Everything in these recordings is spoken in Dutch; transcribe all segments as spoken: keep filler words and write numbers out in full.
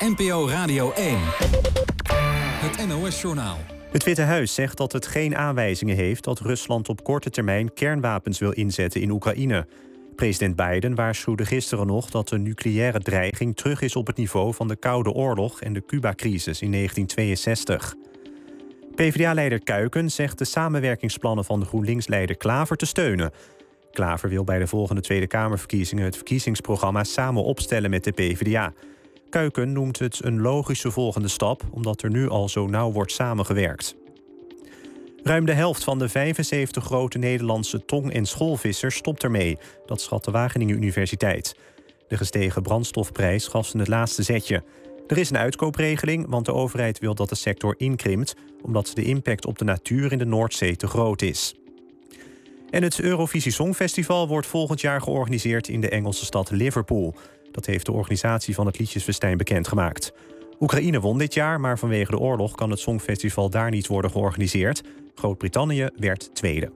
N P O Radio één. Het N O S-journaal. Het Witte Huis zegt dat het geen aanwijzingen heeft dat Rusland op korte termijn kernwapens wil inzetten in Oekraïne. President Biden waarschuwde gisteren nog dat de nucleaire dreiging terug is op het niveau van de Koude Oorlog en de Cuba-crisis in negentien tweeënzestig. P v d A-leider Kuiken zegt de samenwerkingsplannen van de GroenLinks-leider Klaver te steunen. Klaver wil bij de volgende Tweede Kamerverkiezingen het verkiezingsprogramma samen opstellen met de P v d A. Kuiken noemt het een logische volgende stap, omdat er nu al zo nauw wordt samengewerkt. Ruim de helft van de vijfenzeventig grote Nederlandse tong- en schoolvissers stopt ermee. Dat schat de Wageningen Universiteit. De gestegen brandstofprijs gaf ze het laatste zetje. Er is een uitkoopregeling, want de overheid wil dat de sector inkrimpt, omdat de impact op de natuur in de Noordzee te groot is. En het Eurovisie Songfestival wordt volgend jaar georganiseerd in de Engelse stad Liverpool. Dat heeft de organisatie van het Liedjesfestijn bekendgemaakt. Oekraïne won dit jaar, maar vanwege de oorlog kan het Songfestival daar niet worden georganiseerd. Groot-Brittannië werd tweede.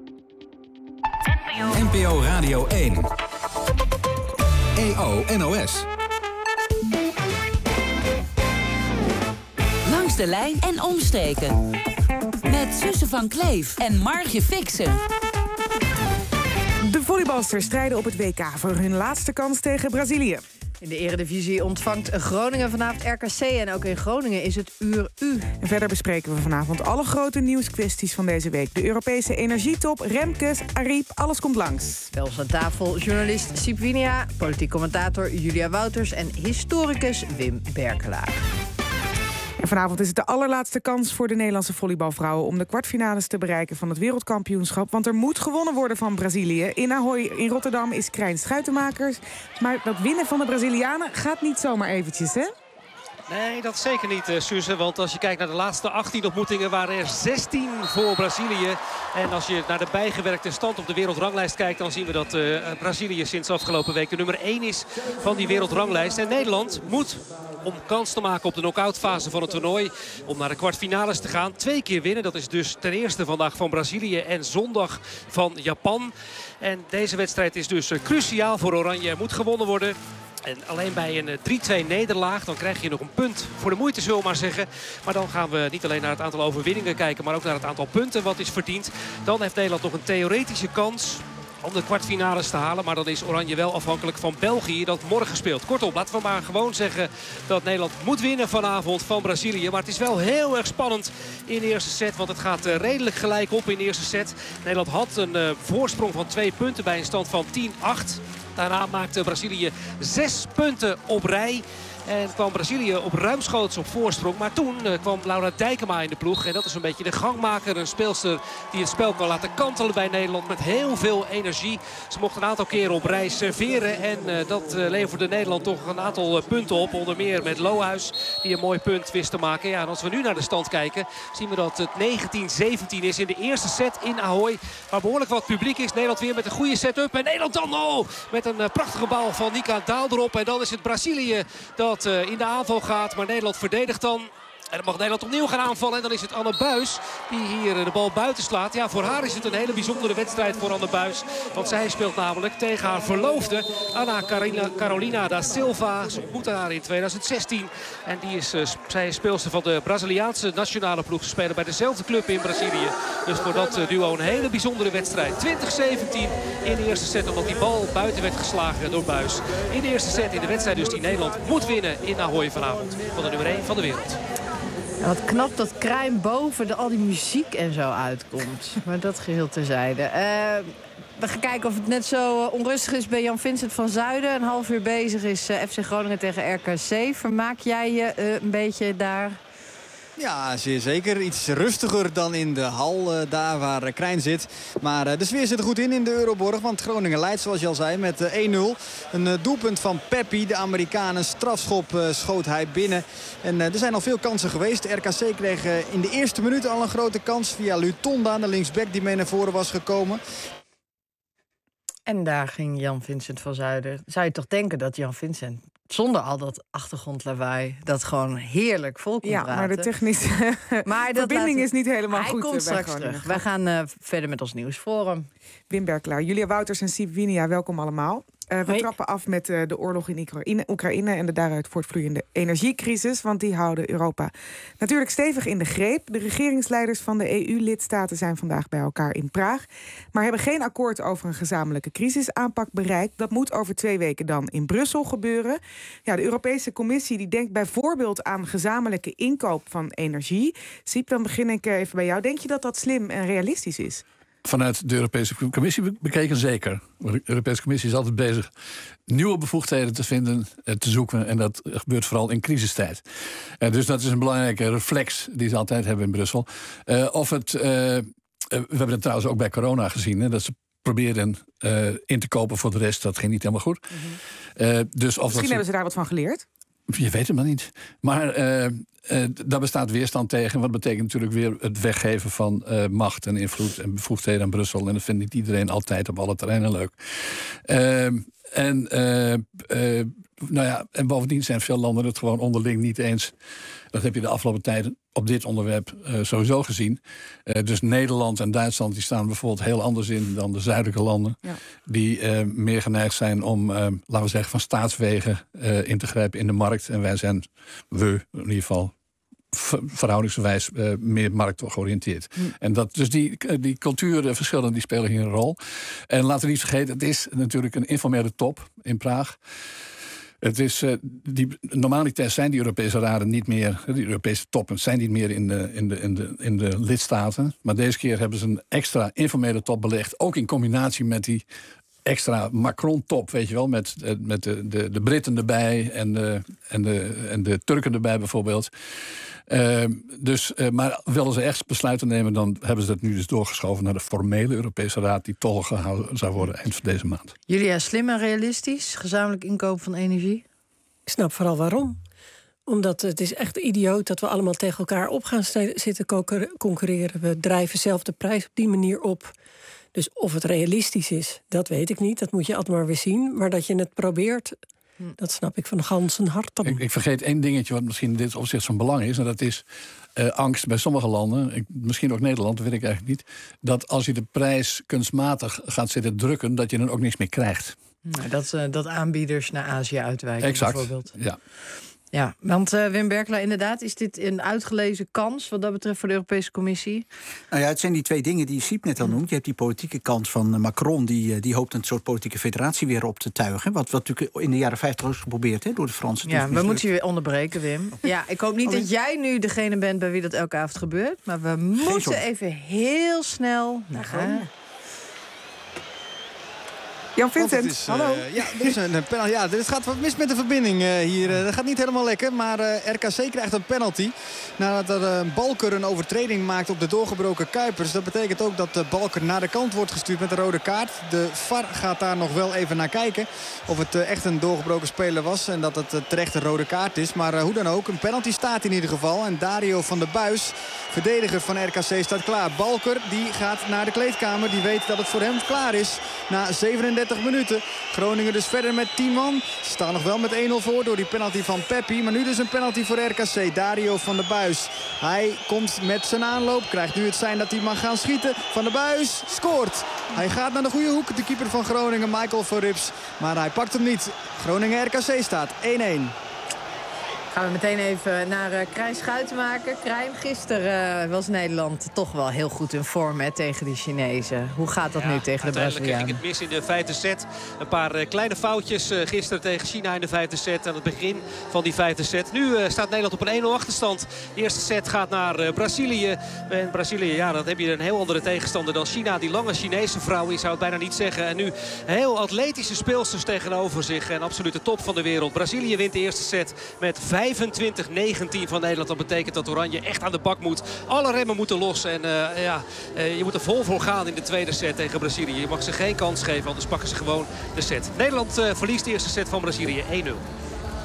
N P O Radio één. E O N O S. Langs de lijn en omstreken. Met Susse van Kleef en Margje Fixen. De volleybalsters strijden op het W K voor hun laatste kans tegen Brazilië. In de Eredivisie ontvangt Groningen vanavond R K C en ook in Groningen is het uur U. En verder bespreken we vanavond alle grote nieuwskwesties van deze week. De Europese energietop, Remkes, Ariep, alles komt langs. Bij ons aan tafel journalist Siep Winia, politiek commentator Julia Wouters en historicus Wim Berkelaar. En vanavond is het de allerlaatste kans voor de Nederlandse volleybalvrouwen om de kwartfinales te bereiken van het wereldkampioenschap. Want er moet gewonnen worden van Brazilië. In Ahoy in Rotterdam is Krijn Schuitenmakers. Maar dat winnen van de Brazilianen gaat niet zomaar eventjes, hè? Nee, dat zeker niet, uh, Suze. Want als je kijkt naar de laatste achttien ontmoetingen waren er zestien voor Brazilië. En als je naar de bijgewerkte stand op de wereldranglijst kijkt, dan zien we dat uh, Brazilië sinds afgelopen week de nummer één is van die wereldranglijst. En Nederland moet, om kans te maken op de knock-outfase van het toernooi, om naar de kwartfinales te gaan, twee keer winnen. Dat is dus ten eerste vandaag van Brazilië en zondag van Japan. En deze wedstrijd is dus uh, cruciaal voor Oranje. Er moet gewonnen worden. En alleen bij een drie-twee nederlaag, dan krijg je nog een punt voor de moeite, zullen we maar zeggen. Maar dan gaan we niet alleen naar het aantal overwinningen kijken, maar ook naar het aantal punten wat is verdiend. Dan heeft Nederland nog een theoretische kans om de kwartfinales te halen. Maar dan is Oranje wel afhankelijk van België dat morgen speelt. Kortom, laten we maar gewoon zeggen dat Nederland moet winnen vanavond van Brazilië. Maar het is wel heel erg spannend in de eerste set. Want het gaat redelijk gelijk op in de eerste set. Nederland had een uh, voorsprong van twee punten bij een stand van tien acht. Daarna maakte Brazilië zes punten op rij. En kwam Brazilië op ruimschoots op voorsprong. Maar toen uh, kwam Laura Dijkema in de ploeg. En dat is een beetje de gangmaker. Een speelster die het spel kan laten kantelen bij Nederland. Met heel veel energie. Ze mocht een aantal keren op rij serveren. En uh, dat uh, leverde Nederland toch een aantal uh, punten op. Onder meer met Lohuis. Die een mooi punt wist te maken. Ja, en als we nu naar de stand kijken, zien we dat het negentien zeventien is in de eerste set in Ahoy. Waar behoorlijk wat publiek is. Nederland weer met een goede set-up. En Nederland dan oh, met een uh, prachtige bal van Nika Daal erop. En dan is het Brazilië dat in de aanval gaat, maar Nederland verdedigt dan. En dan mag Nederland opnieuw gaan aanvallen. En dan is het Anne Buis die hier de bal buiten slaat. Ja, voor haar is het een hele bijzondere wedstrijd voor Anne Buis. Want zij speelt namelijk tegen haar verloofde Ana Carolina, Carolina da Silva. Ze ontmoette haar in tweeduizend zestien. En die is, uh, zij is speelster van de Braziliaanse nationale ploeg. Ze spelen bij dezelfde club in Brazilië. Dus voor dat uh, duo een hele bijzondere wedstrijd. twintig zeventien in de eerste set, omdat die bal buiten werd geslagen door Buis. In de eerste set in de wedstrijd dus die Nederland moet winnen in Ahoy vanavond. Van de nummer één van de wereld. En wat knap dat Krijn boven de, al die muziek en zo uitkomt. Maar dat geheel terzijde. Uh, we gaan kijken of het net zo onrustig is bij Jan Vincent van Zuiden. Een half uur bezig is uh, F C Groningen tegen R K C. Vermaak jij je uh, een beetje daar? Ja, zeer zeker. Iets rustiger dan in de hal, uh, daar waar uh, Krijn zit. Maar uh, de sfeer zit er goed in in de Euroborg. Want Groningen leidt, zoals je al zei, met uh, één nul. Een uh, doelpunt van Peppi, de Amerikaan. Een strafschop uh, schoot hij binnen. En uh, er zijn al veel kansen geweest. R K C kreeg uh, in de eerste minuut al een grote kans via Lutonda, de linksback die mee naar voren was gekomen. En daar ging Jan Vincent van Zuiden. Zou je toch denken dat Jan Vincent, zonder al dat achtergrondlawaai, dat gewoon heerlijk vol kon ja, praten. maar de technische maar verbinding laat... is niet helemaal Hij goed. Hij komt straks terug. Wij gaan uh, verder met ons nieuwsforum. Wim Berkelaar, Julia Wouters en Siep Winia, welkom allemaal. Uh, we Hoi. trappen af met uh, de oorlog in Oekraïne, Oekraïne en de daaruit voortvloeiende energiecrisis. Want die houden Europa natuurlijk stevig in de greep. De regeringsleiders van de E U-lidstaten zijn vandaag bij elkaar in Praag. Maar hebben geen akkoord over een gezamenlijke crisisaanpak bereikt. Dat moet over twee weken dan in Brussel gebeuren. Ja, de Europese Commissie die denkt bijvoorbeeld aan gezamenlijke inkoop van energie. Siep, dan begin ik even bij jou. Denk je dat dat slim en realistisch is? Vanuit de Europese Commissie bekeken zeker. De Europese Commissie is altijd bezig nieuwe bevoegdheden te vinden, te zoeken. En dat gebeurt vooral in crisistijd. Uh, dus dat is een belangrijke reflex die ze altijd hebben in Brussel. Uh, of het, uh, uh, we hebben het trouwens ook bij corona gezien. Hè, dat ze probeerden uh, in te kopen voor de rest. Dat ging niet helemaal goed. Mm-hmm. uh, dus of Misschien dat hebben ze daar wat van geleerd. Je weet het maar niet. Maar uh, uh, daar bestaat weerstand tegen. Wat betekent natuurlijk weer het weggeven van uh, macht en invloed en bevoegdheden aan Brussel. En dat vindt niet iedereen altijd op alle terreinen leuk. Uh, en, uh, uh, nou ja, en bovendien zijn veel landen het gewoon onderling niet eens. Dat heb je de afgelopen tijd op dit onderwerp uh, sowieso gezien. Uh, dus Nederland en Duitsland die staan bijvoorbeeld heel anders in dan de zuidelijke landen. Ja. Die uh, meer geneigd zijn om, uh, laten we zeggen, van staatswegen uh, in te grijpen in de markt. En wij zijn, we in ieder geval, ver, verhoudingsgewijs uh, meer marktgeoriënteerd. Hm. En dat, dus die, die cultuurverschillen die spelen hier een rol. En laten we niet vergeten, het is natuurlijk een informele top in Praag. Het is, uh, die, normaliter zijn die Europese raden niet meer, die Europese toppen zijn niet meer in de, in, de, in, de, in de lidstaten. Maar deze keer hebben ze een extra informele top belegd. Ook in combinatie met die extra Macron-top, weet je wel. Met, met de, de, de Britten erbij en de, en, de, en de Turken erbij bijvoorbeeld. Uh, dus, uh, maar willen ze echt besluiten nemen, dan hebben ze dat nu dus doorgeschoven naar de formele Europese Raad, die toch gehouden zou worden eind van deze maand. Julia, slim en realistisch, gezamenlijk inkoop van energie? Ik snap vooral waarom. Omdat het is echt idioot dat we allemaal tegen elkaar op gaan zitten concurreren. We drijven zelf de prijs op die manier op. Dus of het realistisch is, dat weet ik niet. Dat moet je altijd maar weer zien. Maar dat je het probeert, dat snap ik van ganzen hart. Ik, ik vergeet één dingetje wat misschien in dit opzicht van belang is. En dat is uh, angst bij sommige landen, ik, misschien ook Nederland, dat weet ik eigenlijk niet. Dat als je de prijs kunstmatig gaat zitten drukken, dat je dan ook niks meer krijgt. Nou, dat, uh, dat aanbieders naar Azië uitwijken, exact, bijvoorbeeld. Ja. Ja, want uh, Wim Berkelaar, inderdaad, is dit een uitgelezen kans wat dat betreft voor de Europese Commissie? Nou ja, het zijn die twee dingen die Siep net al noemt. Je hebt die politieke kant van Macron, die, die hoopt een soort politieke federatie weer op te tuigen. Wat, wat natuurlijk in de jaren vijftig is geprobeerd, hè, door de Fransen. Ja, we moeten je weer onderbreken, Wim. Ja, ik hoop niet dat jij nu degene bent bij wie dat elke avond gebeurt. Maar we moeten even heel snel naar... Jan Vincent, is, uh, hallo. Ja, dit is een penalty. Ja, dit gaat wat mis met de verbinding uh, hier. Uh, dat gaat niet helemaal lekker, maar uh, R K C krijgt een penalty. Nadat er uh, Balker een overtreding maakt op de doorgebroken Kuipers. Dat betekent ook dat uh, Balker naar de kant wordt gestuurd met een rode kaart. De V A R gaat daar nog wel even naar kijken. Of het uh, echt een doorgebroken speler was en dat het uh, terecht een rode kaart is. Maar uh, hoe dan ook, een penalty staat in ieder geval. En Dario van der Buis, verdediger van R K C, staat klaar. Balker die gaat naar de kleedkamer. Die weet dat het voor hem klaar is na zevenendertig minuten. Groningen dus verder met tien man. Ze staan nog wel met één nul voor door die penalty van Peppi. Maar nu dus een penalty voor R K C. Dario van der Buis. Hij komt met zijn aanloop. Krijgt nu het sein dat hij mag gaan schieten. Van der Buis scoort. Hij gaat naar de goede hoek. De keeper van Groningen, Michael Verrips. Maar hij pakt hem niet. Groningen R K C staat één-één. Gaan we meteen even naar uh, Krijn Schuitenmaker. Krijn, gisteren uh, was Nederland toch wel heel goed in vorm hè, tegen die Chinezen. Hoe gaat dat ja, nu tegen de Brazilianen? Uiteindelijk ging het mis in de vijfde set. Een paar uh, kleine foutjes uh, gisteren tegen China in de vijfde set. Aan het begin van die vijfde set. Nu uh, staat Nederland op een één nul achterstand. De eerste set gaat naar uh, Brazilië. En Brazilië, ja, dan heb je een heel andere tegenstander dan China. Die lange Chinese vrouw, je zou het bijna niet zeggen. En nu heel atletische speelsters tegenover zich. En absoluut de top van de wereld. Brazilië wint de eerste set met vijfentwintig negentien van Nederland. Dat betekent dat Oranje echt aan de bak moet. Alle remmen moeten los. En uh, ja, uh, je moet er vol voor gaan in de tweede set tegen Brazilië. Je mag ze geen kans geven, anders pakken ze gewoon de set. Nederland uh, verliest de eerste set van Brazilië één nul.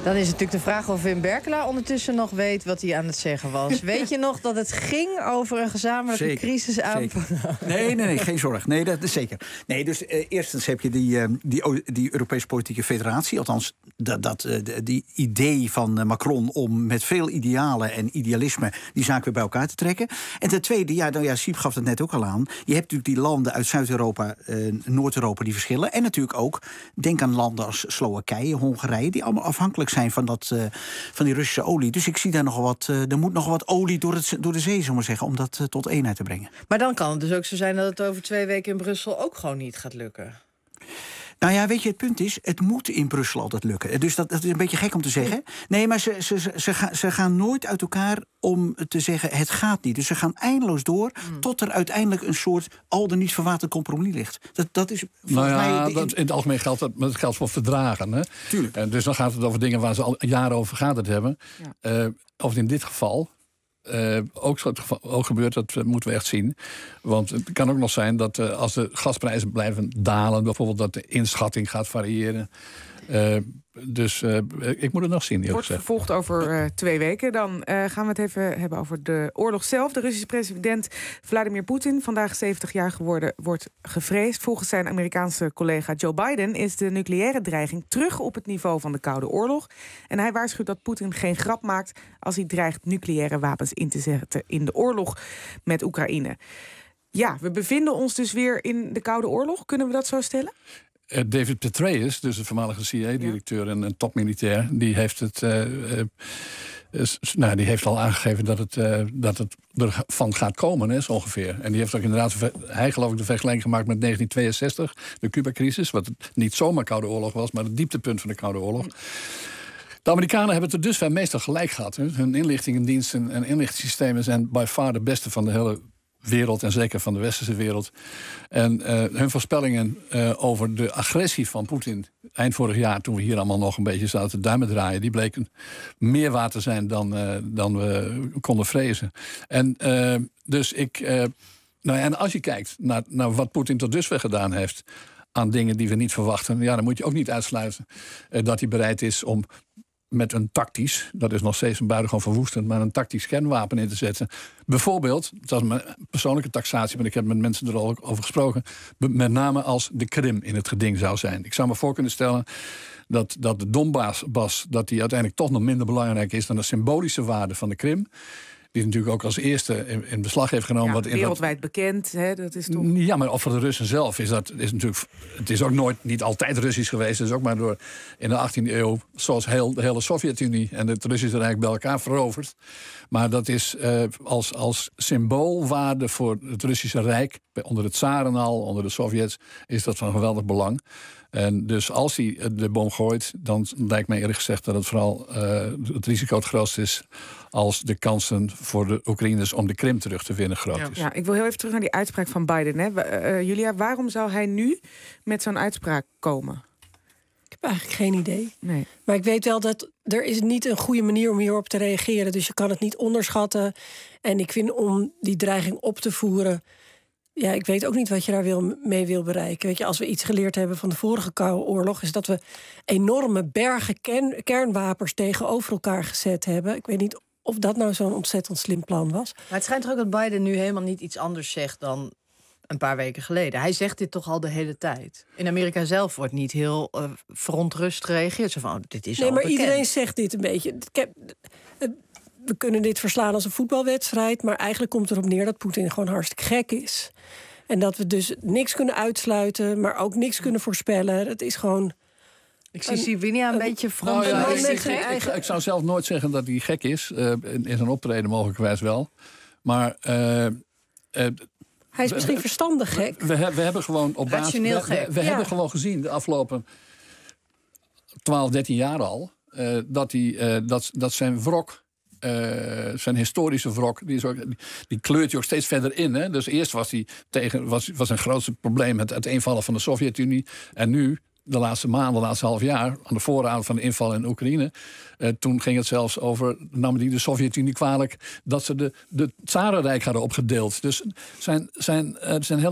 Dan is natuurlijk de vraag of Wim Berkelaar ondertussen nog weet wat hij aan het zeggen was. Weet je nog dat het ging over een gezamenlijke Zeker, crisis aanpak? Nee, nee, nee, geen zorg. Nee, dat is zeker. Nee, dus uh, eerstens heb je die, uh, die, die Europese Politieke Federatie. Althans, dat, dat, uh, die idee van uh, Macron om met veel idealen en idealisme die zaak weer bij elkaar te trekken. En ten tweede, ja, nou ja, Siep gaf het net ook al aan. Je hebt natuurlijk die landen uit Zuid-Europa, uh, Noord-Europa die verschillen. En natuurlijk ook, denk aan landen als Slowakije, Hongarije, die allemaal afhankelijk zijn van, dat, uh, van die Russische olie. Dus ik zie daar nog wat, uh, er moet nog wat olie door, het, door de zee, zullen we zeggen, om dat uh, tot eenheid te brengen. Maar dan kan het dus ook zo zijn dat het over twee weken in Brussel ook gewoon niet gaat lukken. Nou ja, weet je, het punt is, het moet in Brussel altijd lukken. Dus dat, dat is een beetje gek om te zeggen. Nee, maar ze, ze, ze, ze, gaan, ze gaan nooit uit elkaar om te zeggen, het gaat niet. Dus ze gaan eindeloos door, mm. tot er uiteindelijk een soort al dan niet verwaterd compromis ligt. Dat, dat is volgens nou ja, mij... Dat, in het algemeen geldt dat, dat geldt voor verdragen. Hè? Tuurlijk. En dus dan gaat het over dingen waar ze al jaren over vergaderd hebben. Ja. Uh, of in dit geval... Uh, ook, ook gebeurt, dat uh, moeten we echt zien. Want het kan ook nog zijn dat uh, als de gasprijzen blijven dalen, bijvoorbeeld dat de inschatting gaat variëren. Uh, dus uh, ik moet het nog zien. Wordt vervolgd over uh, twee weken. Dan uh, gaan we het even hebben over de oorlog zelf. De Russische president Vladimir Poetin, vandaag zeventig jaar geworden, wordt gevreesd. Volgens zijn Amerikaanse collega Joe Biden is de nucleaire dreiging terug op het niveau van de Koude Oorlog. En hij waarschuwt dat Poetin geen grap maakt als hij dreigt nucleaire wapens in te zetten in de oorlog met Oekraïne. Ja, we bevinden ons dus weer in de Koude Oorlog. Kunnen we dat zo stellen? Uh, David Petraeus, dus de voormalige C I A-directeur ja. en een topmilitair, die heeft het, uh, uh, uh, nou, die heeft al aangegeven dat het, uh, dat het ervan gaat komen, hè, zo ongeveer. En die heeft ook inderdaad, hij geloof ik, de vergelijking gemaakt met negentien tweeënzestig, de Cuba-crisis, wat het niet zomaar Koude Oorlog was, maar het dieptepunt van de Koude Oorlog. De Amerikanen hebben het er dus meestal gelijk gehad. Hè. Hun inlichtingendiensten en inlichtingensystemen zijn by far de beste van de hele wereld en zeker van de westerse wereld. En uh, hun voorspellingen uh, over de agressie van Poetin eind vorig jaar, toen we hier allemaal nog een beetje zaten te duimen draaien, die bleken meer waar te zijn dan, uh, dan we konden vrezen. En uh, dus ik... Uh, nou ja, en als je kijkt naar, naar wat Poetin tot dusver gedaan heeft aan dingen die we niet verwachten, ja, dan moet je ook niet uitsluiten uh, dat hij bereid is om met een tactisch, dat is nog steeds een buitengewoon verwoestend, maar een tactisch kernwapen in te zetten. Bijvoorbeeld, dat is mijn persoonlijke taxatie, maar ik heb met mensen er al over gesproken, met name als de Krim in het geding zou zijn. Ik zou me voor kunnen stellen dat, dat de Donbass, dat die uiteindelijk toch nog minder belangrijk is dan de symbolische waarde van de Krim. Die natuurlijk ook als eerste in, in beslag heeft genomen. Ja, wat, wereldwijd wat, bekend, hè, dat is toch... Ja, maar of voor de Russen zelf is dat is natuurlijk... Het is ook nooit, niet altijd Russisch geweest. Het is ook maar door in de achttiende eeuw, zoals heel, de hele Sovjet-Unie en het Russische Rijk bij elkaar veroverd. Maar dat is uh, als, als symboolwaarde voor het Russische Rijk, onder het Tsaren al, onder de Sovjets, is dat van geweldig belang. En dus als hij de bom gooit, dan lijkt mij eerlijk gezegd dat het vooral uh, het risico het grootst is als de kansen voor de Oekraïners om de Krim terug te winnen groot is. Ja, ik wil heel even terug naar die uitspraak van Biden. Hè. Uh, Julia, waarom zou hij nu met zo'n uitspraak komen? Ik heb eigenlijk geen idee. Nee. Maar ik weet wel dat er is niet een goede manier om hierop te reageren. Dus je kan het niet onderschatten. En ik vind om die dreiging op te voeren, ja, ik weet ook niet wat je daar wil, mee wil bereiken. Weet je, als we iets geleerd hebben van de vorige Koude Oorlog, is dat we enorme bergen kern, kernwapens tegenover elkaar gezet hebben. Ik weet niet of dat nou zo'n ontzettend slim plan was. Maar het schijnt toch ook dat Biden nu helemaal niet iets anders zegt dan een paar weken geleden. Hij zegt dit toch al de hele tijd. In Amerika zelf wordt niet heel uh, verontrust gereageerd. Zo van, oh, dit is nee, al maar bekend. Iedereen zegt dit een beetje. Ik heb, we kunnen dit verslaan als een voetbalwedstrijd, maar eigenlijk komt erop neer dat Poetin gewoon hartstikke gek is. En dat we dus niks kunnen uitsluiten, maar ook niks kunnen voorspellen. Het is gewoon... Ik zie Sivinia een, een beetje Frans. Nou ja, ik, ik, ik, ik, ik zou zelf nooit zeggen dat hij gek is. Uh, in, in zijn optreden mogelijkwijs wel. Maar Uh, uh, hij is misschien we, verstandig gek. We, we, we hebben gewoon op basis. We, we, we ja. hebben gewoon gezien de afgelopen twaalf, dertien jaar al Uh, dat, hij, uh, dat, dat zijn wrok, Uh, zijn historische wrok, die, is ook, die, die kleurt hij ook steeds verder in. Hè? Dus eerst was hij tegen, was, was een grootste probleem het uiteenvallen van de Sovjet-Unie. En nu, de laatste maanden, de laatste half jaar, aan de vooravond van de inval in Oekraïne, Uh, toen ging het zelfs over, namen die de Sovjet-Unie kwalijk dat ze de, de Tsarenrijk hadden opgedeeld. Dus zijn, zijn, uh, zijn hele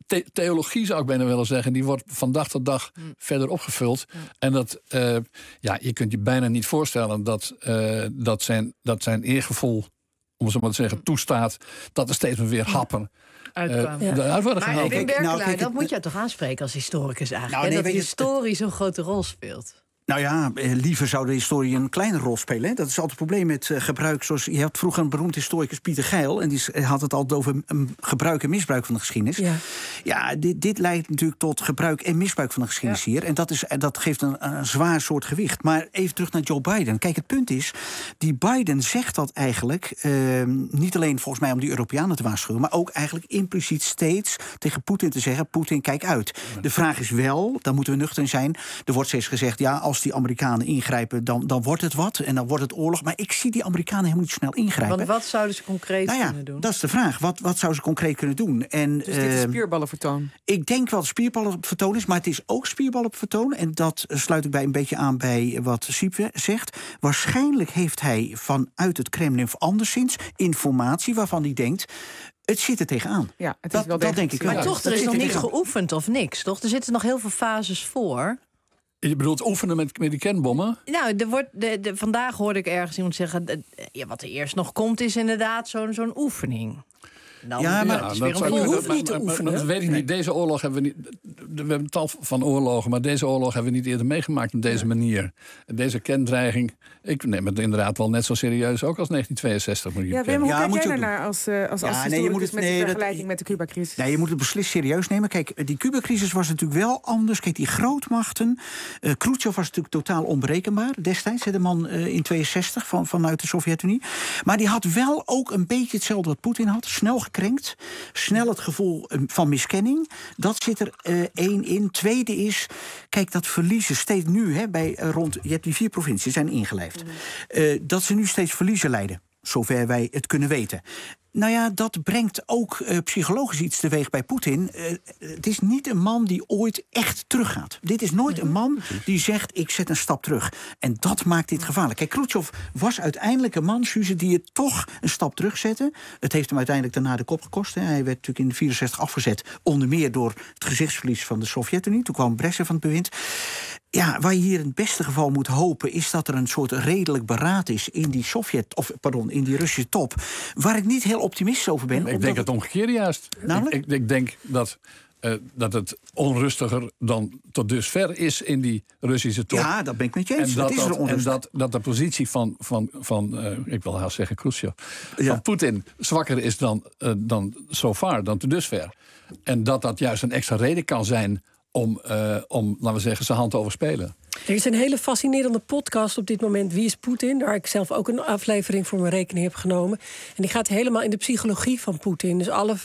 the- theologie zou ik bijna willen zeggen. Die wordt van dag tot dag mm. verder opgevuld. Mm. En dat, uh, ja, je kunt je bijna niet voorstellen dat, uh, dat, zijn, dat zijn eergevoel, om het zo maar te zeggen, toestaat dat er steeds meer weer happen uitkwamen. Uh, ja. Maar Wim Berkelaar, nou, kijk, dat moet je toch aanspreken als historicus eigenlijk. Nou, nee, dat de historie zo'n grote rol speelt. Nou ja, liever zou de historie een kleine rol spelen. Hè? Dat is altijd het probleem met uh, gebruik. Zoals, je had vroeger een beroemd historicus, Pieter Geil, en die had het altijd over um, gebruik en misbruik van de geschiedenis. Ja, ja dit, dit leidt natuurlijk tot gebruik en misbruik van de geschiedenis ja. hier. En dat, is, dat geeft een, een zwaar soort gewicht. Maar even terug naar Joe Biden. Kijk, het punt is, die Biden zegt dat eigenlijk uh, niet alleen volgens mij om die Europeanen te waarschuwen, maar ook eigenlijk impliciet steeds tegen Poetin te zeggen, Poetin, kijk uit. De vraag is wel, dan moeten we nuchter zijn, er wordt steeds gezegd, ja, als die Amerikanen ingrijpen, dan, dan wordt het wat. En dan wordt het oorlog. Maar ik zie die Amerikanen helemaal niet snel ingrijpen. Want wat zouden ze concreet nou ja, kunnen doen? Dat is de vraag. Wat, wat zouden ze concreet kunnen doen? En, dus dit is spierballenvertoon? Uh, ik denk wel dat spierballen op vertoon is, maar het is ook spierballen op vertoon. En dat sluit ik bij een beetje aan bij wat Siep zegt. Waarschijnlijk heeft hij vanuit het Kremlin of anderszins informatie waarvan hij denkt, het zit er tegenaan. Ja, het dat, is wel dat denk ik wel. Maar toch, er is nog niet geoefend of niks, toch? Er zitten nog heel veel fases voor. Je bedoelt oefenen met, met die kernbommen? Nou, er wordt, de, de, vandaag hoorde ik ergens iemand zeggen, de, ja, wat er eerst nog komt is inderdaad zo'n zo'n oefening. Dan ja, maar ja, dat zou, hoeft niet te oefenen. Dat weet ik niet. Deze oorlog hebben we niet. We hebben tal van oorlogen, maar deze oorlog hebben we niet eerder meegemaakt op deze manier. Deze kentdreiging, ik neem het inderdaad wel net zo serieus ook als negentien tweeënzestig. Moet je ja, Wim, hoe ja, kijk jij daarnaar als, uh, als, ja, als nee, je moet het, met nee, de vergelijking dat, met de Cuba-crisis? Nee, je moet het beslist serieus nemen. Kijk, die Cuba-crisis was natuurlijk wel anders. Kijk, die grootmachten. Uh, Khrushchev was natuurlijk totaal onberekenbaar destijds. De man uh, in tweeënzestig van, vanuit de Sovjet-Unie. Maar die had wel ook een beetje hetzelfde wat Poetin had. Snel gekrenkt. Snel het gevoel uh, van miskenning. Dat zit er uh, één in. Tweede is, kijk, dat verliezen steeds nu, hè, bij uh, rond, je hebt die vier provincies zijn ingelijfd. Uh, dat ze nu steeds verliezen lijden, zover wij het kunnen weten. Nou ja, dat brengt ook uh, psychologisch iets teweeg bij Poetin. Uh, het is niet een man die ooit echt teruggaat. Dit is nooit een man die zegt, ik zet een stap terug. En dat maakt dit gevaarlijk. Kijk, Khrushchev was uiteindelijk een man, Suze, die het toch een stap terug zette. Het heeft hem uiteindelijk daarna de kop gekost. Hè. Hij werd natuurlijk in vierenzestig afgezet, onder meer door het gezichtsverlies van de Sovjet-Unie. Toen kwam Brezhnev van het bewind. Ja, waar je hier in het beste geval moet hopen, is dat er een soort redelijk beraad is in die Sovjet, of pardon, in die Russische top, waar ik niet heel optimistisch over ben. Ik denk het omgekeerde juist. Ik, ik, ik denk dat, uh, dat het onrustiger dan tot dusver is in die Russische top. Ja, dat ben ik met je eens. En dat, dat, is dat, en dat, dat de positie van, van, van uh, ik wil haast zeggen Khrushchev, ja. van Poetin zwakker is dan, uh, dan so far, dan tot dusver. En dat dat juist een extra reden kan zijn om, uh, om, laten we zeggen, zijn hand te overspelen. Er is een hele fascinerende podcast op dit moment, Wie is Poetin? Daar ik zelf ook een aflevering voor mijn rekening heb genomen. En die gaat helemaal in de psychologie van Poetin. Dus alle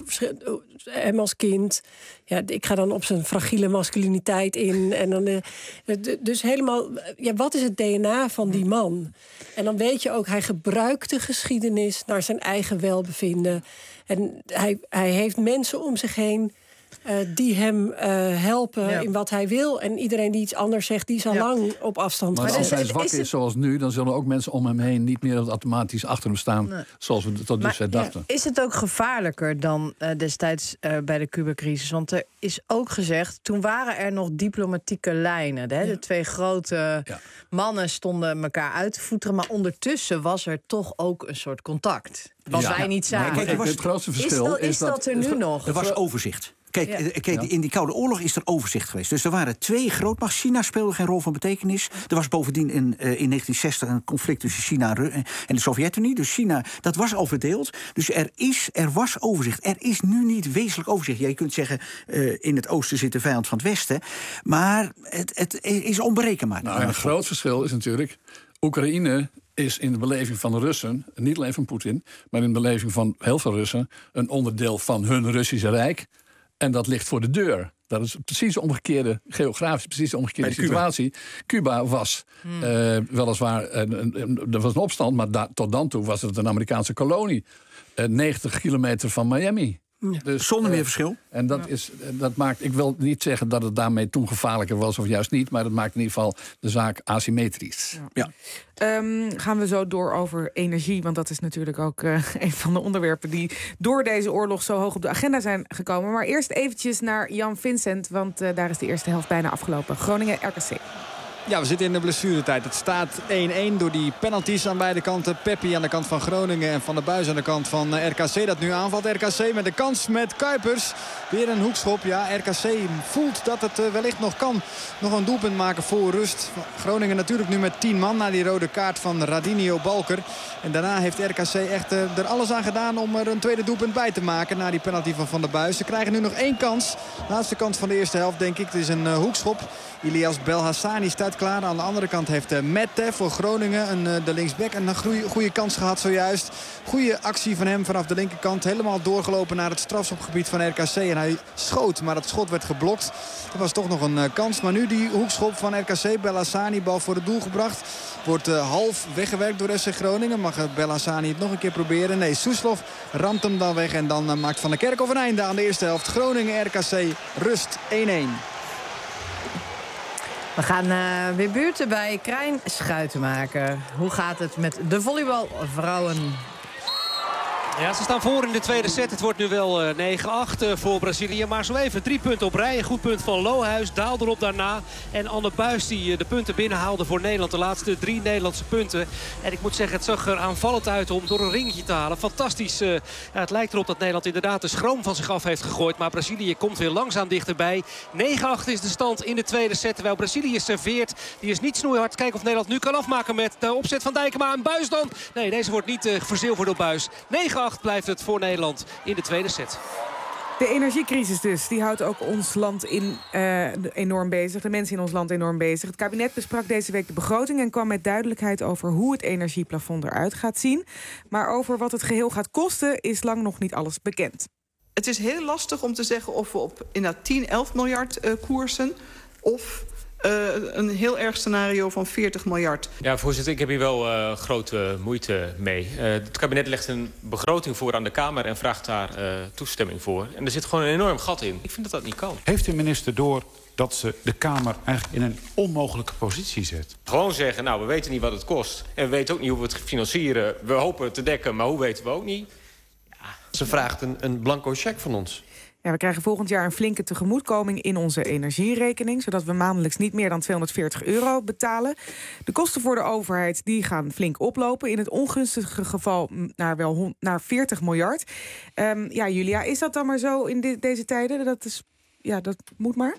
hem als kind. Ja, ik ga dan op zijn fragiele masculiniteit in. En dan de, dus helemaal, ja, wat is het D N A van die man? En dan weet je ook, hij gebruikt de geschiedenis naar zijn eigen welbevinden. En hij, hij heeft mensen om zich heen Uh, die hem uh, helpen ja. in wat hij wil. En iedereen die iets anders zegt, die is al ja. lang op afstand. Maar als hij zwak is, is zoals nu, dan zullen ook mensen om hem heen niet meer automatisch achter hem staan, nee. zoals we tot dusver dachten. Ja, is het ook gevaarlijker dan uh, destijds uh, bij de Cuba-crisis? Want er is ook gezegd, toen waren er nog diplomatieke lijnen. De, ja. de twee grote ja. mannen stonden elkaar uit te voeteren, maar ondertussen was er toch ook een soort contact. Wat ja. wij niet zagen. Nee, kijk, was, het grootste verschil is dat, is is dat, dat er nu er, nog? Er was overzicht. Kijk, ja. kijk ja. in die Koude Oorlog is er overzicht geweest. Dus er waren twee grootmachten. China speelde geen rol van betekenis. Er was bovendien in, uh, in negentien zestig een conflict tussen China en de Sovjet-Unie. Dus China, dat was al verdeeld. Dus er, is, er was overzicht. Er is nu niet wezenlijk overzicht. Ja, je kunt zeggen, uh, in het oosten zit de vijand van het westen. Maar het, het is onberekenbaar. Nou, een groot verschil is natuurlijk, Oekraïne is in de beleving van de Russen, niet alleen van Poetin, maar in de beleving van heel veel Russen, een onderdeel van hun Russische Rijk. En dat ligt voor de deur. Dat is precies de omgekeerde, geografisch precies de omgekeerde Cuba. situatie. Cuba was hmm. uh, weliswaar, uh, er was een opstand, maar da- tot dan toe was het een Amerikaanse kolonie. Uh, negentig kilometer van Miami. Ja. Dus, Zonder meer uh, verschil. En dat, Ja. is, dat maakt, ik wil niet zeggen dat het daarmee toen gevaarlijker was of juist niet, maar dat maakt in ieder geval de zaak asymmetrisch. Ja. Ja. Um, gaan we zo door over energie, want dat is natuurlijk ook uh, een van de onderwerpen die door deze oorlog zo hoog op de agenda zijn gekomen. Maar eerst eventjes naar Jan Vincent, want uh, daar is de eerste helft bijna afgelopen. Groningen R K C. Ja, we zitten in de blessuretijd. Het staat één-één door die penalties aan beide kanten. Peppi aan de kant van Groningen en Van der Buijs aan de kant van R K C. Dat nu aanvalt. R K C met de kans met Kuipers. Weer een hoekschop. Ja, R K C voelt dat het wellicht nog kan. Nog een doelpunt maken voor rust. Groningen natuurlijk nu met tien man na die rode kaart van Radinio Balker. En daarna heeft R K C echt er alles aan gedaan om er een tweede doelpunt bij te maken. Na die penalty van Van der Buijs. Ze krijgen nu nog één kans. Laatste kans van de eerste helft, denk ik. Het is een uh, hoekschop. Ilias Belhassani staat klaar. Aan de andere kant heeft uh, Mette voor Groningen, een, uh, de linksback, een goede kans gehad zojuist. Goede actie van hem vanaf de linkerkant. Helemaal doorgelopen naar het strafschopgebied van R K C. En hij schoot, maar dat schot werd geblokt. Er was toch nog een uh, kans. Maar nu die hoekschop van R K C. Belhassani, bal voor het doel gebracht. Wordt uh, half weggewerkt door S C Groningen. Mag uh, Belhassani het nog een keer proberen? Nee, Soeslof ramt hem dan weg. En dan uh, maakt Van der Kerkhoff een einde aan de eerste helft. Groningen R K C, rust één-één. We gaan uh, weer buurten bij Krijn Schuitenmaker. Hoe gaat het met de volleybalvrouwen? Ja, ze staan voor in de tweede set. Het wordt nu wel uh, negen acht uh, voor Brazilië. Maar zo even drie punten op rij. Een goed punt van Lohuis. Daal erop daarna. En Anne Buijs die uh, de punten binnenhaalde voor Nederland. De laatste drie Nederlandse punten. En ik moet zeggen, het zag er aanvallend uit om door een ringetje te halen. Fantastisch. Uh, ja, het lijkt erop dat Nederland inderdaad de schroom van zich af heeft gegooid. Maar Brazilië komt weer langzaam dichterbij. negen acht is de stand in de tweede set. Terwijl Brazilië serveert. Die is niet snoeihard. Kijken of Nederland nu kan afmaken met de opzet van Dijkema. En Buijs dan. Nee, deze wordt niet uh, verzilverd door Buijs. negen acht blijft het voor Nederland in de tweede set. De energiecrisis dus, die houdt ook ons land in, uh, enorm bezig. De mensen in ons land enorm bezig. Het kabinet besprak deze week de begroting en kwam met duidelijkheid over hoe het energieplafond eruit gaat zien. Maar over wat het geheel gaat kosten is lang nog niet alles bekend. Het is heel lastig om te zeggen of we op inderdaad tien, elf miljard uh, koersen of Uh, een heel erg scenario van veertig miljard. Ja, voorzitter, ik heb hier wel uh, grote moeite mee. Uh, het kabinet legt een begroting voor aan de Kamer en vraagt daar uh, toestemming voor. En er zit gewoon een enorm gat in. Ik vind dat dat niet kan. Heeft de minister door dat ze de Kamer eigenlijk in een onmogelijke positie zet? Gewoon zeggen, nou, we weten niet wat het kost. En we weten ook niet hoe we het financieren. We hopen het te dekken, maar hoe weten we ook niet. Ja. Ze vraagt een, een blanco cheque van ons. Ja, we krijgen volgend jaar een flinke tegemoetkoming in onze energierekening, zodat we maandelijks niet meer dan tweehonderdveertig euro betalen. De kosten voor de overheid die gaan flink oplopen. In het ongunstige geval naar wel naar veertig miljard. Um, ja, Julia, is dat dan maar zo in de, deze tijden? Dat is, ja, dat moet maar.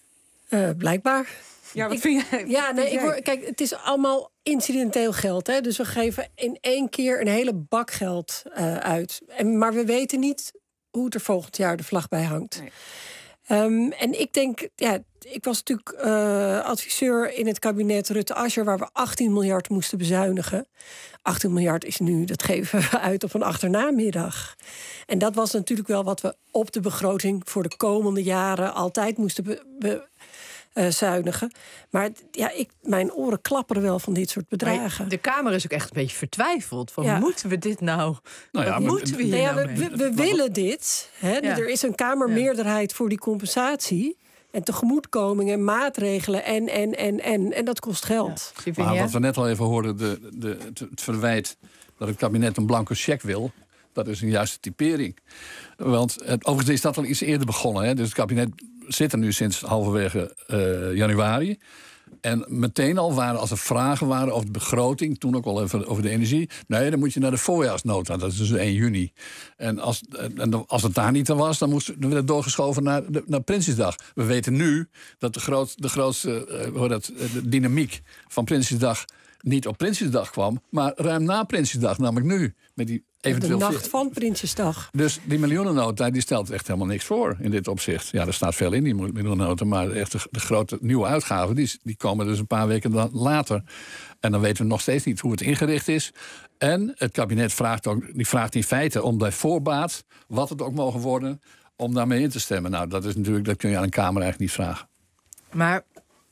Uh, blijkbaar. Ja, wat ik, vind jij? Ja, nee, ik hoor, kijk, het is allemaal incidenteel geld. Hè? Dus we geven in één keer een hele bak geld uh, uit. En, maar we weten niet hoe het er volgend jaar de vlag bij hangt. Nee. Um, en ik denk, ja, ik was natuurlijk uh, adviseur in het kabinet Rutte-Asscher, waar we achttien miljard moesten bezuinigen. achttien miljard is nu, dat geven we uit op een achternamiddag. En dat was natuurlijk wel wat we op de begroting voor de komende jaren altijd moesten be, be, uh, zuinigen. Maar ja, ik, mijn oren klapperen wel van dit soort bedragen. Maar de Kamer is ook echt een beetje vertwijfeld. Van, ja. Moeten we dit nou? nou ja, Wat maar, moeten we hier ja, nou we, mee? we, we willen dit. Hè? Ja. Er is een Kamermeerderheid voor die compensatie. En tegemoetkomingen, maatregelen en, en, en, en. En dat kost geld. Ja. Maar wat we net al even hoorden, de, de, het, het verwijt dat het kabinet een blanco cheque wil, dat is een juiste typering. Want het, overigens is dat al iets eerder begonnen. Hè? Dus het kabinet zit er nu sinds halverwege uh, januari. En meteen al waren, als er vragen waren over de begroting, toen ook al even over de energie, nee, dan moet je naar de voorjaarsnota, dat is dus één juni. En als, en als het daar niet aan was, dan, moest, dan werd het doorgeschoven naar, de, naar Prinsjesdag. We weten nu dat de, groot, de grootste uh, dat, de dynamiek van Prinsjesdag niet op Prinsjesdag kwam, maar ruim na Prinsjesdag, namelijk nu. Met die eventueel de nacht van Prinsjesdag. Dus die miljoenennota die stelt echt helemaal niks voor in dit opzicht. Ja, er staat veel in die miljoenennota, maar echt de, de grote nieuwe uitgaven die, die komen dus een paar weken later. En dan weten we nog steeds niet hoe het ingericht is. En het kabinet vraagt ook, die vraagt in feite om bij voorbaat, wat het ook mogen worden, om daarmee in te stemmen. Nou, dat is natuurlijk, dat kun je aan een Kamer eigenlijk niet vragen. Maar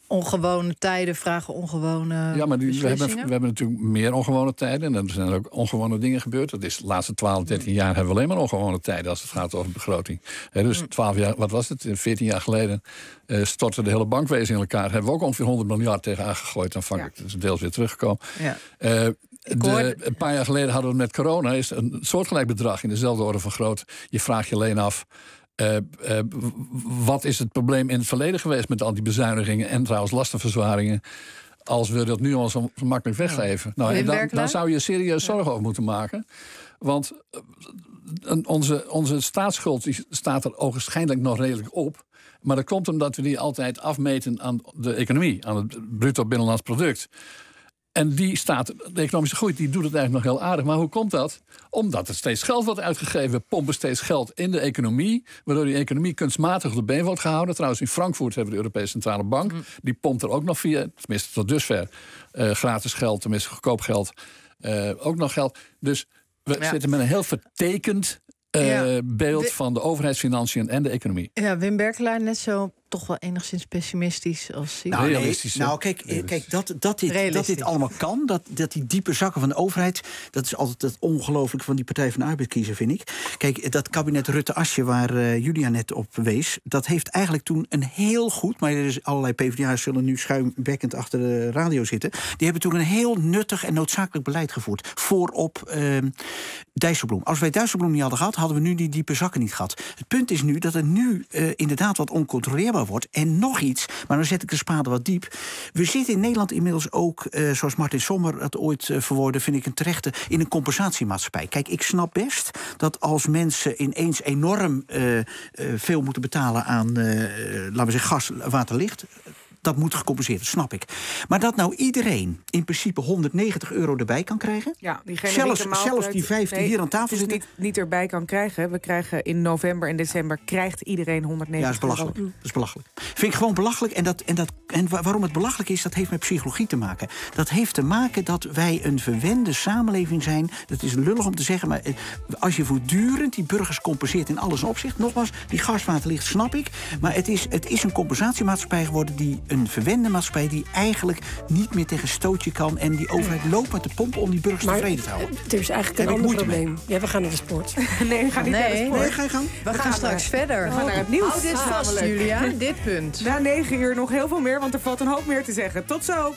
ongewone tijden vragen ongewone Ja, maar die, we, hebben, beslissingen. we hebben natuurlijk meer ongewone tijden. En er zijn ook ongewone dingen gebeurd. Dat is de laatste twaalf, dertien jaar hebben we alleen maar ongewone tijden als het gaat over begroting. He, dus twaalf jaar, wat was het? veertien jaar geleden uh, stortte de hele bankwezen in elkaar. Hebben we ook ongeveer honderd miljard tegen aangegooid. Aanvankelijk. Dat is deels weer teruggekomen. Ja. Uh, de, een paar jaar geleden hadden we met corona is een soortgelijk bedrag in dezelfde orde van groot. Je vraagt je alleen af. Uh, uh, wat is het probleem in het verleden geweest met al die bezuinigingen en trouwens lastenverzwaringen, als we dat nu al zo makkelijk weggeven? Nou, en dan, dan zou je serieus zorgen over moeten maken. Want uh, onze, onze staatsschuld die staat er ogenschijnlijk nog redelijk op. Maar dat komt omdat we die altijd afmeten aan de economie, aan het bruto binnenlands product. En die staat, de economische groei, die doet het eigenlijk nog heel aardig. Maar hoe komt dat? Omdat er steeds geld wordt uitgegeven. We pompen steeds geld in de economie. Waardoor die economie kunstmatig op de been wordt gehouden. Trouwens, in Frankfurt hebben we de Europese Centrale Bank. Mm. Die pompt er ook nog via, tenminste tot dusver, uh, gratis geld, tenminste goedkoop geld. Uh, ook nog geld. Dus we ja. zitten met een heel vertekend uh, ja. beeld de... van de overheidsfinanciën en de economie. Ja, Wim Berkelaar net zo toch wel enigszins pessimistisch als hij... Nou, nee, nou kijk, kijk dat, dat, dit, dat dit allemaal kan, dat, dat die diepe zakken van de overheid, dat is altijd het ongelooflijke van die Partij van de Arbeid kiezer, vind ik. Kijk, dat kabinet Rutte-Asje, waar uh, Julia net op wees, dat heeft eigenlijk toen een heel goed, maar er is allerlei P v d A'ers zullen nu schuimbekkend achter de radio zitten, die hebben toen een heel nuttig en noodzakelijk beleid gevoerd. Voorop uh, Dijsselbloem. Als wij Dijsselbloem niet hadden gehad, hadden we nu die diepe zakken niet gehad. Het punt is nu dat er nu uh, inderdaad wat oncontroleerbaar wordt. En nog iets, maar dan zet ik de spade wat diep. We zitten in Nederland inmiddels ook, uh, zoals Martin Sommer het ooit uh, verwoordde, vind ik een terechte, in een compensatiemaatschappij. Kijk, ik snap best dat als mensen ineens enorm uh, uh, veel moeten betalen aan, uh, laten we zeggen, gas, water, licht, dat moet gecompenseerd, dat snap ik. Maar dat nou iedereen in principe honderdnegentig euro erbij kan krijgen? Ja, diegene zelfs, die zelfs die vijf die nee, hier aan tafel zitten? Niet, niet erbij kan krijgen. We krijgen in november en december krijgt iedereen honderdnegentig euro. Ja, dat is belachelijk. Dat is belachelijk. Vind ik gewoon belachelijk. En, dat, en, dat, en waarom het belachelijk is, dat heeft met psychologie te maken. Dat heeft te maken dat wij een verwende samenleving zijn. Dat is lullig om te zeggen, maar als je voortdurend die burgers compenseert in alles opzicht, nogmaals, die gaswater ligt, snap ik. Maar het is, het is een compensatiemaatschappij geworden die een verwende maatschappij die eigenlijk niet meer tegen stootje kan en die overheid loopt met de pomp om die burgers maar tevreden te houden. Er is eigenlijk een ander probleem. Mee. Ja, we gaan naar de sport. Nee, we gaan niet nee, naar de sport. Nee, ga je gang. We, we gaan, gaan straks naar, verder. We gaan naar het nieuws. Houd dit vast, Julia. Dit punt. Na negen uur nog heel veel meer, want er valt een hoop meer te zeggen. Tot zo.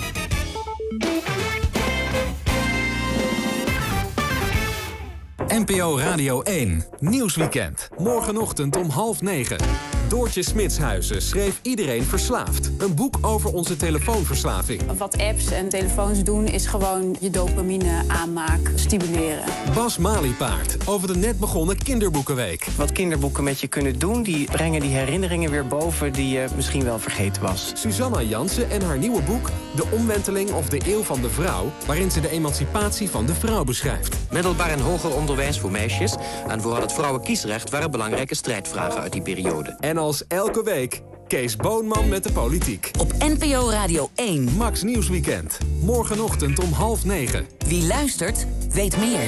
N P O Radio één, Nieuwsweekend. Morgenochtend om half negen. Doortje Smitshuizen schreef Iedereen Verslaafd. Een boek over onze telefoonverslaving. Wat apps en telefoons doen is gewoon je dopamine aanmaak stimuleren. Bas Maliepaard over de net begonnen kinderboekenweek. Wat kinderboeken met je kunnen doen, die brengen die herinneringen weer boven die je misschien wel vergeten was. Susanna Jansen en haar nieuwe boek De Omwenteling of de Eeuw van de Vrouw, waarin ze de emancipatie van de vrouw beschrijft. Middelbaar en hoger onderwijs voor meisjes en vooral het vrouwenkiesrecht waren belangrijke strijdvragen uit die periode. En als elke week Kees Boonman met de politiek. Op N P O Radio één. Max Nieuwsweekend. Morgenochtend om half negen. Wie luistert, weet meer.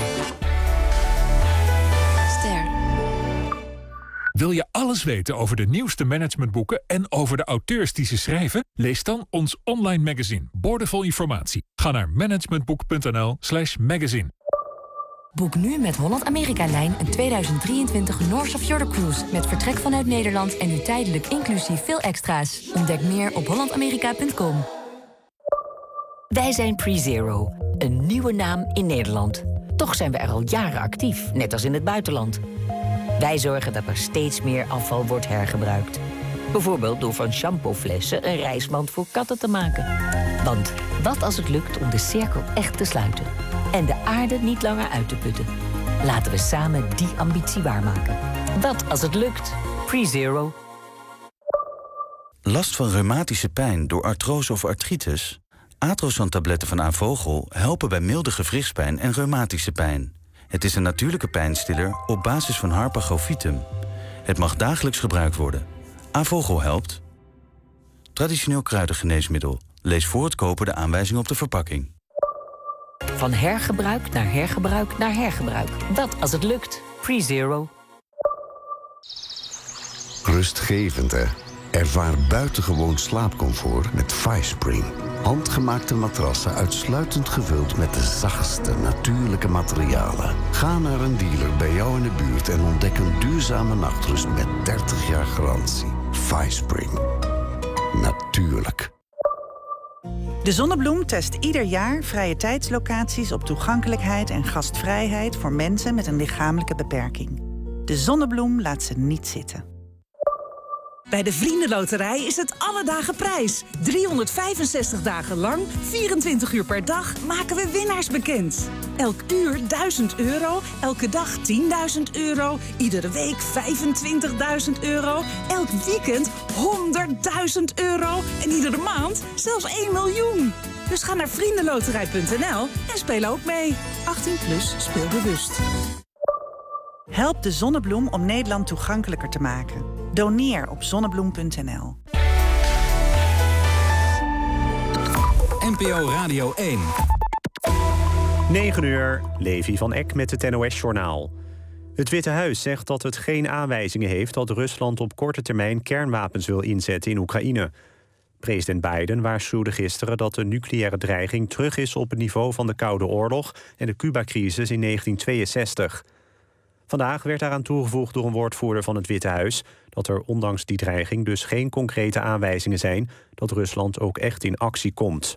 Ster. Wil je alles weten over de nieuwste managementboeken en over de auteurs die ze schrijven? Lees dan ons online magazine. Boordevol informatie. Ga naar managementboek.nl slash magazine. Boek nu met Holland-Amerika-lijn een tweeduizend drieëntwintig North of Jordan Cruise met vertrek vanuit Nederland en nu tijdelijk inclusief veel extra's. Ontdek meer op holland amerika punt com. Wij zijn PreZero, een nieuwe naam in Nederland. Toch zijn we er al jaren actief, net als in het buitenland. Wij zorgen dat er steeds meer afval wordt hergebruikt. Bijvoorbeeld door van shampooflessen een reismand voor katten te maken. Want wat als het lukt om de cirkel echt te sluiten en de aarde niet langer uit te putten? Laten we samen die ambitie waarmaken. Wat als het lukt? PreZero. Last van reumatische pijn door artrose of artritis? Atrosan-tabletten van Avogel helpen bij milde gewrichtspijn en reumatische pijn. Het is een natuurlijke pijnstiller op basis van Harpagofitum. Het mag dagelijks gebruikt worden. Avogel helpt. Traditioneel kruidengeneesmiddel. Lees voor het kopen de aanwijzing op de verpakking. Van hergebruik naar hergebruik naar hergebruik. Wat als het lukt? PreZero. Rustgevend, hè? Ervaar buitengewoon slaapcomfort met FiSpring. Handgemaakte matrassen uitsluitend gevuld met de zachtste natuurlijke materialen. Ga naar een dealer bij jou in de buurt en ontdek een duurzame nachtrust met dertig jaar garantie. FiSpring. Natuurlijk. De Zonnebloem test ieder jaar vrije tijdslocaties op toegankelijkheid en gastvrijheid voor mensen met een lichamelijke beperking. De Zonnebloem laat ze niet zitten. Bij de Vriendenloterij is het alle dagen prijs. driehonderdvijfenzestig dagen lang, vierentwintig uur per dag, maken we winnaars bekend. Elk uur duizend euro, elke dag tienduizend euro, iedere week vijfentwintigduizend euro, elk weekend honderdduizend euro en iedere maand zelfs één miljoen. Dus ga naar vriendenloterij punt n l en speel ook mee. achttien plus, speel bewust. Help de Zonnebloem om Nederland toegankelijker te maken. Doneer op zonnebloem punt n l. N P O Radio één. negen uur, Levi van Eck met het N O S-journaal. Het Witte Huis zegt dat het geen aanwijzingen heeft dat Rusland op korte termijn kernwapens wil inzetten in Oekraïne. President Biden waarschuwde gisteren dat de nucleaire dreiging terug is op het niveau van de Koude Oorlog en de Cuba-crisis in negentien tweeënzestig. Vandaag werd daaraan toegevoegd door een woordvoerder van het Witte Huis dat er ondanks die dreiging dus geen concrete aanwijzingen zijn dat Rusland ook echt in actie komt.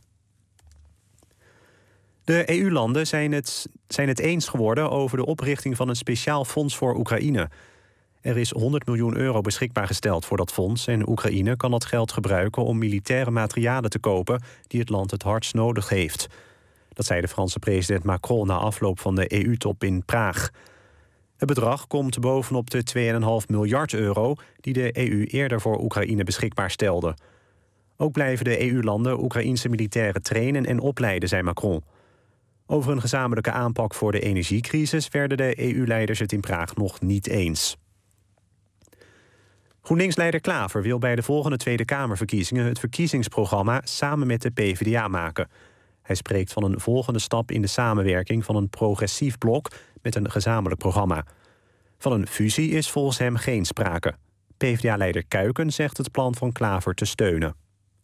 De E U-landen zijn het, zijn het eens geworden over de oprichting van een speciaal fonds voor Oekraïne. Er is honderd miljoen euro beschikbaar gesteld voor dat fonds en Oekraïne kan dat geld gebruiken om militaire materialen te kopen die het land het hardst nodig heeft. Dat zei de Franse president Macron na afloop van de E U-top in Praag. Het bedrag komt bovenop de twee komma vijf miljard euro die de E U eerder voor Oekraïne beschikbaar stelde. Ook blijven de E U-landen Oekraïense militairen trainen en opleiden, zei Macron. Over een gezamenlijke aanpak voor de energiecrisis werden de E U-leiders het in Praag nog niet eens. GroenLinks-leider Klaver wil bij de volgende Tweede Kamerverkiezingen het verkiezingsprogramma samen met de P v d A maken. Hij spreekt van een volgende stap in de samenwerking van een progressief blok met een gezamenlijk programma. Van een fusie is volgens hem geen sprake. P v d A-leider Kuiken zegt het plan van Klaver te steunen.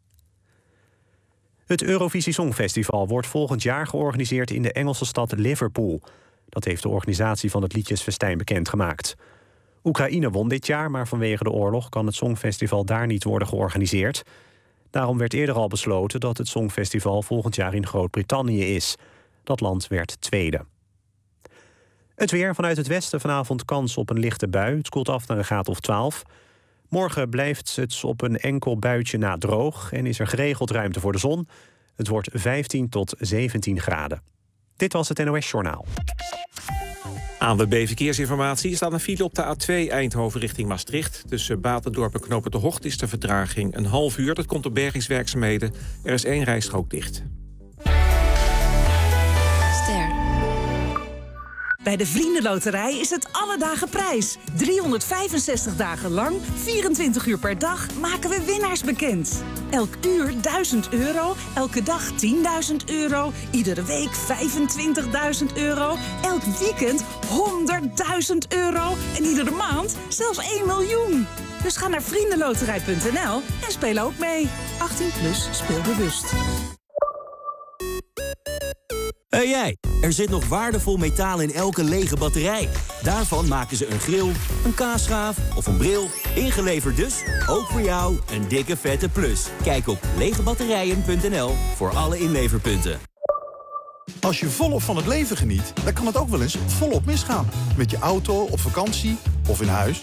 Het Eurovisie Songfestival wordt volgend jaar georganiseerd in de Engelse stad Liverpool. Dat heeft de organisatie van het Liedjesfestijn bekendgemaakt. Oekraïne won dit jaar, maar vanwege de oorlog kan het Songfestival daar niet worden georganiseerd. Daarom werd eerder al besloten dat het Songfestival volgend jaar in Groot-Brittannië is. Dat land werd tweede. Het weer vanuit het westen vanavond kans op een lichte bui. Het koelt af naar een graad of twaalf. Morgen blijft het op een enkel buitje na droog en is er geregeld ruimte voor de zon. Het wordt vijftien tot zeventien graden. Dit was het N O S-journaal. A N W B Verkeersinformatie staat een file op de A twee Eindhoven richting Maastricht. Tussen Batendorp en Knopen de Hocht is de vertraging een half uur. Dat komt door bergingswerkzaamheden. Er is één rijstrook dicht. Ster. Bij de Vriendenloterij is het alle dagen prijs. driehonderdvijfenzestig dagen lang, vierentwintig uur per dag, maken we winnaars bekend. Elk uur duizend euro, elke dag tienduizend euro, iedere week vijfentwintigduizend euro, elk weekend honderdduizend euro en iedere maand zelfs één miljoen. Dus ga naar vriendenloterij punt n l en speel ook mee. achttien plus, speel bewust. Hé hey jij, er zit nog waardevol metaal in elke lege batterij. Daarvan maken ze een grill, een kaasschaaf of een bril. Ingeleverd dus, ook voor jou een dikke vette plus. Kijk op legebatterijen punt n l voor alle inleverpunten. Als je volop van het leven geniet, dan kan het ook wel eens volop misgaan. Met je auto, op vakantie of in huis.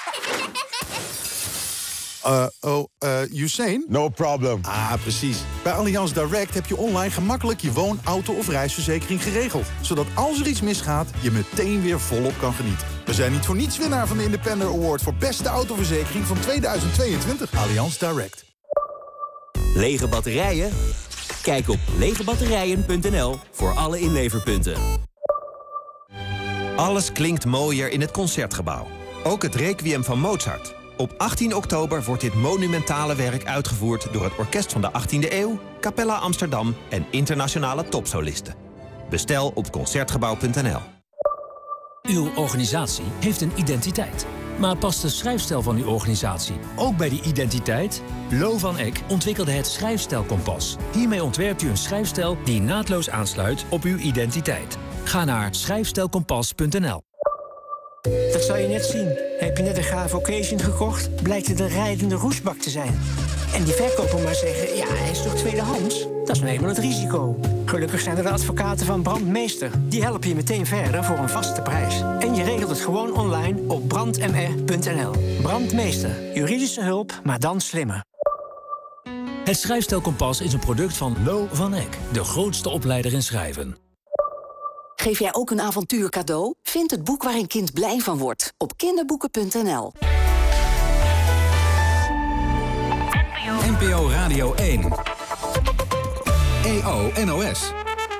Uh, oh, uh, Usain? No problem. Ah, precies. Bij Allianz Direct heb je online gemakkelijk je woon-, auto- of reisverzekering geregeld. Zodat als er iets misgaat, je meteen weer volop kan genieten. We zijn niet voor niets winnaar van de Independer Award voor beste autoverzekering van tweeduizend tweeëntwintig. Allianz Direct. Lege batterijen? Kijk op legebatterijen punt n l voor alle inleverpunten. Alles klinkt mooier in het Concertgebouw. Ook het Requiem van Mozart. Op achttien oktober wordt dit monumentale werk uitgevoerd door het Orkest van de achttiende eeuw, Capella Amsterdam en internationale topsolisten. Bestel op concertgebouw punt n l. Uw organisatie heeft een identiteit. Maar past de schrijfstijl van uw organisatie ook bij die identiteit? Lo van Eck ontwikkelde het Schrijfstijlkompas. Hiermee ontwerpt u een schrijfstijl die naadloos aansluit op uw identiteit. Ga naar schrijfstijlkompas punt n l. Dat zou je net zien. Heb je net een gave occasion gekocht, blijkt het een rijdende roestbak te zijn. En die verkoper maar zeggen, ja, hij is toch tweedehands? Dat is nou eenmaal het risico. Gelukkig zijn er de advocaten van Brandmeester. Die helpen je meteen verder voor een vaste prijs. En je regelt het gewoon online op brand m r punt n l. Brandmeester. Juridische hulp, maar dan slimmer. Het Schrijfstijlkompas is een product van Lo van Eck, de grootste opleider in schrijven. Geef jij ook een avontuur cadeau? Vind het boek waar een kind blij van wordt op kinderboeken punt n l. N P O Radio één. E O N O S.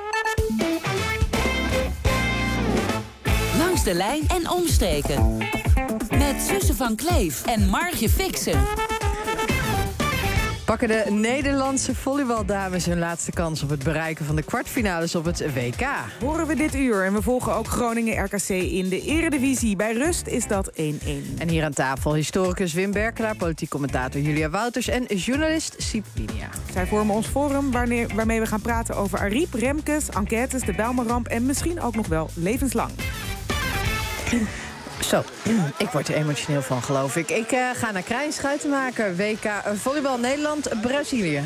Langs de lijn en omstreken. Met Suze van Kleef en Margje Fixen. Pakken de Nederlandse volleybaldames hun laatste kans op het bereiken van de kwartfinales op het W K. Horen we dit uur en we volgen ook Groningen R K C in de Eredivisie. Bij rust is dat één één. En hier aan tafel historicus Wim Berkelaar, politiek commentator Julia Wouters en journalist Siep Winia. Zij vormen ons forum waarmee we gaan praten over Ariep, Remkes, enquêtes, de Bijlmerramp en misschien ook nog wel levenslang. Zo, ik word er emotioneel van, geloof ik. Ik uh, ga naar Krijn Schuitenmaker, W K volleybal Nederland, Brazilië.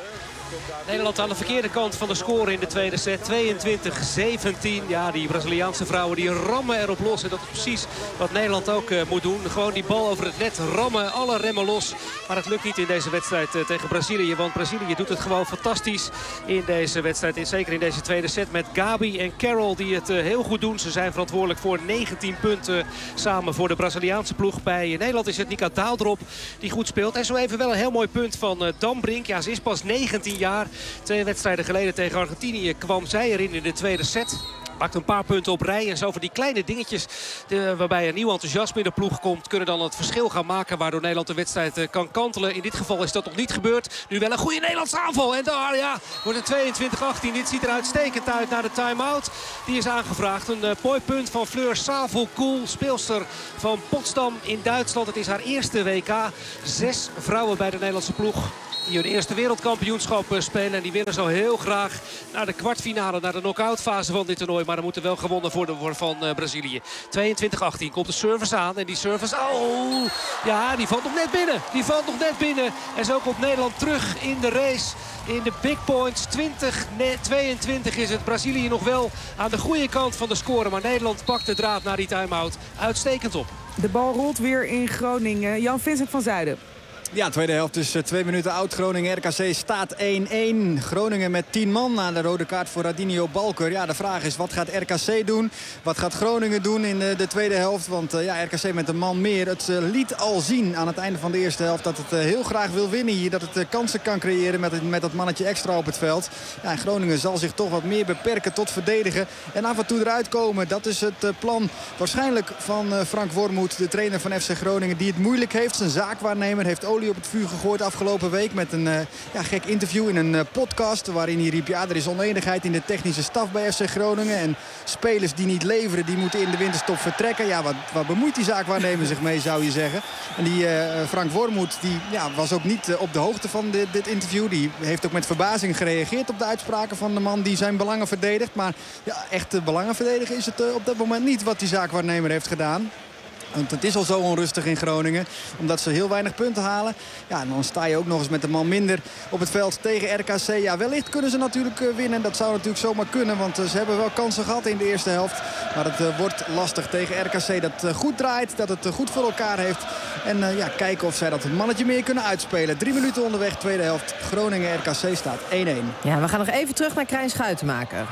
Nederland aan de verkeerde kant van de score in de tweede set. tweeëntwintig zeventien. Ja, die Braziliaanse vrouwen die rammen erop los. En dat is precies wat Nederland ook uh, moet doen. Gewoon die bal over het net rammen. Alle remmen los. Maar het lukt niet in deze wedstrijd uh, tegen Brazilië. Want Brazilië doet het gewoon fantastisch in deze wedstrijd. En zeker in deze tweede set met Gabi en Carroll die het uh, heel goed doen. Ze zijn verantwoordelijk voor negentien punten samen voor de Braziliaanse ploeg. Bij Nederland is het Nika Daaldrop die goed speelt. En zo even wel een heel mooi punt van uh, Dambrink. Ja, ze is pas negentien jaar. Twee wedstrijden geleden tegen Argentinië kwam zij erin in de tweede set. Maakt een paar punten op rij. En zo van die kleine dingetjes de, waarbij een nieuw enthousiasme in de ploeg komt, kunnen dan het verschil gaan maken waardoor Nederland de wedstrijd uh, kan kantelen. In dit geval is dat nog niet gebeurd. Nu wel een goede Nederlandse aanval. En daar ja, wordt het tweeëntwintig achttien. Dit ziet er uitstekend uit naar de time-out. Die is aangevraagd. Een uh, mooi punt van Fleur Savelkoel, speelster van Potsdam in Duitsland. Het is haar eerste W K. Zes vrouwen bij de Nederlandse ploeg die hun eerste wereldkampioenschap spelen. En die willen zo heel graag naar de kwartfinale, naar de knock-out fase van dit toernooi. Maar dan moet er wel gewonnen worden van uh, Brazilië. tweeëntwintig achttien komt de service aan. En die service, oh, ja, die valt nog net binnen. Die valt nog net binnen. En zo komt Nederland terug in de race. In de big points, twintig tweeëntwintig is het. Brazilië nog wel aan de goede kant van de score. Maar Nederland pakt de draad naar die time-out uitstekend op. De bal rolt weer in Groningen. Jan Vincent van Zuiden. Ja, tweede helft dus twee minuten oud. Groningen R K C staat één één. Groningen met tien man na de rode kaart voor Radinio Balker. Ja, de vraag is, wat gaat R K C doen? Wat gaat Groningen doen in de, de tweede helft? Want uh, ja, R K C met een man meer. Het uh, liet al zien aan het einde van de eerste helft dat het uh, heel graag wil winnen hier. Dat het uh, kansen kan creëren met, het, met dat mannetje extra op het veld. Ja, en Groningen zal zich toch wat meer beperken tot verdedigen. En af en toe eruit komen. Dat is het uh, plan waarschijnlijk van uh, Frank Wormoed, de trainer van F C Groningen. Die het moeilijk heeft. Zijn zaakwaarnemer heeft olie op het vuur gegooid afgelopen week met een uh, ja, gek interview in een uh, podcast waarin hij riep, ja, er is oneenigheid in de technische staf bij F C Groningen en spelers die niet leveren, die moeten in de winterstop vertrekken. Ja, wat, wat bemoeit die zaakwaarnemer zich mee, zou je zeggen. En die uh, Frank Wormoed, die ja, was ook niet uh, op de hoogte van dit, dit interview. Die heeft ook met verbazing gereageerd op de uitspraken van de man die zijn belangen verdedigt. Maar ja, echt uh, belangen verdedigen is het uh, op dat moment niet wat die zaakwaarnemer heeft gedaan. Want het is al zo onrustig in Groningen. Omdat ze heel weinig punten halen. Ja, en dan sta je ook nog eens met een man minder op het veld tegen R K C. Ja, wellicht kunnen ze natuurlijk uh, winnen. Dat zou natuurlijk zomaar kunnen. Want uh, ze hebben wel kansen gehad in de eerste helft. Maar het uh, wordt lastig tegen R K C. Dat uh, goed draait. Dat het uh, goed voor elkaar heeft. En uh, ja, kijken of zij dat een mannetje meer kunnen uitspelen. Drie minuten onderweg, tweede helft. Groningen R K C staat één één. Ja, we gaan nog even terug naar Krijn Schuitenmaker.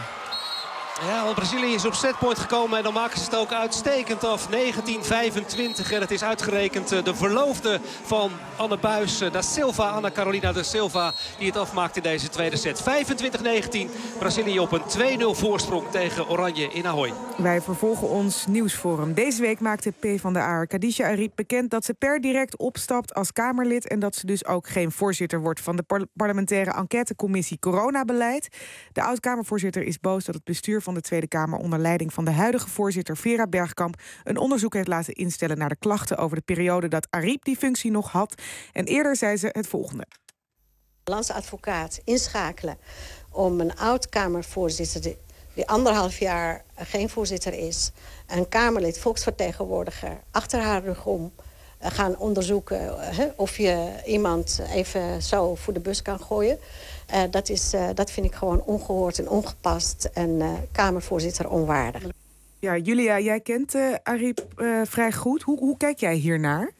Ja, want Brazilië is op setpoint gekomen en dan maken ze het ook uitstekend af. negentien vijfentwintig en het is uitgerekend de verloofde van Anne Buis, da Silva, Ana Carolina da Silva, die het afmaakt in deze tweede set. vijfentwintig negentien, Brazilië op een twee nul voorsprong tegen Oranje in Ahoy. Wij vervolgen ons nieuwsforum. Deze week maakte PvdA Khadija Ariep bekend dat ze per direct opstapt als Kamerlid en dat ze dus ook geen voorzitter wordt van de par- parlementaire enquêtecommissie coronabeleid. De oud-Kamervoorzitter is boos dat het bestuur van van de Tweede Kamer onder leiding van de huidige voorzitter Vera Bergkamp een onderzoek heeft laten instellen naar de klachten over de periode dat Ariep die functie nog had. En eerder zei ze het volgende. Landsadvocaat inschakelen om een oud-Kamervoorzitter die, die anderhalf jaar geen voorzitter is, een Kamerlid, volksvertegenwoordiger, achter haar rug om gaan onderzoeken uh, of je iemand even zo voor de bus kan gooien. Uh, dat, is, uh, dat vind ik gewoon ongehoord en ongepast en uh, Kamervoorzitter onwaardig. Ja, Julia, jij kent uh, Ariep uh, vrij goed. Hoe, hoe kijk jij hiernaar?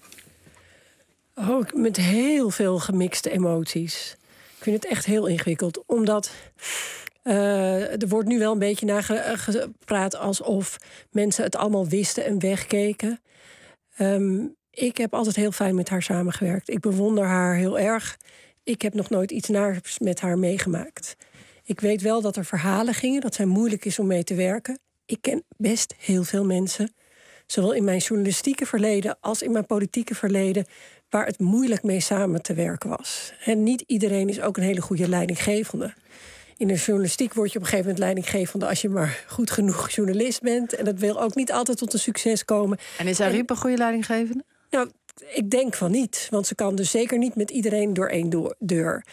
Oh, met heel veel gemixte emoties. Ik vind het echt heel ingewikkeld. Omdat uh, er wordt nu wel een beetje nagepraat alsof mensen het allemaal wisten en wegkeken. Um, ik heb altijd heel fijn met haar samengewerkt. Ik bewonder haar heel erg. Ik heb nog nooit iets naars met haar meegemaakt. Ik weet wel dat er verhalen gingen, dat zij moeilijk is om mee te werken. Ik ken best heel veel mensen, zowel in mijn journalistieke verleden als in mijn politieke verleden, waar het moeilijk mee samen te werken was. En niet iedereen is ook een hele goede leidinggevende. In de journalistiek word je op een gegeven moment leidinggevende als je maar goed genoeg journalist bent. En dat wil ook niet altijd tot een succes komen. En is Ariep een goede leidinggevende? Nou, ik denk van niet. Want ze kan dus zeker niet met iedereen door één deur.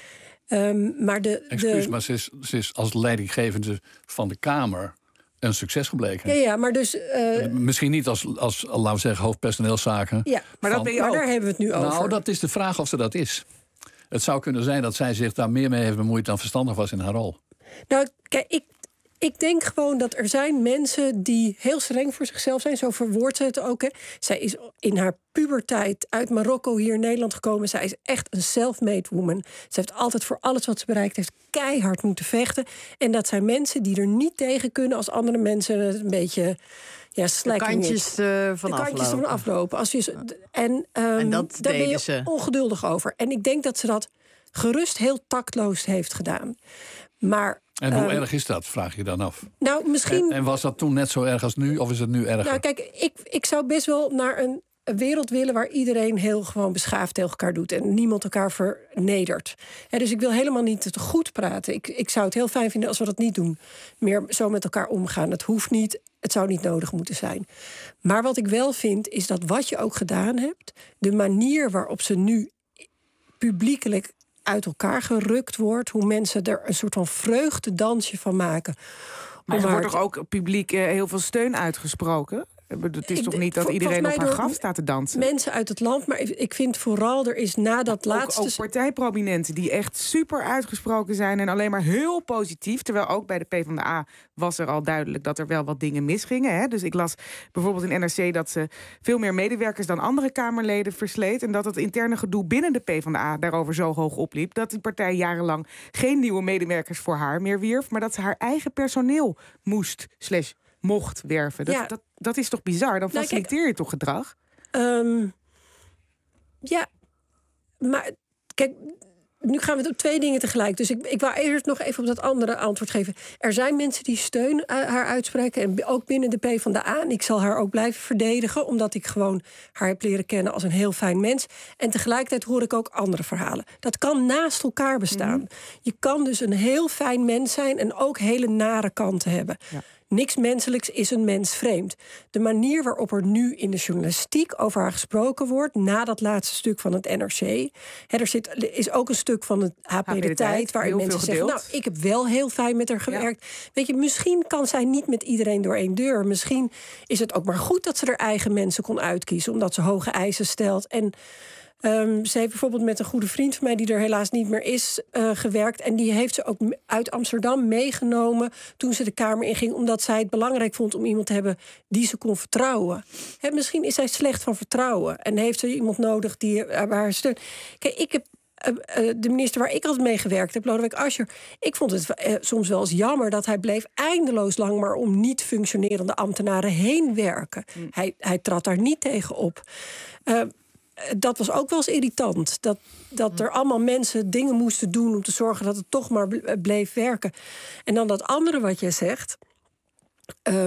Um, maar de, Excuus, de... maar ze is, ze is als leidinggevende van de Kamer een succes gebleken. Ja, ja, maar dus Uh... Misschien niet als, als, laten we zeggen, hoofdpersoneelszaken. Ja, maar, dat ben je maar daar hebben we het nu over. Nou, dat is de vraag of ze dat is. Het zou kunnen zijn dat zij zich daar meer mee heeft bemoeid dan verstandig was in haar rol. Nou, kijk, ik, ik denk gewoon dat er zijn mensen die heel streng voor zichzelf zijn. Zo verwoordt ze het ook. Hè. Zij is in haar puberteit uit Marokko hier in Nederland gekomen. Zij is echt een self-made woman. Ze heeft altijd voor alles wat ze bereikt heeft keihard moeten vechten. En dat zijn mensen die er niet tegen kunnen als andere mensen het een beetje ja, slacking. De kantjes uh, van de aflopen. kantjes van aflopen. Als je, en um, en dat daar ben je ze. ongeduldig over. En ik denk dat ze dat gerust heel tactloos heeft gedaan. Maar en hoe um, erg is dat, vraag je dan af? Nou, misschien. En, en was dat toen net zo erg als nu, of is het nu erger? Nou, kijk, ik, ik zou best wel naar een, een wereld willen waar iedereen heel gewoon beschaafd tegen elkaar doet en niemand elkaar vernedert. He, dus ik wil helemaal niet te goed praten. Ik, ik zou het heel fijn vinden als we dat niet doen. Meer zo met elkaar omgaan. Het hoeft niet. Het zou niet nodig moeten zijn. Maar wat ik wel vind, is dat wat je ook gedaan hebt, de manier waarop ze nu publiekelijk uit elkaar gerukt wordt, hoe mensen er een soort van vreugdedansje van maken. Maar er wordt toch ook publiek uh, heel veel steun uitgesproken? Het is ik, toch niet dat iedereen op haar graf staat te dansen? Mensen uit het land, maar ik vind vooral, er is na dat ook, laatste... Ook partijprominenten die echt super uitgesproken zijn en alleen maar heel positief. Terwijl ook bij de PvdA was er al duidelijk dat er wel wat dingen misgingen. Hè? Dus ik las bijvoorbeeld in N R C dat ze veel meer medewerkers dan andere Kamerleden versleet. En dat het interne gedoe binnen de PvdA daarover zo hoog opliep dat die partij jarenlang geen nieuwe medewerkers voor haar meer wierf, maar dat ze haar eigen personeel moest slash mocht werven. Dat, ja. dat, dat is toch bizar? Dan faciliteer je toch gedrag? Um, ja, maar kijk, nu gaan we op twee dingen tegelijk. Dus ik, ik wou eerst nog even op dat andere antwoord geven. Er zijn mensen die steun haar uitspreken, en ook binnen de PvdA. En ik zal haar ook blijven verdedigen, omdat ik gewoon haar heb leren kennen als een heel fijn mens. En tegelijkertijd hoor ik ook andere verhalen. Dat kan naast elkaar bestaan. Mm. Je kan dus een heel fijn mens zijn en ook hele nare kanten hebben. Ja. Niks menselijks is een mens vreemd. De manier waarop er nu in de journalistiek over haar gesproken wordt, na dat laatste stuk van het N R C. Hè, er zit, is ook een stuk van het H P, H P de, de Tijd, waarin mensen zeggen, nou, ik heb wel heel fijn met haar gewerkt. Ja. Weet je, misschien kan zij niet met iedereen door één deur. Misschien is het ook maar goed dat ze haar eigen mensen kon uitkiezen, omdat ze hoge eisen stelt. En Um, ze heeft bijvoorbeeld met een goede vriend van mij, die er helaas niet meer is, uh, gewerkt. En die heeft ze ook uit Amsterdam meegenomen toen ze de Kamer inging, omdat zij het belangrijk vond om iemand te hebben die ze kon vertrouwen. He, misschien is zij slecht van vertrouwen en heeft ze iemand nodig die uh, haar steunt. Kijk, ik heb uh, uh, de minister waar ik altijd mee gewerkt heb, Lodewijk Asscher, ik vond het uh, soms wel eens jammer dat hij bleef eindeloos lang maar om niet functionerende ambtenaren heen werken. Mm. Hij, hij trad daar niet tegen op. Uh, Dat was ook wel eens irritant. Dat, dat er allemaal mensen dingen moesten doen om te zorgen dat het toch maar bleef werken. En dan dat andere wat jij zegt. Um,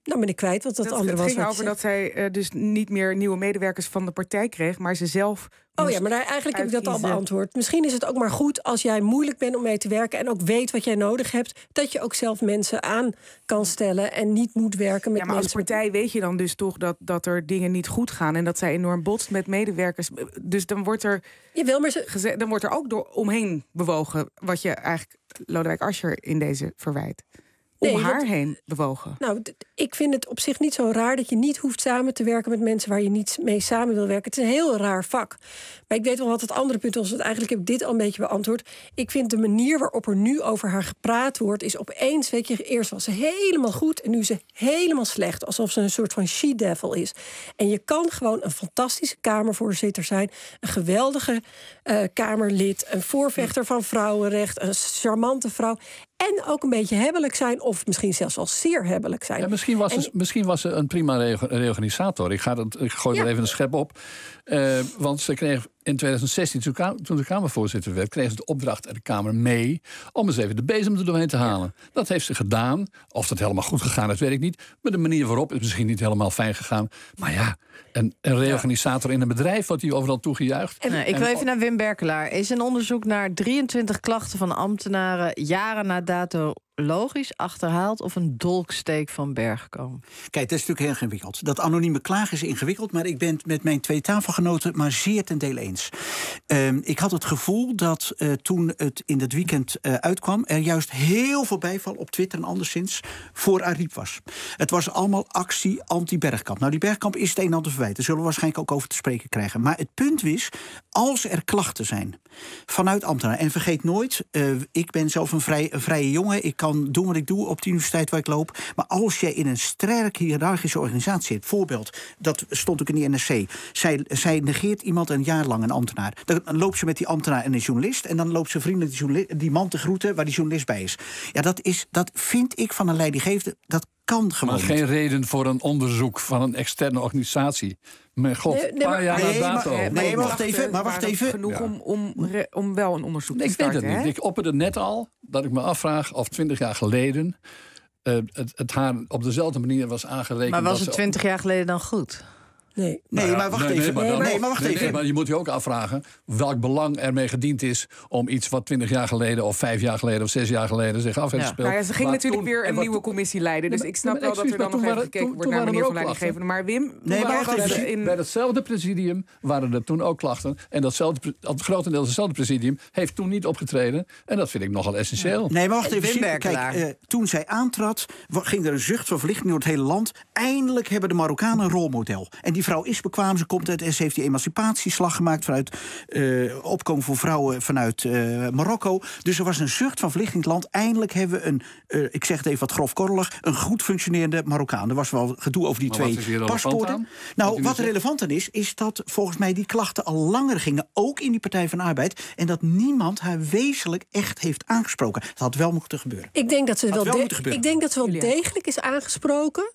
Nou ben ik kwijt wat dat, dat andere het was. Het ging over dat zij uh, dus niet meer nieuwe medewerkers van de partij kreeg, maar ze zelf... Oh ja, maar daar, eigenlijk heb ik dat al beantwoord. Misschien is het ook maar goed als jij moeilijk bent om mee te werken en ook weet wat jij nodig hebt, dat je ook zelf mensen aan kan stellen en niet moet werken met ja, maar mensen. Als partij weet je dan dus toch dat, dat er dingen niet goed gaan en dat zij enorm botst met medewerkers. Dus dan wordt er, Jawel, maar ze... geze- dan wordt er ook door omheen bewogen wat je eigenlijk Lodewijk Asscher in deze verwijt. Om Nee, haar want- heen bewogen. Nou, d- ik vind het op zich niet zo raar dat je niet hoeft samen te werken met mensen waar je niet mee samen wil werken. Het is een heel raar vak. Maar ik weet wel wat het andere punt was. Want eigenlijk heb ik dit al een beetje beantwoord. Ik vind de manier waarop er nu over haar gepraat wordt, is opeens, weet je, eerst was ze helemaal goed en nu is ze helemaal slecht. Alsof ze een soort van she-devil is. En je kan gewoon een fantastische Kamervoorzitter zijn, een geweldige uh, Kamerlid, een voorvechter van vrouwenrecht, een charmante vrouw. En ook een beetje hebbelijk zijn, of misschien zelfs wel zeer hebbelijk zijn. Ja, misschien, was En- ze, misschien was ze een prima rego- reorganisator. Ik, ga dat, ik gooi Ja. er even een schep op. Uh, want ze kreeg in twintig zestien, toen, ka- toen de Kamervoorzitter werd, kreeg ze de opdracht uit de Kamer mee om eens even de bezem er doorheen te halen. Ja. Dat heeft ze gedaan. Of dat helemaal goed gegaan is, weet ik niet. Maar de manier waarop is misschien niet helemaal fijn gegaan. Maar ja, een, een reorganisator in een bedrijf wordt die overal toegejuicht. En, nee, ik En- wil even naar Wim Berkelaar. Is een onderzoek naar drieëntwintig klachten van ambtenaren jaren na dato logisch, achterhaald of een dolksteek van Bergkamp? Kijk, dat is natuurlijk heel ingewikkeld. Dat anonieme klagen is ingewikkeld, maar ik ben het met mijn twee tafelgenoten maar zeer ten dele eens. Um, ik had het gevoel dat uh, toen het in het weekend uh, uitkwam, er juist heel veel bijval op Twitter en anderszins voor Ariep was. Het was allemaal actie anti-Bergkamp. Nou, die Bergkamp is het een en ander verwijt. Daar zullen we waarschijnlijk ook over te spreken krijgen. Maar het punt is, als er klachten zijn vanuit ambtenaren, en vergeet nooit, uh, ik ben zelf een, vrij, een vrije jongen, ik kan doen wat ik doe op de universiteit waar ik loop. Maar als je in een sterk hiërarchische organisatie zit, voorbeeld, dat stond ook in de N R C. Zij, zij negeert iemand een jaar lang, een ambtenaar. Dan loopt ze met die ambtenaar en een journalist, en dan loopt ze vriendelijk die, journalist, die man te groeten waar die journalist bij is. Ja, dat, is, dat vind ik van een leidinggevende, dat kan gewoon Maar geen reden voor een onderzoek van een externe organisatie. Mijn god, een Nee, nee, paar maar- jaar Nee, na maar- dato. nee, maar wacht even, maar wacht even. Genoeg Ja. om, om, re- om wel een onderzoek Nee, te ik weet starten. het niet. hè? Ik opperde net al dat ik me afvraag of twintig jaar geleden uh, het, het haar op dezelfde manier was aangerekend. Maar was dat het ze- twintig jaar geleden dan goed? Nee. Nee, Nou ja, maar wacht nee, even. Nee, maar, Nee, dan- nee, maar wacht nee, even. nee, maar je moet je ook afvragen welk belang ermee gediend is om iets wat twintig jaar geleden of vijf jaar geleden of zes jaar geleden zich af heeft Ja. gespeeld. Nou ja, ze ging Maar natuurlijk toen- weer en een wat nieuwe toen- commissie leiden. Dus Nee, ik snap maar- wel maar dat er dan excuus, nog maar even toen gekeken waren- wordt naar toen meneer van waren er ook leidinggevende. Maar Wim, toen Nee, maar waren wacht dat even. in... Bij datzelfde presidium waren er toen ook klachten. En datzelfde, pre- dat grotendeels hetzelfde presidium heeft toen niet opgetreden. En dat vind ik nogal essentieel. Nee, maar wacht Wim even. Zie- Berkelaar. Kijk, uh, toen zij aantrad, wa- ging er een zucht van verlichting door het hele land. Eindelijk hebben de Marokkanen een rolmodel. En die vrouw is bekwaam, ze komt uit en ze heeft die emancipatieslag gemaakt vanuit uh, opkomen voor vrouwen vanuit uh, Marokko. Dus er was een zucht van verlichting in het land. Eindelijk hebben we een, uh, ik zeg het even wat grofkorrelig, een goed functionerende Marokkaan. Er was wel gedoe over die Maar wat twee is hier relevant paspoorten. aan? Nou, Wat u wat nu relevant aan is, is dat volgens mij die klachten al langer gingen, ook in die Partij van de Arbeid. En dat niemand haar wezenlijk echt heeft aangesproken. Dat had wel moeten gebeuren. Ik denk dat ze Had wel, wel de- moeten gebeuren. ik denk dat ze wel Julia. degelijk is aangesproken.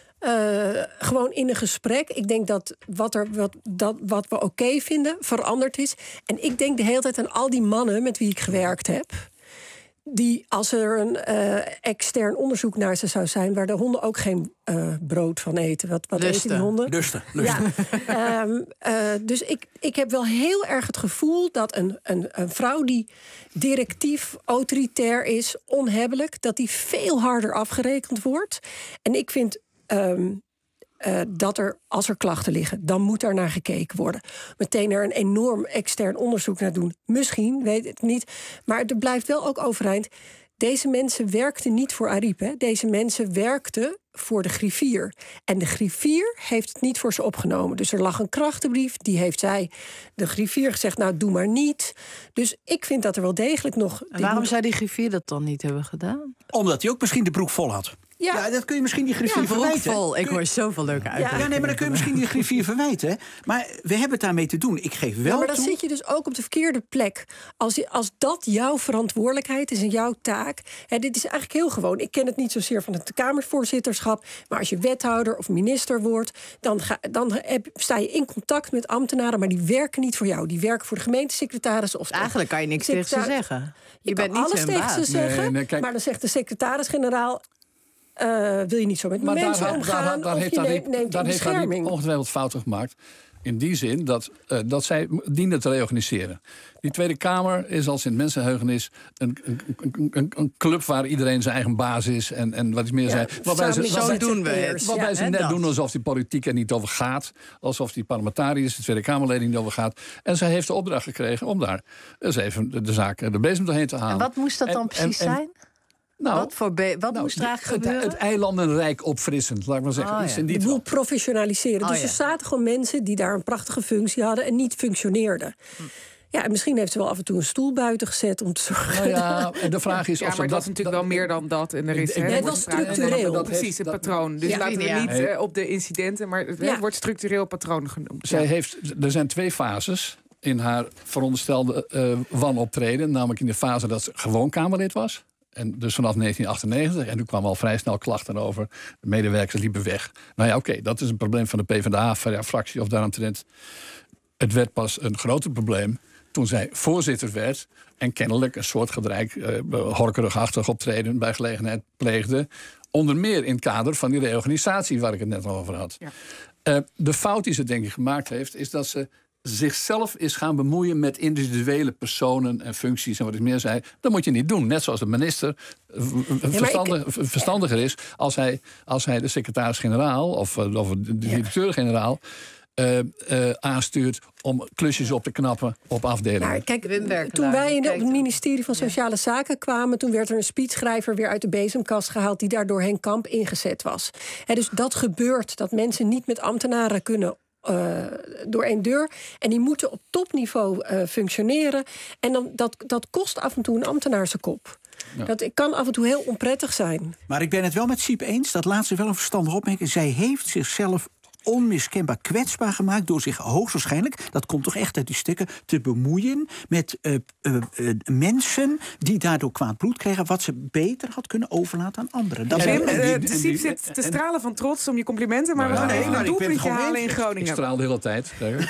Uh, gewoon in een gesprek. Ik denk dat wat, er, wat, dat, wat we oké vinden veranderd is. En ik denk de hele tijd aan al die mannen met wie ik gewerkt heb. Die, als er een uh, extern onderzoek naar ze zou zijn, waar de honden ook geen uh, brood van eten. Wat, wat eten die honden? Lusten, lusten. Ja. um, uh, dus ik, ik heb wel heel erg het gevoel dat een, een, een vrouw die directief, autoritair is, onhebbelijk, dat die veel harder afgerekend wordt. En ik vind Um, uh, dat er, als er klachten liggen, dan moet daar naar gekeken worden. Meteen er een enorm extern onderzoek naar doen. Misschien, weet het niet. Maar er blijft wel ook overeind. Deze mensen werkten niet voor Ariep. Hè. Deze mensen werkten voor de griffier. En de griffier heeft het niet voor ze opgenomen. Dus er lag een krachtenbrief, die heeft zij de griffier gezegd, nou, doe maar niet. Dus ik vind dat er wel degelijk nog... En waarom moet... zou die griffier dat dan niet hebben gedaan? Omdat hij ook misschien de broek vol had. Ja. Ja, dat kun je misschien die griffier Ja, verwijten. vol. Ik hoor zoveel leuke uitdrukkingen. Ja, nee, maar dan kun je misschien die griffier verwijten. Maar we hebben het daarmee te doen. Ik geef wel Ja, maar dan toe... zit je dus ook op de verkeerde plek. Als, je, als dat jouw verantwoordelijkheid is en jouw taak. Hè, dit is eigenlijk heel gewoon. Ik ken het niet zozeer van het Kamervoorzitterschap. Maar als je wethouder of minister wordt, dan, ga, dan heb, sta je in contact met ambtenaren. Maar die werken niet voor jou. Die werken voor de gemeentesecretaris. Of Eigenlijk kan je niks tegen ze zeggen. Je, Je bent kan niet alles zijn tegen baas. ze zeggen. Nee, nee, kijk. Maar dan zegt de secretaris-generaal: Uh, wil je niet zo met maar mensen daar, omgaan? Daar, daar, daar of heeft je daar neemt, neemt daar in heeft hij ongetwijfeld fouten gemaakt. In die zin dat, uh, dat zij diende te reorganiseren. Die Tweede Kamer is als in het mensenheugenis een, een, een, een, een club waar iedereen zijn eigen baas is. En, en wat is meer zijn. Ja, waarbij ze, zo doen we het. Waarbij ja, ze net dat. doen alsof die politiek er niet over gaat. Alsof die parlementariërs, de Tweede Kamerleden niet over gaat. En zij heeft de opdracht gekregen om daar eens even de, de zaak de bezem doorheen te halen. En wat moest dat dan en, precies en, en, zijn? Nou, wat voor be- wat nou, moest er eigenlijk het, gebeuren? Het eilandenrijk opfrissend, laat ik maar zeggen. Oh, Iets ja. in die de boel professionaliseren. Oh, dus ja. er zaten gewoon mensen die daar een prachtige functie hadden en niet functioneerden. Hm. Ja, en misschien heeft ze wel af en toe een stoel buiten gezet om te zorgen. Nou ja, en de vraag is ja, of maar dat, dat is natuurlijk dat, wel meer dan dat. En er is, ik, hè, het was structureel. Dat precies, het patroon. Dus ja, laten we ja. niet uh, op de incidenten, maar het ja. wordt structureel patroon genoemd. Zij ja. heeft, er zijn twee fases in haar veronderstelde uh, wanoptreden. Namelijk in de fase dat ze gewoon Kamerlid was. En dus vanaf negentien achtennegentig. En toen kwam al vrij snel klachten over. De medewerkers liepen weg. Nou ja, oké, okay, dat is een probleem van de PvdA-fractie of daaromtrent. Het werd pas een groter probleem toen zij voorzitter werd en kennelijk een soort gedreik, uh, horkerigachtig optreden bij gelegenheid pleegde. Onder meer in het kader van die reorganisatie waar ik het net al over had. Ja. Uh, de fout die ze denk ik gemaakt heeft, is dat ze zichzelf is gaan bemoeien met individuele personen en functies en wat ik meer zei. Dat moet je niet doen. Net zoals de minister verstandig, ja, ik, verstandiger is als hij, als hij de secretaris-generaal of, of de directeur-generaal Uh, uh, aanstuurt om klusjes op te knappen op afdelingen. Nou, kijk, toen wij in op het ministerie van Sociale ja. Zaken kwamen, toen werd er een speechschrijver weer uit de bezemkast gehaald die daar door Henk Kamp ingezet was. He, dus dat gebeurt, dat mensen niet met ambtenaren kunnen Uh, door één deur. En die moeten op topniveau uh, functioneren. En dan, dat, dat kost af en toe een ambtenaar zijn kop. Ja. Dat kan af en toe heel onprettig zijn. Maar ik ben het wel met Siep eens. Dat laat ze wel een verstandige opmerking. Zij heeft zichzelf onmiskenbaar kwetsbaar gemaakt door zich hoogstwaarschijnlijk, dat komt toch echt uit die stukken, te bemoeien met uh, uh, uh, mensen die daardoor kwaad bloed kregen, wat ze beter had kunnen overlaten aan anderen. Dat Wim, uh, de Siep zit te stralen van trots om je complimenten, maar nou, we gaan even een doelpuntje halen in Groningen. Ik straal de hele tijd.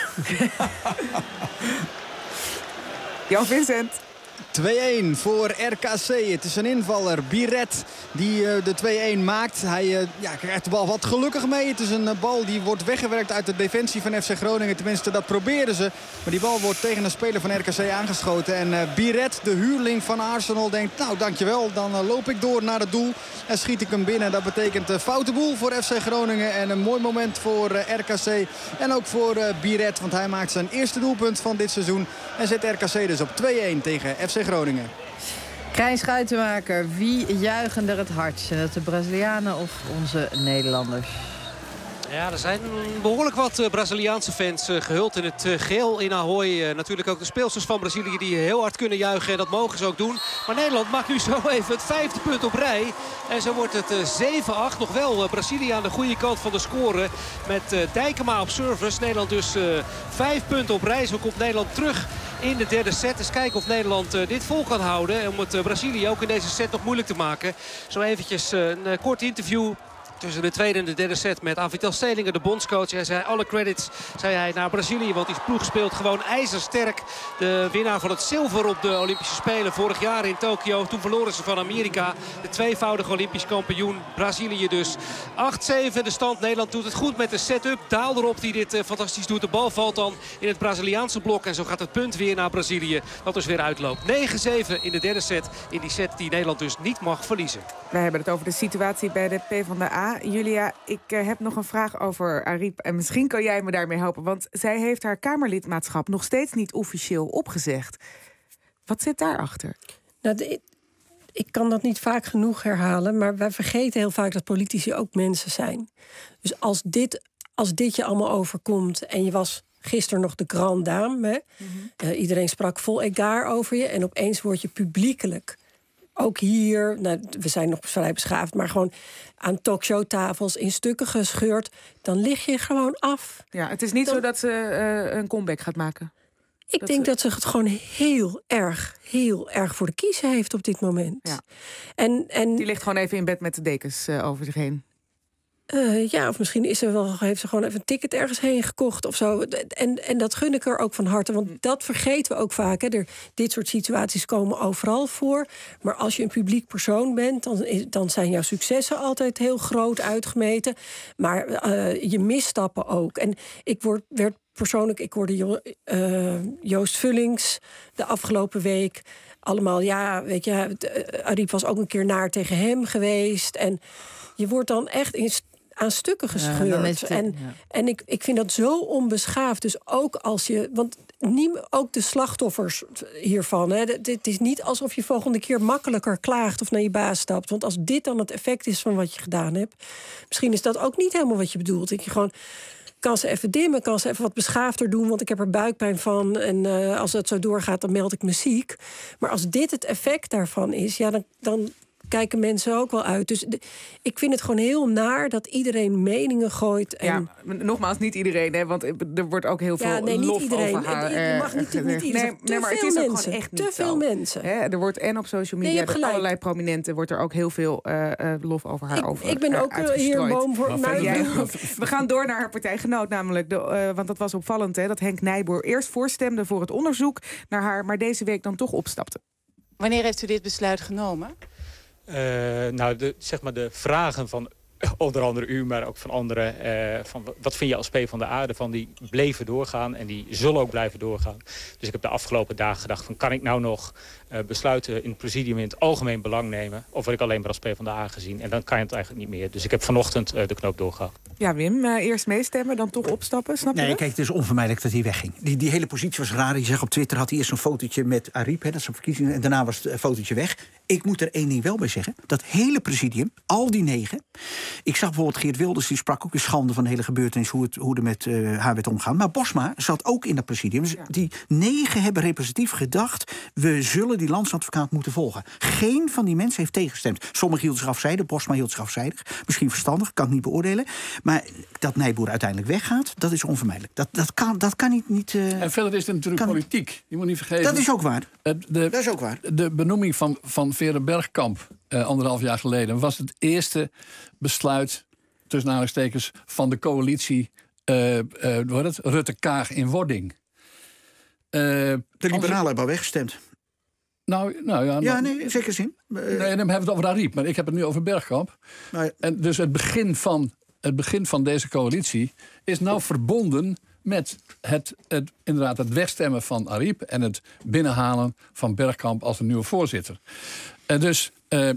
Jan Vincent. twee-een voor R K C. Het is een invaller, Biret, die uh, de twee-een maakt. Hij uh, ja, krijgt de bal wat gelukkig mee. Het is een uh, bal die wordt weggewerkt uit de defensie van F C Groningen. Tenminste, dat proberen ze. Maar die bal wordt tegen een speler van R K C aangeschoten. En uh, Biret, de huurling van Arsenal, denkt, nou dankjewel. Dan uh, loop ik door naar het doel en schiet ik hem binnen. Dat betekent uh, foute boel voor F C Groningen. En een mooi moment voor uh, R K C. En ook voor uh, Biret, want hij maakt zijn eerste doelpunt van dit seizoen. En zet R K C dus op twee-een tegen F C Groningen. Krijn Schuitenmaker, wie juichen er het hardst? Zijn dat de Brazilianen of onze Nederlanders? Ja, er zijn behoorlijk wat uh, Braziliaanse fans uh, gehuld in het uh, geel in Ahoy. Uh, natuurlijk ook de speelsters van Brazilië die heel hard kunnen juichen. En dat mogen ze ook doen. Maar Nederland maakt nu zo even het vijfde punt op rij. En zo wordt het uh, zeven acht. Nog wel uh, Brazilië aan de goede kant van de score. Met uh, Dijkema op service. Nederland dus uh, vijf punten op rij. Zo komt Nederland terug in de derde set. Dus kijken of Nederland uh, dit vol kan houden. Om het uh, Brazilië ook in deze set nog moeilijk te maken. Zo eventjes uh, een uh, kort interview tussen de tweede en de derde set met Avital Stelinger, de bondscoach. Hij zei alle credits, zei hij, naar Brazilië. Want die ploeg speelt gewoon ijzersterk. De winnaar van het zilver op de Olympische Spelen vorig jaar in Tokio. Toen verloren ze van Amerika. De tweevoudige Olympisch kampioen. Brazilië dus. acht zeven de stand. Nederland doet het goed met de set-up. Daal erop die dit uh, fantastisch doet. De bal valt dan in het Braziliaanse blok. En zo gaat het punt weer naar Brazilië. Dat dus weer uitloopt. negen zeven in de derde set. In die set die Nederland dus niet mag verliezen. Wij hebben het over de situatie bij de PvdA. Julia, ik uh, heb nog een vraag over Ariep. En misschien kan jij me daarmee helpen. Want zij heeft haar Kamerlidmaatschap nog steeds niet officieel opgezegd. Wat zit daarachter? Nou, de, ik kan dat niet vaak genoeg herhalen. Maar wij vergeten heel vaak dat politici ook mensen zijn. Dus als dit, als dit je allemaal overkomt en je was gisteren nog de grande dame. Hè? Mm-hmm. Uh, iedereen sprak vol egaar over je. En opeens word je publiekelijk, ook hier, nou, we zijn nog vrij beschaafd, maar gewoon aan talkshowtafels in stukken gescheurd, dan lig je gewoon af. Ja, het is niet dan, zo dat ze uh, een comeback gaat maken. Ik dat denk ze... dat ze het gewoon heel erg, heel erg voor de kiezer heeft op dit moment. Ja. En, en... Die ligt gewoon even in bed met de dekens uh, over zich heen. Uh, ja, of misschien is ze wel, heeft ze gewoon even een ticket ergens heen gekocht of zo. En, en dat gun ik er ook van harte, want dat vergeten we ook vaak. Hè. Er, dit soort situaties komen overal voor. Maar als je een publiek persoon bent, dan, is, dan zijn jouw successen altijd heel groot uitgemeten. Maar uh, je misstappen ook. En ik word, werd persoonlijk, ik hoorde jo, uh, Joost Vullings de afgelopen week. Allemaal, ja, weet je, Ariep was ook een keer naar tegen hem geweest. En je wordt dan echt in aan stukken gescheurd. Ja, en ja. en ik, ik vind dat zo onbeschaafd. Dus ook als je... Want niet, ook de slachtoffers hiervan. Hè, het is niet alsof je volgende keer makkelijker klaagt of naar je baas stapt. Want als dit dan het effect is van wat je gedaan hebt, misschien is dat ook niet helemaal wat je bedoelt. Ik je gewoon... Kan ze even dimmen, kan ze even wat beschaafder doen, want ik heb er buikpijn van. En uh, als het zo doorgaat, dan meld ik me ziek. Maar als dit het effect daarvan is, ja, dan, dan kijken mensen ook wel uit. Dus de, ik vind het gewoon heel naar dat iedereen meningen gooit. En... Ja, nogmaals, niet iedereen, hè, want er wordt ook heel veel ja, nee, niet lof iedereen. over haar. Je mag niet, niet iedereen. Nee, nee, maar het is mensen, ook gewoon echt niet te zo. veel mensen. Hè, er wordt en op social media, nee, door allerlei prominenten, wordt er ook heel veel uh, uh, lof over haar ik, over Ik ben uh, ook hier boom voor. Maar jij, we gaan door naar haar partijgenoot namelijk. De, uh, want dat was opvallend, hè, dat Henk Nijboer eerst voorstemde voor het onderzoek naar haar, maar deze week dan toch opstapte. Wanneer heeft u dit besluit genomen? Uh, nou, de, zeg maar de vragen van onder andere u, maar ook van anderen. Uh, van wat vind je als PvdA ervan? Die bleven doorgaan en die zullen ook blijven doorgaan. Dus ik heb de afgelopen dagen gedacht van, kan ik nou nog uh, besluiten in het presidium in het algemeen belang nemen? Of word ik alleen maar als PvdA gezien? En dan kan je het eigenlijk niet meer. Dus ik heb vanochtend uh, de knoop doorgehad. Ja, Wim, uh, eerst meestemmen, dan toch opstappen, snap je Nee, dat? kijk, het is onvermijdelijk dat hij wegging. Die, die hele positie was raar. Je zegt op Twitter had hij eerst een fotootje met Ariep, hè, dat is een verkiezing, en daarna was het fotootje weg. Ik moet er één ding wel bij zeggen. Dat hele presidium, al die negen. Ik zag bijvoorbeeld Geert Wilders, die sprak ook in schande van de hele gebeurtenis, hoe, het, hoe er met uh, haar werd omgaan. Maar Bosma zat ook in dat presidium. Dus ja. Die negen hebben representatief gedacht, we zullen die landsadvocaat moeten volgen. Geen van die mensen heeft tegengestemd. Sommigen hielden zich afzijdig, Bosma hield zich afzijdig. Misschien verstandig, kan ik niet beoordelen. Maar dat Nijboer uiteindelijk weggaat, dat is onvermijdelijk. Dat, dat, kan, dat kan niet... niet uh, en verder is het natuurlijk kan, politiek. Je moet niet vergeten... Dat is ook waar. De, dat is ook waar. De benoeming van, van Vera Bergkamp, uh, anderhalf jaar geleden, was het eerste besluit, tussen aanhalingstekens, van de coalitie uh, uh, hoe heet het? Rutte-Kaag in wording. Uh, de liberalen hebben al weggestemd. Nou, nou ja... Ja, nou, nee, in zekere zin. Uh, nee, dan hebben we het over Ariep, maar ik heb het nu over Bergkamp. Maar, en dus het begin, van, het begin van deze coalitie is nou verbonden met het, het, inderdaad het wegstemmen van Ariep en het binnenhalen van Bergkamp als een nieuwe voorzitter. En dus, uh,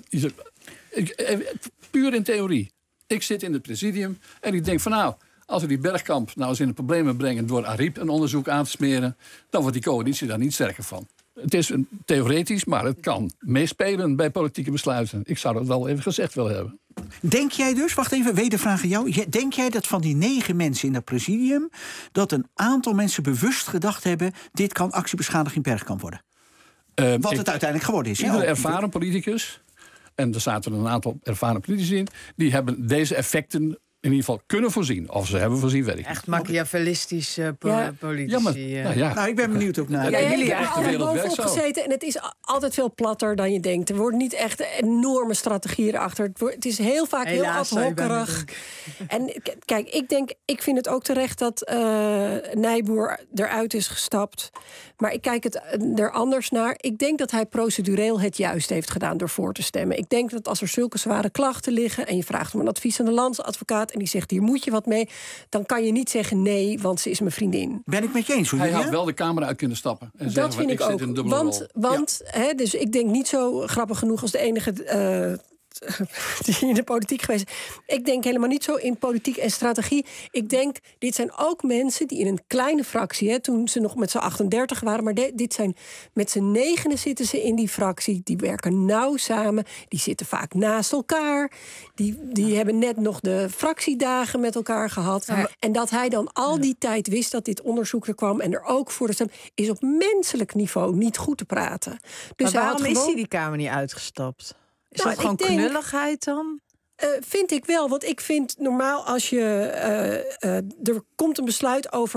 ik, puur in theorie. Ik zit in het presidium en ik denk van nou, als we die Bergkamp nou eens in de problemen brengen door Ariep een onderzoek aan te smeren, dan wordt die coalitie daar niet sterker van. Het is een, theoretisch, maar het kan meespelen bij politieke besluiten. Ik zou dat wel even gezegd willen hebben. Denk jij dus, wacht even, wedervraag aan jou. Denk jij dat van die negen mensen in dat presidium, dat een aantal mensen bewust gedacht hebben, dit kan actiebeschadiging Bergkamp worden? Uh, Wat ik, het uiteindelijk geworden is. Iedere ervaren politicus, en er zaten een aantal ervaren politici in, die hebben deze effecten in ieder geval kunnen voorzien. Of ze hebben voorzien, weet ik Echt machiavellistische po ja. politici. Ja, maar, nou, ja. nou, ik ben benieuwd ook naar. Ja, ja, jullie hebben er bovenop gezeten en het is altijd veel platter dan je denkt. Er wordt niet echt enorme strategieën erachter. Het, wordt, het is heel vaak Helaas, heel ad-hockerig. En kijk, ik denk, ik vind het ook terecht dat uh, Nijboer eruit is gestapt. Maar ik kijk het er anders naar. Ik denk dat hij procedureel het juist heeft gedaan door voor te stemmen. Ik denk dat als er zulke zware klachten liggen en je vraagt om een advies aan de landsadvocaat en die zegt, hier moet je wat mee, dan kan je niet zeggen nee, want ze is mijn vriendin. Ben ik met je eens? Hoe Hij je, had ja? wel de Kamer uit kunnen stappen. En dat zeggen, vind ik, ik ook. Zit in een want want ja. hè, dus ik denk niet zo grappig genoeg als de enige uh, die in de politiek geweest. Ik denk helemaal niet zo in politiek en strategie. Ik denk, dit zijn ook mensen die in een kleine fractie, hè, toen ze nog met z'n achtendertig waren, maar de, dit zijn met z'n negenen zitten ze in die fractie. Die werken nauw samen. Die zitten vaak naast elkaar. Die, die hebben net nog de fractiedagen met elkaar gehad. Ja. En dat hij dan al die tijd wist dat dit onderzoek er kwam en er ook voor de stem, is op menselijk niveau niet goed te praten. Dus maar waarom hij gewoon... is hij die Kamer niet uitgestapt? Is nou, dat gewoon denk, knulligheid dan? Uh, vind ik wel, want ik vind normaal als je... Uh, uh, er komt een besluit over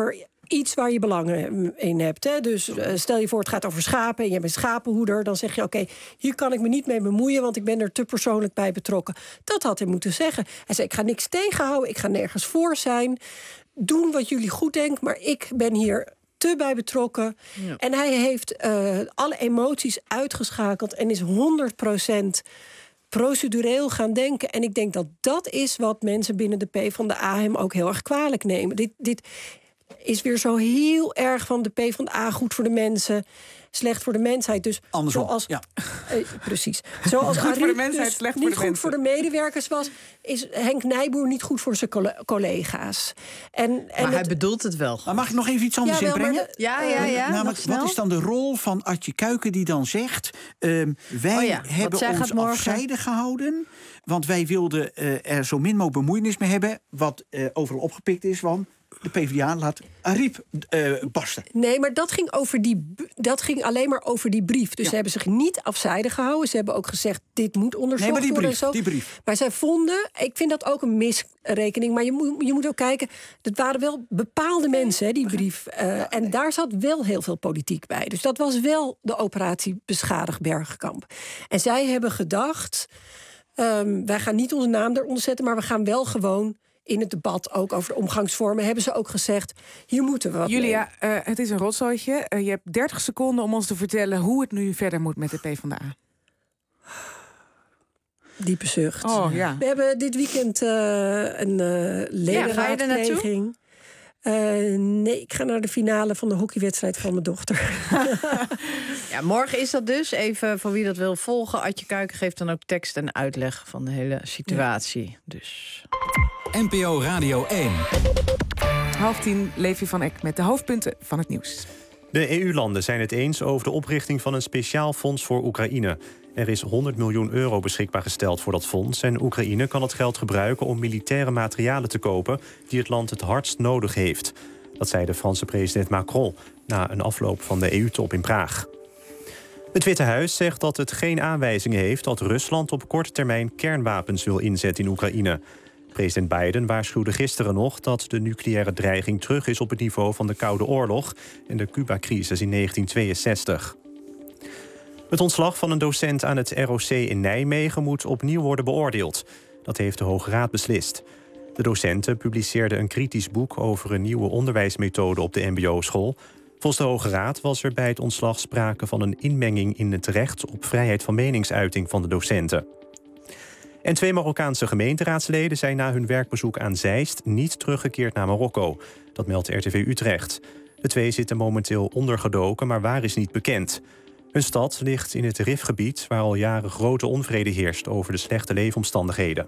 iets waar je belangen in hebt. Hè? Dus uh, stel je voor, het gaat over schapen en je bent schapenhoeder. Dan zeg je, oké, okay, hier kan ik me niet mee bemoeien, want ik ben er te persoonlijk bij betrokken. Dat had hij moeten zeggen. Hij zei, ik ga niks tegenhouden, ik ga nergens voor zijn. Doen wat jullie goed denken, maar ik ben hier te bij betrokken. Ja. En hij heeft uh, alle emoties uitgeschakeld en is honderd procent procedureel gaan denken. En ik denk dat dat is wat mensen binnen de PvdA hem ook heel erg kwalijk nemen. Dit, dit is weer zo heel erg van de PvdA goed voor de mensen, slecht voor de mensheid. Dus andersom, zoals, ja. Eh, precies. Zoals goed voor de mensheid, dus slecht voor niet de goed mensen. voor de medewerkers was, is Henk Nijboer niet goed voor zijn collega's. En, en maar hij het, bedoelt het wel. Maar mag ik nog even iets anders Ja, wel, inbrengen? maar Ja, ja, ja. Uh, namelijk, wat is dan de rol van Adje Kuiken die dan zegt, Uh, wij Oh ja, hebben zij ons gaat morgen- afzijdig gehouden, want wij wilden uh, er zo min mogelijk bemoeienis mee hebben, wat uh, overal opgepikt is, want de PvdA laat Ariep uh, barsten. Nee, maar dat ging, over die, dat ging alleen maar over die brief. Dus Ja. ze hebben zich niet afzijdig gehouden. Ze hebben ook gezegd, dit moet onderzocht Nee, maar die worden. brief, en zo. die brief. Maar zij vonden, ik vind dat ook een misrekening, maar je moet, je moet ook kijken, dat waren wel bepaalde mensen, hè, die brief. Uh, en daar zat wel heel veel politiek bij. Dus dat was wel de operatie Beschadigd Bergkamp. En zij hebben gedacht, um, wij gaan niet onze naam eronder zetten, maar we gaan wel gewoon in het debat ook over de omgangsvormen hebben ze ook gezegd, hier moeten we wat Julia, uh, het is een rotzooitje. Uh, je hebt dertig seconden om ons te vertellen hoe het nu verder moet met de PvdA. Diepe zucht. Oh, ja. We hebben dit weekend uh, een uh, ledenraadpleging. Uh, nee, ik ga naar de finale van de hockeywedstrijd van mijn dochter. Ja, morgen is dat dus. Even voor wie dat wil volgen. Adje Kuiken geeft dan ook tekst en uitleg van de hele situatie. Ja. Dus. N P O Radio één. Half tien, Levi van Eck met de hoofdpunten van het nieuws. De E U-landen zijn het eens over de oprichting van een speciaal fonds voor Oekraïne. Er is honderd miljoen euro beschikbaar gesteld voor dat fonds, en Oekraïne kan het geld gebruiken om militaire materialen te kopen die het land het hardst nodig heeft. Dat zei de Franse president Macron na een afloop van de E U-top in Praag. Het Witte Huis zegt dat het geen aanwijzingen heeft dat Rusland op korte termijn kernwapens wil inzetten in Oekraïne. President Biden waarschuwde gisteren nog dat de nucleaire dreiging terug is op het niveau van de Koude Oorlog en de Cuba-crisis in negentien tweeënzestig. Het ontslag van een docent aan het R O C in Nijmegen moet opnieuw worden beoordeeld. Dat heeft de Hoge Raad beslist. De docenten publiceerden een kritisch boek over een nieuwe onderwijsmethode op de M B O-school. Volgens de Hoge Raad was er bij het ontslag sprake van een inmenging in het recht op vrijheid van meningsuiting van de docenten. En twee Marokkaanse gemeenteraadsleden zijn na hun werkbezoek aan Zeist niet teruggekeerd naar Marokko. Dat meldt R T V Utrecht. De twee zitten momenteel ondergedoken, maar waar is niet bekend. Hun stad ligt in het Rifgebied, waar al jaren grote onvrede heerst over de slechte leefomstandigheden.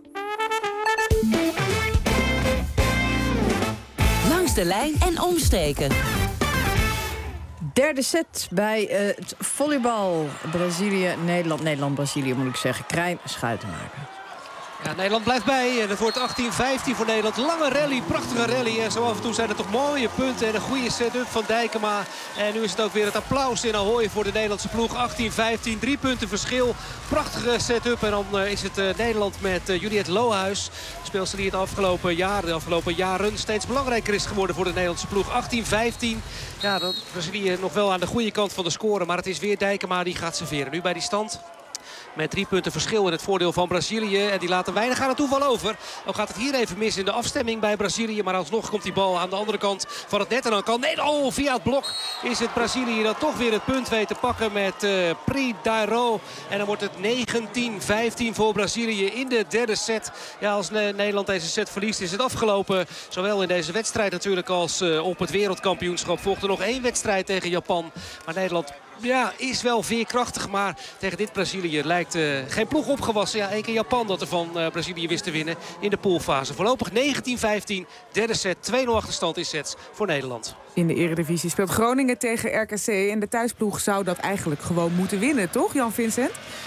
Langs de lijn en omstreken. Derde set bij uh, het volleybal. Brazilië, Nederland, Nederland-Brazilië moet ik zeggen. Krijn Schuitenmaker. Ja, Nederland blijft bij en het wordt achttien vijftien voor Nederland. Lange rally, prachtige rally. En zo af en toe zijn er toch mooie punten en een goede set-up van Dijkema. En nu is het ook weer het applaus in Ahoy voor de Nederlandse ploeg. achttien vijftien, drie punten verschil. Prachtige set-up. En dan uh, is het uh, Nederland met uh, Juliette Lohuis. Speelster die het afgelopen jaar, de afgelopen jaren steeds belangrijker is geworden voor de Nederlandse ploeg. achttien vijftien. Ja, dan Brazilië nog wel aan de goede kant van de score. Maar het is weer Dijkema die gaat serveren. Nu bij die stand. Met drie punten verschil in het voordeel van Brazilië. En die laten weinig aan het toeval over. Dan gaat het hier even mis in de afstemming bij Brazilië. Maar alsnog komt die bal aan de andere kant van het net. En dan kan nee, oh, via het blok is het Brazilië dat toch weer het punt weet te pakken met uh, Pridairo. En dan wordt het negentien vijftien voor Brazilië in de derde set. Ja, als Nederland deze set verliest is het afgelopen. Zowel in deze wedstrijd natuurlijk als uh, op het wereldkampioenschap. Volgde nog één wedstrijd tegen Japan. Maar Nederland... ja, is wel veerkrachtig, maar tegen dit Brazilië lijkt uh, geen ploeg opgewassen. Ja, één keer Japan dat er van uh, Brazilië wist te winnen in de poolfase. Voorlopig negentien vijftien, derde set, twee nul achterstand in sets voor Nederland. In de Eredivisie speelt Groningen tegen R K C en de thuisploeg zou dat eigenlijk gewoon moeten winnen, toch, Jan Vincent?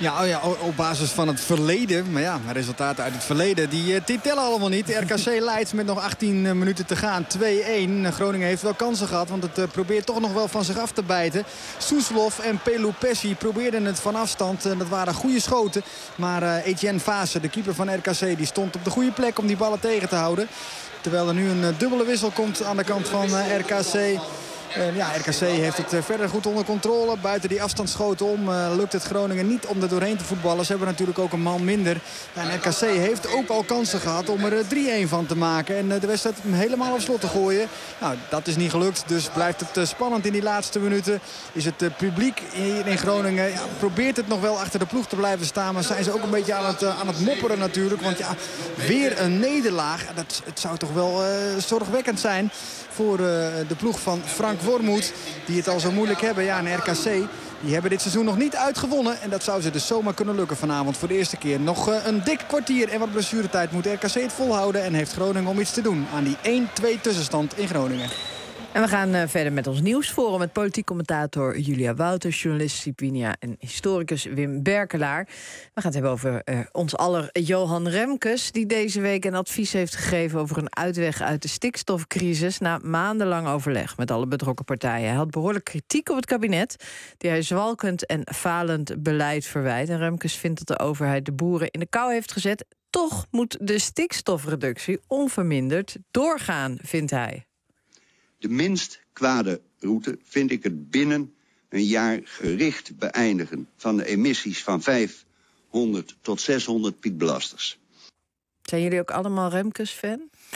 Ja, oh ja, op basis van het verleden. Maar ja, resultaten uit het verleden, die, die tellen allemaal niet. R K C leidt met nog achttien minuten te gaan. twee-één. Groningen heeft wel kansen gehad, want het uh, probeert toch nog wel van zich af te bijten. Soeslof en Pelupessi probeerden het van afstand. Uh, dat waren goede schoten. Maar uh, Etienne Vaasse, de keeper van R K C, die stond op de goede plek om die ballen tegen te houden. Terwijl er nu een uh, dubbele wissel komt aan de kant van uh, R K C. Uh, ja, R K C heeft het uh, verder goed onder controle. Buiten die afstandsschoten om uh, lukt het Groningen niet om er doorheen te voetballen. Ze hebben natuurlijk ook een man minder. Ja, en R K C heeft ook al kansen gehad om er uh, drie-één van te maken. En uh, de wedstrijd helemaal op slot te gooien. Nou, dat is niet gelukt. Dus blijft het uh, spannend in die laatste minuten. Is het uh, publiek hier in Groningen ja, probeert het nog wel achter de ploeg te blijven staan. Maar zijn ze ook een beetje aan het, uh, aan het mopperen natuurlijk. Want ja, weer een nederlaag. Dat, het zou toch wel uh, zorgwekkend zijn voor uh, de ploeg van Frank Wormoed, die het al zo moeilijk hebben. Ja, en R K C, die hebben dit seizoen nog niet uitgewonnen. En dat zou ze dus zomaar kunnen lukken vanavond voor de eerste keer. Nog uh, een dik kwartier en wat blessuretijd moet R K C het volhouden. En heeft Groningen om iets te doen aan die één-twee tussenstand in Groningen. En we gaan uh, verder met ons nieuwsforum met politiek commentator Julia Wouters, journalist Sipinia en historicus Wim Berkelaar. We gaan het hebben over uh, ons aller Johan Remkes, die deze week een advies heeft gegeven over een uitweg uit de stikstofcrisis na maandenlang overleg met alle betrokken partijen. Hij had behoorlijk kritiek op het kabinet, die hij zwalkend en falend beleid verwijt. En Remkes vindt dat de overheid de boeren in de kou heeft gezet. Toch moet de stikstofreductie onverminderd doorgaan, vindt hij. De minst kwade route vind ik het binnen een jaar gericht beëindigen van de emissies van vijfhonderd tot zeshonderd piekbelasters. Zijn jullie ook allemaal Remkes-fan?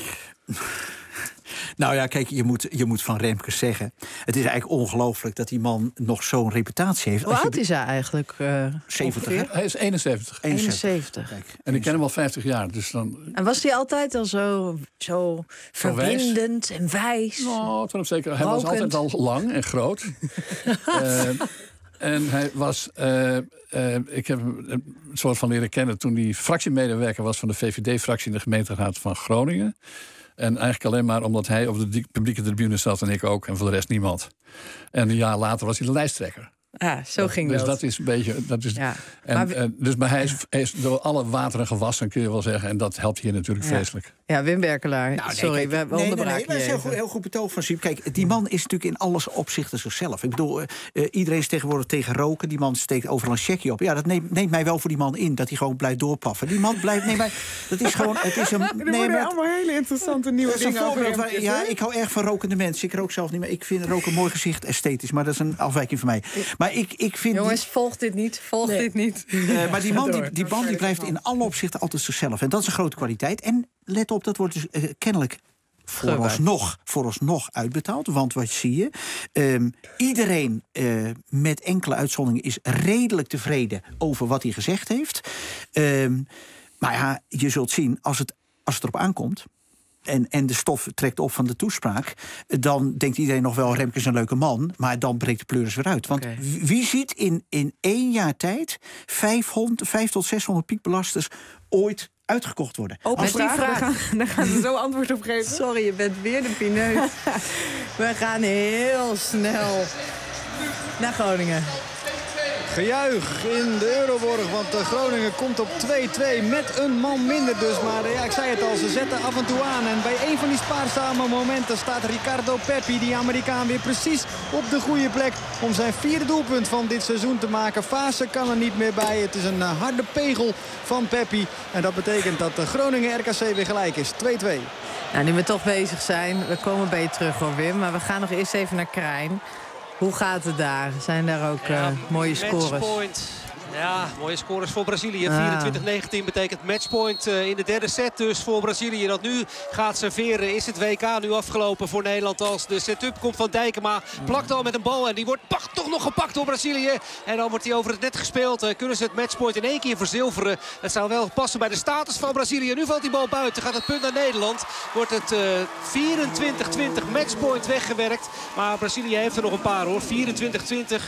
Nou ja, kijk, je moet, je moet van Remkes zeggen, het is eigenlijk ongelooflijk dat die man nog zo'n reputatie heeft. Hoe Als je... oud is hij eigenlijk? Uh, zeventig, ongeveer? Hij is eenenzeventig. eenenzeventig. Kijk, en ik ken hem al vijftig jaar. Dus dan... En was hij altijd al zo, zo verwindend en wijs? Nou, tot op zeker. Hij was altijd al lang en groot. uh, en hij was... Uh, uh, ik heb hem een soort van leren kennen toen hij fractiemedewerker was van de V V D-fractie in de gemeenteraad van Groningen. En eigenlijk alleen maar omdat hij op de publieke tribune zat en ik ook. En voor de rest niemand. En een jaar later was hij de lijsttrekker. Ah, zo ging dus dat. Dus dat is een beetje... Dat is, ja. en, maar we, en, dus maar hij is, hij is door alle wateren gewassen, kun je wel zeggen. En dat helpt hier natuurlijk ja. vreselijk. Ja, Wim Berkelaar. Nou, nee, Sorry, kijk, we nee, onderbraken nee, nee, dat is een heel goed, heel goed betoog van Siep. Kijk, die man is natuurlijk in alles opzichten zichzelf. Ik bedoel, uh, uh, iedereen is tegenwoordig tegen roken. Die man steekt overal een checkje op. Ja, dat neemt, neemt mij wel voor die man in, dat hij gewoon blijft doorpaffen. Die man blijft... Nee, maar dat is gewoon... Het is een, er nee, worden maar, allemaal hele interessante nieuwe dat is een dingen over voorbeeld. Remkes, Waar, ja, hè? ik hou erg van rokende mensen. Ik rook zelf niet meer. Ik vind roken een mooi gezicht, esthetisch. Maar dat is een afwijking van mij. Maar ik, ik vind... Jongens, die, volg dit niet. Volg nee. dit niet. Uh, maar die man, die, die, man die blijft in alle opzichten altijd zichzelf. En dat is een grote kwaliteit. En let op, dat wordt dus uh, kennelijk vooralsnog, vooralsnog uitbetaald. Want wat zie je? Um, iedereen, uh, met enkele uitzonderingen, is redelijk tevreden over wat hij gezegd heeft. Um, maar ja, je zult zien, als het, als het erop aankomt, En, en de stof trekt op van de toespraak, dan denkt iedereen nog wel, Remkes is een leuke man, maar dan breekt de pleuris weer uit. Want okay. wie ziet in, in één jaar tijd vijfhonderd, vijf tot zeshonderd piekbelasters ooit uitgekocht worden? Op Als die vraag, daar gaan, daar gaan ze zo antwoord op geven. Sorry, je bent weer de pineut. We gaan heel snel naar Groningen. Gejuich in de Euroborg, want Groningen komt op twee-twee met een man minder dus. Maar ja, ik zei het al, ze zetten af en toe aan. En bij een van die spaarzame momenten staat Ricardo Pepi, die Amerikaan, weer precies op de goede plek om zijn vierde doelpunt van dit seizoen te maken. Vaasse kan er niet meer bij. Het is een harde pegel van Pepi. En dat betekent dat Groningen R K C weer gelijk is. twee-twee. Nou, nu we toch bezig zijn, we komen bij je terug hoor Wim. Maar we gaan nog eerst even naar Krain. Hoe gaat het daar? Zijn daar ook ja, uh, mooie scores? Matchpoint. Ja, mooie scores voor Brazilië. Ah. vierentwintig negentien betekent matchpoint uh, in de derde set dus voor Brazilië. Dat nu gaat serveren. Is het W K nu afgelopen voor Nederland als de set-up komt van Dijkema. Plakt al met een bal en die wordt pach, toch nog gepakt door Brazilië. En dan wordt hij over het net gespeeld. Uh, kunnen ze het matchpoint in één keer verzilveren. Dat zou wel passen bij de status van Brazilië. Nu valt die bal buiten. Gaat het punt naar Nederland. Wordt het uh, vierentwintig twintig matchpoint weggewerkt. Maar Brazilië heeft er nog een paar hoor. vierentwintig twintig.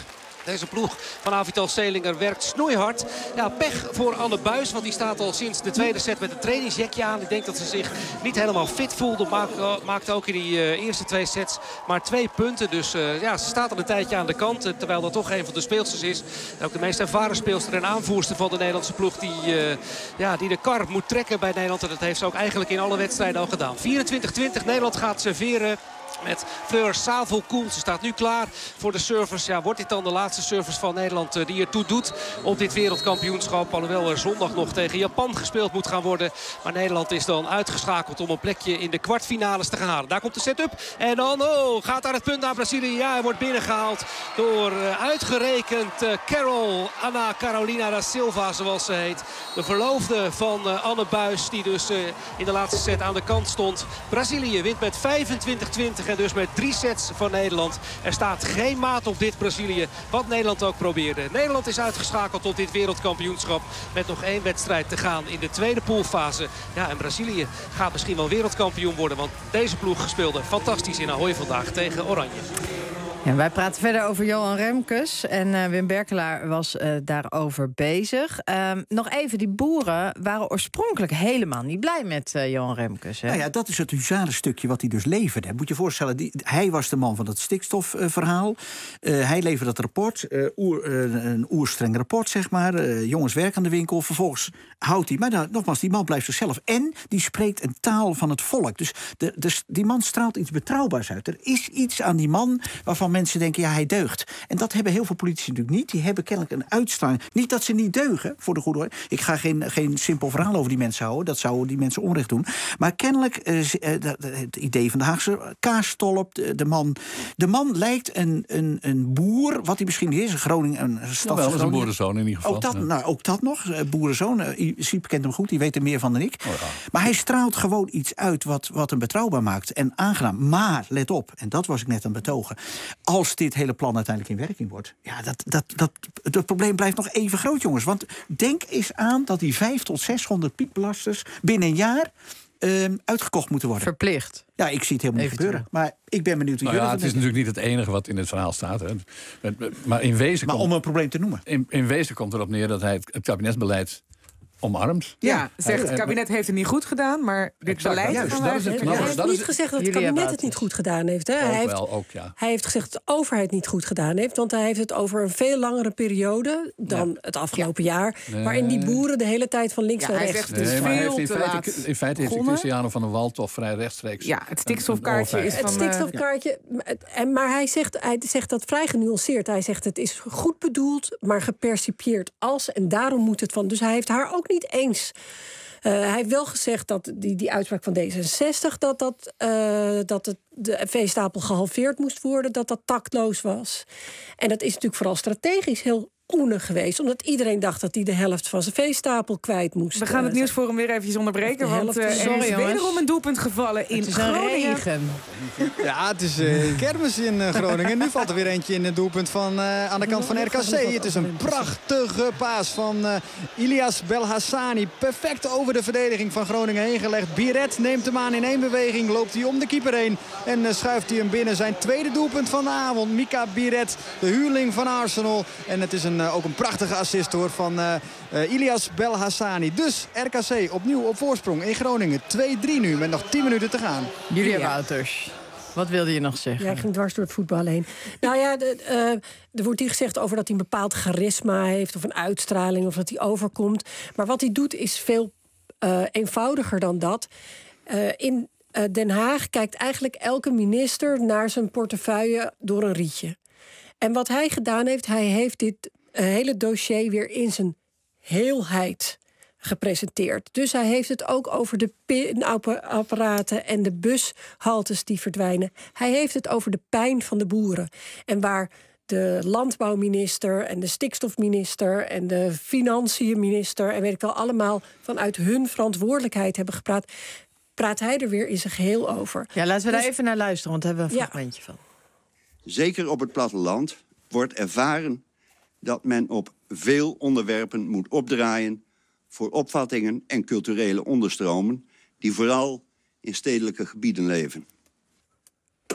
Deze ploeg van Avital Selinger werkt snoeihard. Ja, pech voor Anne Buis, want die staat al sinds de tweede set met een trainingsjackje aan. Ik denk dat ze zich niet helemaal fit voelde. Maakte, maakte ook in die uh, eerste twee sets maar twee punten. Dus uh, ja, ze staat al een tijdje aan de kant. Uh, terwijl dat toch een van de speelsters is. En ook de meest ervaren speelster en aanvoerster van de Nederlandse ploeg. Die, uh, ja, die de kar moet trekken bij Nederland. En dat heeft ze ook eigenlijk in alle wedstrijden al gedaan. vierentwintig twintig. Nederland gaat serveren. Met Fleur Savelkoel. Ze staat nu klaar voor de service. Ja, wordt dit dan de laatste service van Nederland uh, die ertoe doet op dit wereldkampioenschap? Alhoewel er zondag nog tegen Japan gespeeld moet gaan worden. Maar Nederland is dan uitgeschakeld om een plekje in de kwartfinales te gaan halen. Daar komt de set-up. En dan oh, gaat daar het punt naar Brazilië. Ja, hij wordt binnengehaald door uh, uitgerekend uh, Carol Ana Carolina da Silva, zoals ze heet. De verloofde van uh, Anne Buis, die dus uh, in de laatste set aan de kant stond. Brazilië wint met vijfentwintig twintig. En dus met drie sets van Nederland. Er staat geen maat op dit Brazilië. Wat Nederland ook probeerde. Nederland is uitgeschakeld tot dit wereldkampioenschap. Met nog één wedstrijd te gaan in de tweede poolfase. Ja, en Brazilië gaat misschien wel wereldkampioen worden. Want deze ploeg speelde fantastisch in Ahoy vandaag tegen Oranje. Ja, wij praten verder over Johan Remkes. En uh, Wim Berkelaar was uh, daarover bezig. Uh, nog even, die boeren waren oorspronkelijk helemaal niet blij met uh, Johan Remkes. Hè? Nou ja, dat is het huzarenstukje wat hij dus leverde. Moet je je voorstellen, die, hij was de man van het stikstofverhaal. Uh, hij leverde dat rapport. Uh, oer, uh, een oerstreng rapport, zeg maar. Uh, jongens werk aan de winkel. Vervolgens houdt hij... Maar nou, nogmaals, die man blijft zichzelf. En die spreekt een taal van het volk. Dus de, de, die man straalt iets betrouwbaars uit. Er is iets aan die man waarvan mensen denken, ja, hij deugt. En dat hebben heel veel politici natuurlijk niet. Die hebben kennelijk een uitstraling. Niet dat ze niet deugen, voor de goede orde. Ik ga geen, geen simpel verhaal over die mensen houden. Dat zou die mensen onrecht doen. Maar kennelijk, uh, het idee van de Haagse kaasstolp, de, de man... De man lijkt een, een, een boer, wat hij misschien niet is. Een Groningen, een stad. Wel, is een boerenzoon in ieder geval. Ook dat, ja. nou, ook dat nog. Uh, boerenzoon. Uh, Siep kent hem goed, die weet er meer van dan ik. Oh, ja. Maar hij straalt gewoon iets uit wat, wat hem betrouwbaar maakt. En aangenaam. Maar, let op, en dat was ik net aan het betogen. Als dit hele plan uiteindelijk in werking wordt, ja, dat, dat, dat, dat probleem blijft nog even groot, jongens. Want denk eens aan dat die vijfhonderd tot zeshonderd piekbelasters binnen een jaar uh, uitgekocht moeten worden. Verplicht. Ja, ik zie het helemaal niet gebeuren. Maar ik ben benieuwd hoe nou jullie ja, het is natuurlijk niet het enige wat in het verhaal staat. Hè. Maar, in wezen maar komt, om een probleem te noemen. In, in wezen komt erop neer dat hij het, het kabinetsbeleid omarmt. Ja, zegt het kabinet heeft het niet goed gedaan, maar dit exact, beleid... Juist, van dat wij is het heeft- knapper. Hij heeft dat niet is- gezegd dat het Julia kabinet het Wouters. niet goed gedaan heeft. Hè? Ook Hij, heeft wel, ook ja. hij heeft gezegd dat de overheid niet goed gedaan heeft. Want hij heeft het over een veel langere periode dan Ja. het afgelopen jaar. Nee. Waarin die boeren de hele tijd van links Ja, naar hij rechts... zegt het is Nee, maar hij veel heeft in te feite, laat in feite heeft begonnen. Cristiano van der Wal toch vrij rechtstreeks... Ja, het een- stikstofkaartje een is Het van... stikstofkaartje, en, maar hij zegt, hij zegt dat vrij genuanceerd. Hij zegt het is goed bedoeld, maar gepercipieerd als. En daarom moet het van... Dus hij heeft haar ook niet eens... Uh, hij heeft wel gezegd dat die, die uitspraak van D zesenzestig... dat, dat, uh, dat het, de veestapel gehalveerd moest worden, dat dat tactloos was. En dat is natuurlijk vooral strategisch heel oenig geweest. Omdat iedereen dacht dat hij de helft van zijn veestapel kwijt moest. We gaan het uh, nieuwsforum weer eventjes onderbreken. de Want helft uh, van- er Sorry, is jongens. wederom een doelpunt gevallen in Het is een Groningen. regen. Ja, het is uh, kermis in uh, Groningen. Nu valt er weer eentje in het doelpunt van, uh, aan de kant van R K C. Het is een prachtige paas van uh, Ilias Belhassani. Perfect over de verdediging van Groningen heen gelegd. Biret neemt hem aan in één beweging. Loopt hij om de keeper heen. En uh, schuift hij hem binnen. Zijn tweede doelpunt van de avond. Mika Biret, de huurling van Arsenal. En het is een, uh, ook een prachtige assist hoor van uh, uh, Ilias Belhassani. Dus R K C opnieuw op voorsprong in Groningen. twee drie nu met nog tien minuten te gaan. Julia Ja. Wouters, wat wilde je nog zeggen? Jij ging dwars door het voetbal heen. Nou ja, de, uh, er wordt hier gezegd over dat hij een bepaald charisma heeft... of een uitstraling, of dat hij overkomt. Maar wat hij doet is veel uh, eenvoudiger dan dat. Uh, in uh, Den Haag kijkt eigenlijk elke minister naar zijn portefeuille door een rietje. En wat hij gedaan heeft, hij heeft dit uh, hele dossier weer in zijn heelheid gepresenteerd. Dus hij heeft het ook over de pinapparaten en de bushaltes die verdwijnen. Hij heeft het over de pijn van de boeren. En waar de landbouwminister en de stikstofminister en de financiënminister en weet ik wel allemaal vanuit hun verantwoordelijkheid hebben gepraat, praat hij er weer in zijn geheel over. Ja, laten we Dus- daar even naar luisteren, want daar hebben we een Ja. fragmentje van. Zeker op het platteland wordt ervaren dat men op veel onderwerpen moet opdraaien voor opvattingen en culturele onderstromen die vooral in stedelijke gebieden leven.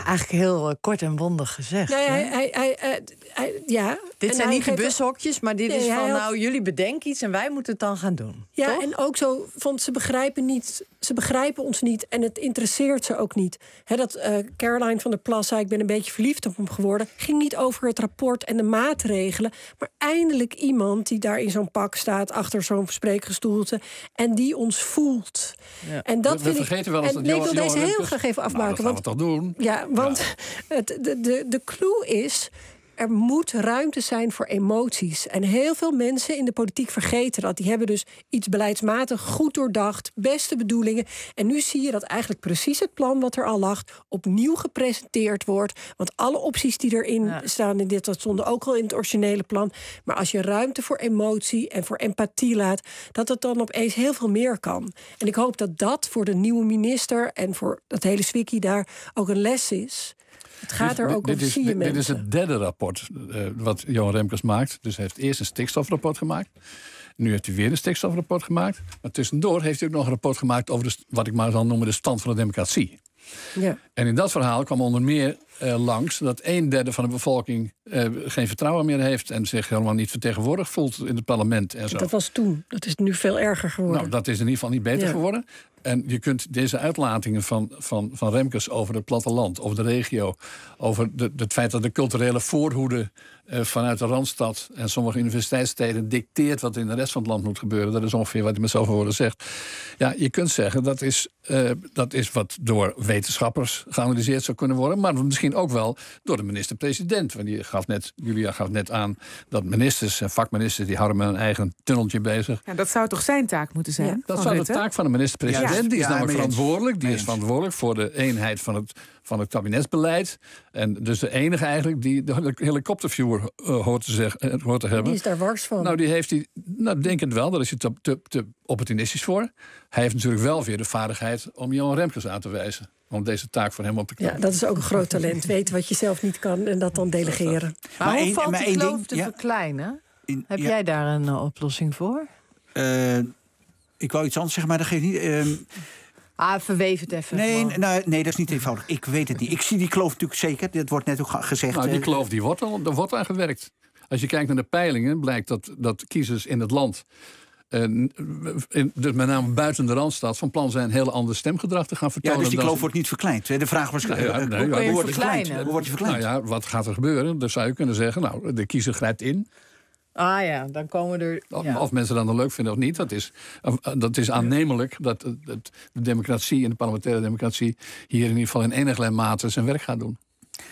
Ja, eigenlijk heel uh, kort en bondig gezegd. Nou ja, hij, hij, hij, hij, hij, ja. Dit en zijn hij niet de geeft- bushokjes, maar dit Nee, is hij van... had- nou, jullie bedenken iets en wij moeten het dan gaan doen. Ja, toch? en ook zo van ze begrijpen niet, ze begrijpen ons niet en het interesseert ze ook niet. He, dat uh, Caroline van der Plas zei, ik ben een beetje verliefd op hem geworden, ging niet over het rapport en de maatregelen, maar eindelijk iemand die daar in zo'n pak staat achter zo'n spreekgestoelte en die ons voelt. Ja. En dat we, we vind ik. vergeten wel eens En dat nee, ik Johan- wil deze Johan heel Remkes- graag even afmaken. Nou, dat gaan we toch doen? Ja, want het, de, de, de clue is, er moet ruimte zijn voor emoties. En heel veel mensen in de politiek vergeten dat. Die hebben dus iets beleidsmatig goed doordacht, beste bedoelingen. En nu zie je dat eigenlijk precies het plan wat er al lag opnieuw gepresenteerd wordt. Want alle opties die erin ja. staan, in dit, dat stonden ook al in het originele plan. Maar als je ruimte voor emotie en voor empathie laat, dat het dan opeens heel veel meer kan. En ik hoop dat dat voor de nieuwe minister en voor het hele Swikkie daar ook een les is. Het gaat er ook dit, om, dit is, zie je dit, dit is mensen. het derde rapport uh, wat Johan Remkes maakt. Dus hij heeft eerst een stikstofrapport gemaakt. Nu heeft hij weer een stikstofrapport gemaakt. Maar tussendoor heeft hij ook nog een rapport gemaakt over de, wat ik maar zal noemen de stand van de democratie. Ja. En in dat verhaal kwam onder meer uh, langs dat een derde van de bevolking uh, geen vertrouwen meer heeft en zich helemaal niet vertegenwoordigd voelt in het parlement en zo. Dat was toen. Dat is nu veel erger geworden. Nou, dat is in ieder geval niet beter Ja. geworden. En je kunt deze uitlatingen van, van, van Remkes over het platteland, over de regio, over de, het feit dat de culturele voorhoede uh, vanuit de Randstad en sommige universiteitssteden dicteert wat in de rest van het land moet gebeuren. Dat is ongeveer wat hij met zoveel woorden zegt. Ja, je kunt zeggen dat is, uh, dat is wat door wetenschappers geanalyseerd zou kunnen worden, maar misschien ook wel door de minister-president. Want die gaf net, Julia gaf net aan dat ministers en vakministers die houden met een eigen tunneltje bezig. Ja, dat zou toch zijn taak moeten zijn? Ja, dat van zou Rutte? de taak van de minister-president. Ja. Die is Ja, namelijk mee eens. verantwoordelijk. Die Mee is eens. verantwoordelijk voor de eenheid van het, van het kabinetsbeleid. En dus de enige eigenlijk die de heli- helikopterviewer uh, hoort, te zeg, uh, hoort te hebben. Die is daar wars van. Nou, die heeft hij. Nou, denk het wel. Daar is hij te, te, te opportunistisch voor. Hij heeft natuurlijk wel weer de vaardigheid om Johan Remkes aan te wijzen. Om deze taak voor hem op te Ja, knappen. dat is ook een groot talent. Weten wat je zelf niet kan en dat dan delegeren. Maar, Maar hoe één- valt maar die één kloof ding, te ja. verkleinen? In- Heb ja. jij daar een uh, oplossing voor? Uh, ik wou iets anders zeggen, maar dat geeft niet. Uh, Ah, verweef het even. nee, gewoon. nou, nee, dat is niet eenvoudig. Ik weet het niet. Ik zie die kloof natuurlijk zeker. Dat wordt net ook ge- gezegd. Nou, die eh, kloof die wordt, al, er wordt aan gewerkt. Als je kijkt naar de peilingen, blijkt dat, dat kiezers in het land, uh, in, dus met name buiten de Randstad, van plan zijn heel ander stemgedrag te gaan Ja, vertonen. dus die dan kloof ze- wordt niet verkleind. De vraag was, Nou ja, uh, nee, hoe, ja, hoe die- wordt het verkleind? verkleinen? Hoe wordt die verkleind? Nou ja, wat gaat er gebeuren? Dan zou je kunnen zeggen, nou, de kiezer grijpt in. Ah ja, dan komen er... Of, Ja. of mensen dat dan leuk vinden of niet. Dat is, uh, dat is aannemelijk dat uh, dat de democratie en de parlementaire democratie hier in ieder geval in enige mate zijn werk gaat doen.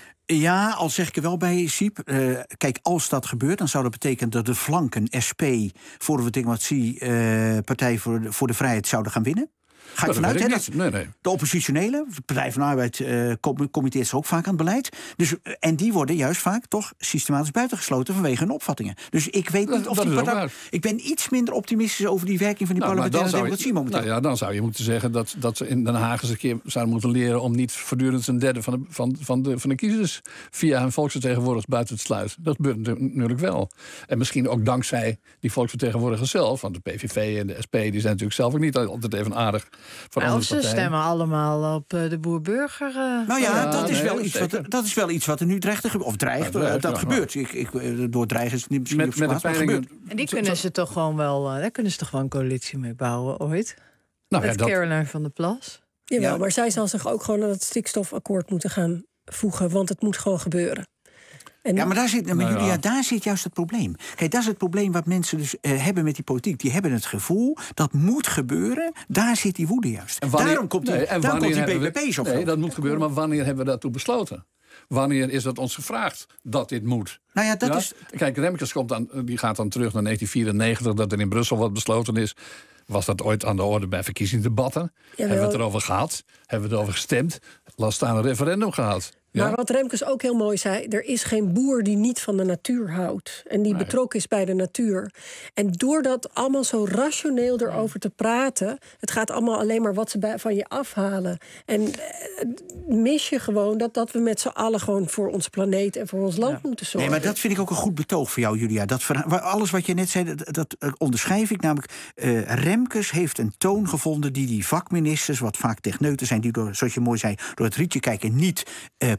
Ja, al zeg ik er wel bij, Siep. Uh, kijk, als dat gebeurt, dan zou dat betekenen dat de flanken S P, Forum voor Democratie, uh, Partij voor de, voor de Vrijheid zouden gaan winnen. Ga ik Dat vanuit, weet hè? ik Dat- niet. Nee, nee. De oppositionele, de Partij van de Arbeid, uh, com- committeert zich ook vaak aan het beleid. Dus, uh, en die worden juist vaak toch systematisch buitengesloten vanwege hun opvattingen. Dus ik weet niet Dat- of dat die is ook partij. waar. Ik ben iets minder optimistisch over die werking van die Nou, maar dan parlementaire zou je- democratie momenteel. Nou ja, dan zou je moeten zeggen dat, dat ze in Den Haag eens een keer zouden moeten leren om niet voortdurend een derde van de, van, van de, van de kiezers via hun volksvertegenwoordigers buiten te sluiten. Dat gebeurt natuurlijk wel. En misschien ook dankzij die volksvertegenwoordigers zelf, want de P V V en de S P die zijn natuurlijk zelf ook niet altijd even aardig van Nou, andere ze partijen. stemmen allemaal op uh, de boer-burger. Uh, Nou ja, Ja, dat, is nee, wel iets wat, zeker. dat is wel iets wat er nu dreigt te gebeuren. Of dreigt, Ja, uh, dreigt, dat ja, gebeurt. Ik, ik, uh, door dreigen is het niet misschien Met, op zijn met de plaats, maar het peilingen. gebeurt. En die kunnen ze toch gewoon wel... Uh, daar kunnen ze toch gewoon een coalitie mee bouwen ooit? Nou, Met ja, dat, Caroline van der Plas. Jawel, Ja. maar zij zal zich ook gewoon aan het stikstofakkoord moeten gaan voegen. Want het moet gewoon gebeuren. En Ja, maar daar zit, maar Nou ja. Julia, daar zit juist het probleem. Kijk, dat is het probleem wat mensen dus uh, hebben met die politiek. Die hebben het gevoel, dat moet gebeuren. Daar zit die woede juist. En wanneer- daarom komt die, nee, en daarom komt die wanneer B B P hebben zo we- Nee, groot. dat moet gebeuren, maar wanneer hebben we daartoe besloten? Wanneer is dat ons gevraagd dat dit moet? Nou ja, dat is... Kijk, Remkes komt dan, die gaat dan terug naar negentien vierennegentig... dat er in Brussel wat besloten is. Was dat ooit aan de orde bij verkiezingsdebatten? Hebben we het erover gehad? Hebben we het over gestemd? Laat staan een referendum gehad. Ja? Maar wat Remkes ook heel mooi zei, er is geen boer die niet van de natuur houdt. En die Nee. betrokken is bij de natuur. En door dat allemaal zo rationeel erover te praten, het gaat allemaal alleen maar wat ze bij, van je afhalen. En eh, mis je gewoon dat, dat we met z'n allen gewoon voor ons planeet en voor ons land moeten zorgen. Nee, maar dat vind ik ook een goed betoog voor jou, Julia. Dat verha- waar- alles wat je net zei, dat, dat eh, onderschrijf ik. Namelijk, uh, Remkes heeft een toon gevonden die die vakministers, wat vaak techneuten zijn, die door, zoals je mooi zei, door het rietje kijken, niet uh,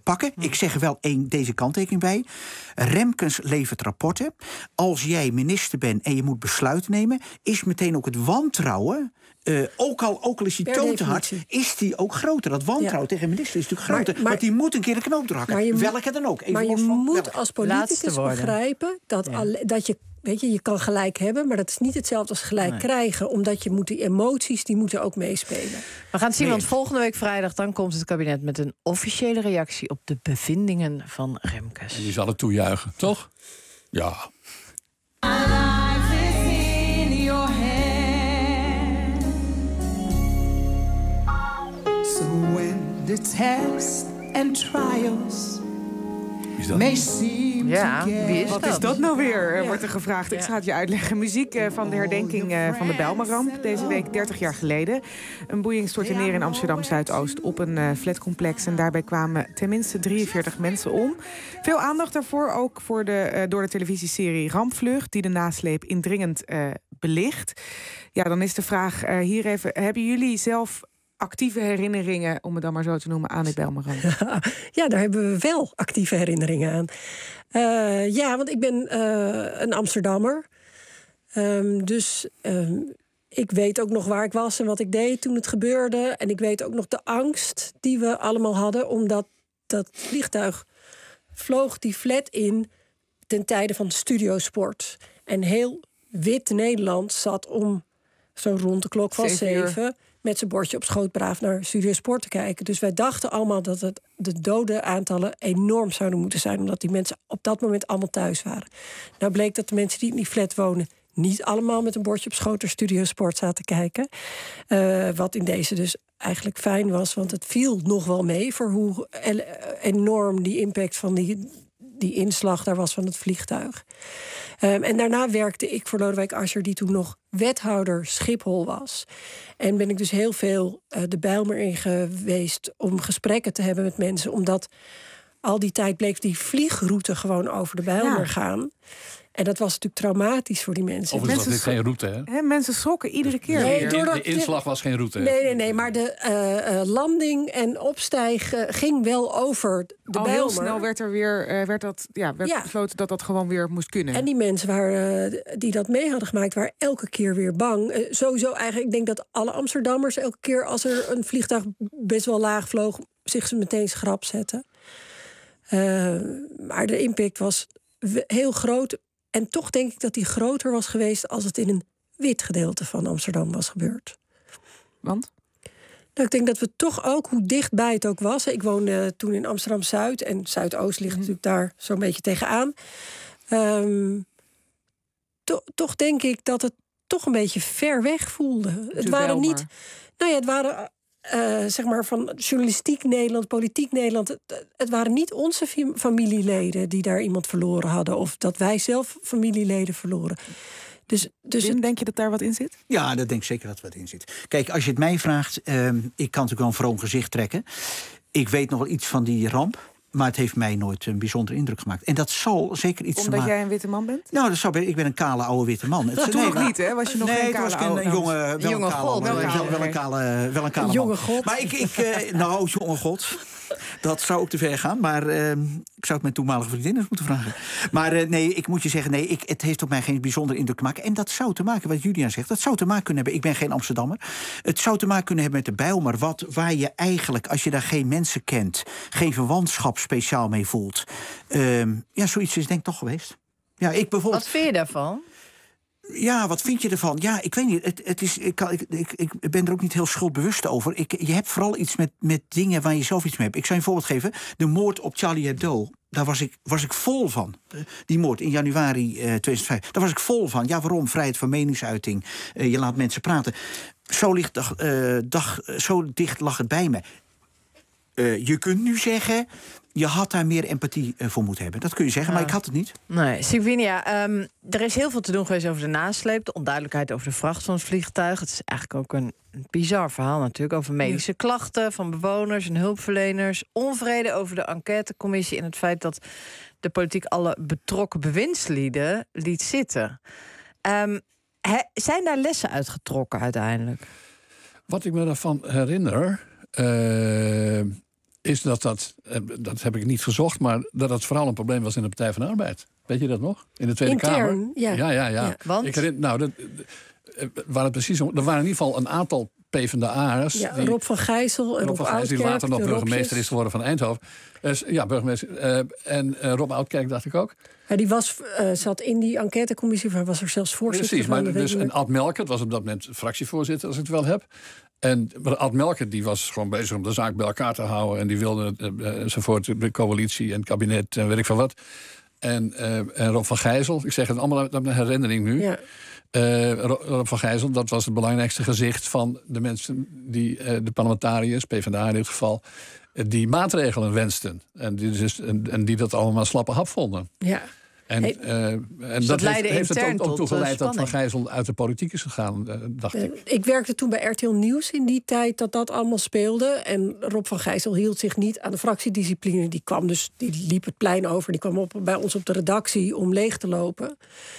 pakken. Ik zeg er wel één, deze kanttekening bij. Remkes levert rapporten. Als jij minister bent en je moet besluiten nemen, is meteen ook het wantrouwen. Uh, ook, al, ook al is hij toon te hard, is die ook groter. Dat wantrouwen ja. tegen een minister is natuurlijk groter. Maar, maar, want die moet een keer de knoop drakken. Welke dan ook. Even maar je moet welke. als politicus begrijpen dat, ja. al, dat je... Weet je, je kan gelijk hebben, maar dat is niet hetzelfde als gelijk nee. krijgen. Omdat je moet die emoties, die moeten ook meespelen. We gaan het zien, want volgende week vrijdag dan komt het kabinet met een officiële reactie op de bevindingen van Remkes. En die zal het toejuichen, toch? Ja. So when the tests and trials may seem ja, wie is Wat dat? is dat nou weer, Ja. wordt er gevraagd. Ik Ja. ga het je uitleggen. Muziek uh, van de herdenking uh, van de Bijlmerramp. Deze week dertig jaar geleden. Een boeing stortte neer in Amsterdam-Zuidoost op een uh, flatcomplex. En daarbij kwamen tenminste drieënveertig mensen om. Veel aandacht daarvoor, ook voor de, uh, door de televisieserie Rampvlucht, die de nasleep indringend uh, belicht. Ja, dan is de vraag uh, hier even, hebben jullie zelf actieve herinneringen, om het dan maar zo te noemen, aan de Bijlmerramp? Ja, daar hebben we wel actieve herinneringen aan. Uh, ja, want ik ben uh, een Amsterdammer. Um, dus um, ik weet ook nog waar ik was en wat ik deed toen het gebeurde. En ik weet ook nog de angst die we allemaal hadden, omdat dat vliegtuig vloog die flat in ten tijde van de Studiosport. En heel wit Nederland zat om zo rond de klok van zeven met zijn bordje op schoot braaf naar Studiosport te kijken. Dus wij dachten allemaal dat het de dodenaantallen enorm zouden moeten zijn, omdat die mensen op dat moment allemaal thuis waren. Nou bleek dat de mensen die in die flat wonen niet allemaal met een bordje op schoot naar Studiosport zaten kijken. Uh, wat in deze dus eigenlijk fijn was, want het viel nog wel mee voor hoe enorm die impact van die, die inslag daar was van het vliegtuig. Um, en daarna werkte ik voor Lodewijk Asscher, die toen nog wethouder Schiphol was. En ben ik dus heel veel uh, de Bijlmer in geweest om gesprekken te hebben met mensen, omdat al die tijd bleef die vliegroute gewoon over de Bijlmer ja. gaan. En dat was natuurlijk traumatisch voor die mensen. Of is dat dit geen route, hè? He, mensen schrokken iedere keer nee, weer. Doordat de inslag was geen route. Nee, nee, nee. Maar de uh, uh, landing en opstijg uh, ging wel over de Al Bijlmer. heel snel werd er weer uh, werd dat, ja, werd ja. besloten dat dat gewoon weer moest kunnen. En die mensen waar, uh, die dat mee hadden gemaakt, waren elke keer weer bang. Uh, sowieso eigenlijk, ik denk dat alle Amsterdammers elke keer als er een vliegtuig best wel laag vloog, zich ze meteen schrap zetten. Uh, maar de impact was heel groot. En toch denk ik dat die groter was geweest als het in een wit gedeelte van Amsterdam was gebeurd. Want? Nou, ik denk dat we toch ook, hoe dichtbij het ook was. Ik woonde toen in Amsterdam-Zuid en Zuidoost ligt mm. natuurlijk daar zo'n beetje tegenaan. Um, to, toch denk ik dat het toch een beetje ver weg voelde. Het waren niet. Nou ja, het waren. Uh, zeg maar van journalistiek Nederland, politiek Nederland. Het, het waren niet onze familieleden die daar iemand verloren hadden, of dat wij zelf familieleden verloren. Dus, dus Wim, denk je dat daar wat in zit? Ja, dat denk ik zeker dat er wat in zit. Kijk, als je het mij vraagt, uh, ik kan natuurlijk wel een vroom gezicht trekken. Ik weet nog wel iets van die ramp, maar het heeft mij nooit een bijzondere indruk gemaakt. En dat zal zeker iets Omdat te maken. Omdat jij een witte man bent? Nou, dat zou, ik ben een kale oude witte man. Het, Toen nee, nog maar, niet, hè? Was je nog nee, geen kale was een, een jonge, wel jonge een kale, god. wel, Wel, wel, wel een kale, wel een kale man. Jonge god. Maar ik, ik uh, nou, jonge god. Dat zou ook te ver gaan, maar uh, ik zou het mijn toenmalige vriendin eens moeten vragen. Maar uh, nee, ik moet je zeggen, nee, ik, het heeft op mij geen bijzondere indruk te maken. En dat zou te maken, wat Julian zegt, dat zou te maken kunnen hebben. Ik ben geen Amsterdammer. Het zou te maken kunnen hebben met de Bijlmer. Wat, waar je eigenlijk, als je daar geen mensen kent, geen verwantschap speciaal mee voelt. Uh, ja, zoiets is denk ik toch geweest. Ja, ik bijvoorbeeld. Wat vind je daarvan? Ja, wat vind je ervan? Ja, ik weet niet. Het, het is, ik, kan, ik, ik, ik ben er ook niet heel schuldbewust over. Ik, je hebt vooral iets met, met dingen waar je zelf iets mee hebt. Ik zou je een voorbeeld geven. De moord op Charlie Hebdo. Daar was ik, was ik vol van. Die moord in januari uh, tweeduizend vijf. Daar was ik vol van. Ja, waarom? Vrijheid van meningsuiting. Uh, je laat mensen praten. Zo, ligt, uh, dag, zo dicht lag het bij me. Uh, je kunt nu zeggen, je had daar meer empathie uh, voor moeten hebben. Dat kun je zeggen, ja. Maar ik had het niet. Nee, Silvinia, um, er is heel veel te doen geweest over de nasleep. De onduidelijkheid over de vracht van het vliegtuig. Het is eigenlijk ook een, een bizar verhaal natuurlijk. Over medische ja. klachten van bewoners en hulpverleners. Onvrede over de enquêtecommissie en het feit dat de politiek alle betrokken bewindslieden liet zitten. Um, he, zijn daar lessen uitgetrokken uiteindelijk? Wat ik me daarvan herinner, Uh, is dat dat, dat heb ik niet gezocht, maar dat het vooral een probleem was in de Partij van de Arbeid. Weet je dat nog? In de Tweede Intern, Kamer. ja. Ja, ja, ja. Ja, want? Ik herinner, nou, dat, waar het precies om, er waren in ieder geval een aantal PvdA'ers. Ja, die, Rob van Gijzel en Rob van Rob Gijzel, die later nog Oudkerk, de burgemeester Robjes. is geworden van Eindhoven. Uh, ja, burgemeester. Uh, en uh, Rob Oudkerk dacht ik ook. Ja, die was, uh, zat in die enquêtecommissie, of hij was er zelfs voorzitter Precies, van. maar de dus weet ik een Ad Melkert was op dat moment fractievoorzitter, als ik het wel heb. En Ad Melkert die was gewoon bezig om de zaak bij elkaar te houden. En die wilde uh, enzovoort, de coalitie en het kabinet en weet ik veel wat. En, uh, en Rob van Gijzel, ik zeg het allemaal uit mijn herinnering nu. Ja. Uh, Rob van Gijzel, dat was het belangrijkste gezicht van de mensen die, uh, de parlementariërs, PvdA in dit geval, uh, die maatregelen wensten. En die, dus, en, en die dat allemaal slappe hap vonden. Ja. En, Hey, uh, en dus dat, dat heeft, heeft het ook, ook toe uh, geleid dat Van Gijzel uit de politiek is gegaan, uh, dacht Uh, ik. ik werkte toen bij R T L Nieuws in die tijd dat dat allemaal speelde. En Rob van Gijzel hield zich niet aan de fractiediscipline. Die kwam dus, die liep het plein over. Die kwam op, bij ons op de redactie om leeg te lopen.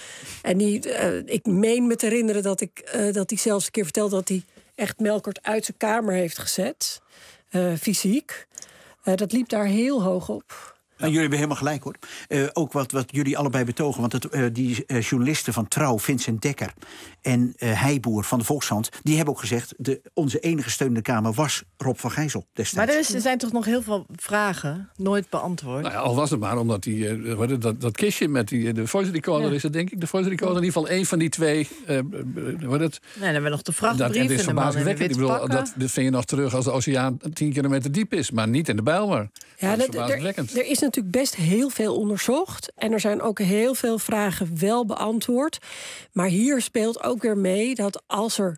En die, uh, ik meen me te herinneren dat ik uh, dat hij zelfs een keer vertelde dat hij echt Melkert uit zijn kamer heeft gezet. Uh, fysiek. Uh, dat liep daar heel hoog op. Nou, jullie hebben helemaal gelijk, hoor. Uh, ook wat, wat jullie allebei betogen. Want het, uh, die uh, journalisten van Trouw, Vincent Dekker en uh, Heijboer van de Volkshand, die hebben ook gezegd, de, onze enige steun in de Kamer was Rob van Gijzel destijds. Maar er, is, er zijn toch nog heel veel vragen nooit beantwoord? Nou ja, al was het maar omdat die, uh, dat, dat kistje met die, de voice recorder ja. is het denk ik. De voice recorder, in ieder geval één van die twee. Uh, wat het, nee, dan hebben we nog de vrachtbrief dat, en de man in de witte bedoel, pakken. dat, dat vind je nog terug als de oceaan tien kilometer diep is. Maar niet in de Bijlmer. Ja, dat is dat, er, er is natuurlijk best heel veel onderzocht. En er zijn ook heel veel vragen wel beantwoord. Maar hier speelt ook weer mee dat als er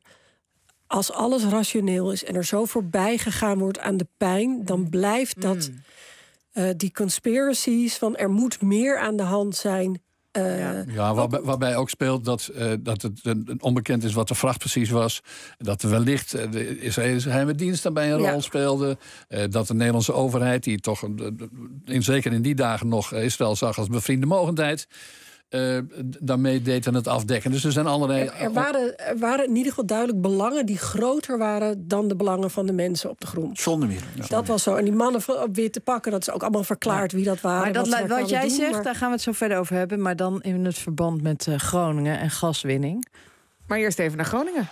als alles rationeel is en er zo voorbij gegaan wordt aan de pijn, dan blijft dat mm. uh, die conspiracies van er moet meer aan de hand zijn. Uh, ja, ja waarbij, waarbij ook speelt dat, uh, dat het een onbekend is wat de vracht precies was. Dat er wellicht uh, de Israëlische geheime dienst daarbij een ja. rol speelde. Uh, dat de Nederlandse overheid, die toch, uh, in, zeker in die dagen nog, uh, Israël zag als bevriende mogendheid, Uh, daarmee deed aan het afdekken. Dus er zijn allerlei. Er, er, waren, er waren in ieder geval duidelijk belangen die groter waren dan de belangen van de mensen op de grond. Zonder meer. Ja. Dat was zo. En die mannen op witte pakken, dat is ook allemaal verklaard ja. wie dat waren. Maar dat, wat, wat jij doen, zegt, maar... daar gaan we het zo verder over hebben. Maar dan in het verband met uh, Groningen en gaswinning. Maar eerst even naar Groningen.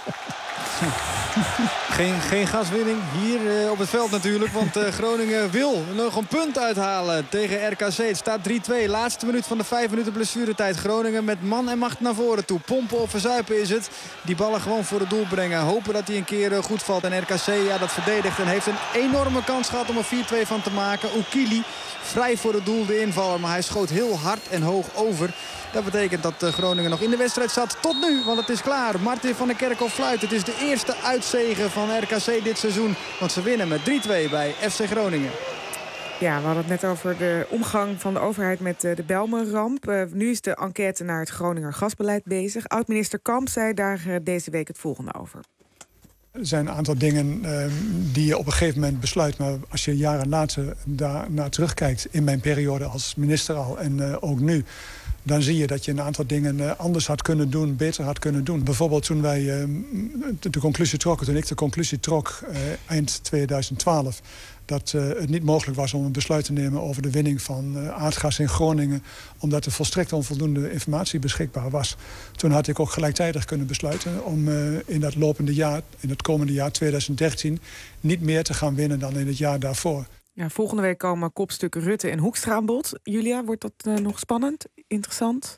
Geen, geen gaswinning hier uh, op het veld natuurlijk. Want uh, Groningen wil nog een punt uithalen tegen R K C. Het staat drie twee. Laatste minuut van de vijf minuten blessuretijd. Groningen met man en macht naar voren toe. Pompen of verzuipen is het. Die ballen gewoon voor het doel brengen. Hopen dat hij een keer uh, goed valt. En R K C, ja, dat verdedigt en heeft een enorme kans gehad om er vier twee van te maken. Oekili vrij voor het doel, de invaller. Maar hij schoot heel hard en hoog over. Dat betekent dat Groningen nog in de wedstrijd zat tot nu, want het is klaar. Martin van der Kerkhof fluit. Het is de eerste uitzege van R K C dit seizoen. Want ze winnen met drie twee bij F C Groningen. Ja, we hadden het net over de omgang van de overheid met de Bijlmerramp. Uh, nu is de enquête naar het Groninger gasbeleid bezig. Oud-minister Kamp zei daar uh, deze week het volgende over. Er zijn een aantal dingen uh, die je op een gegeven moment besluit. Maar als je jaren later daarnaar terugkijkt, in mijn periode als minister al en uh, ook nu, dan zie je dat je een aantal dingen uh, anders had kunnen doen, beter had kunnen doen. Bijvoorbeeld toen wij uh, de, de conclusie trokken, toen ik de conclusie trok uh, eind tweeduizend twaalf... dat uh, het niet mogelijk was om een besluit te nemen over de winning van uh, aardgas in Groningen, omdat er volstrekt onvoldoende informatie beschikbaar was. Toen had ik ook gelijktijdig kunnen besluiten om uh, in dat lopende jaar, in het komende jaar tweeduizend dertien, niet meer te gaan winnen dan in het jaar daarvoor. Ja, volgende week komen kopstukken Rutte en Hoekstra aan bod. Julia, wordt dat uh, nog spannend, interessant?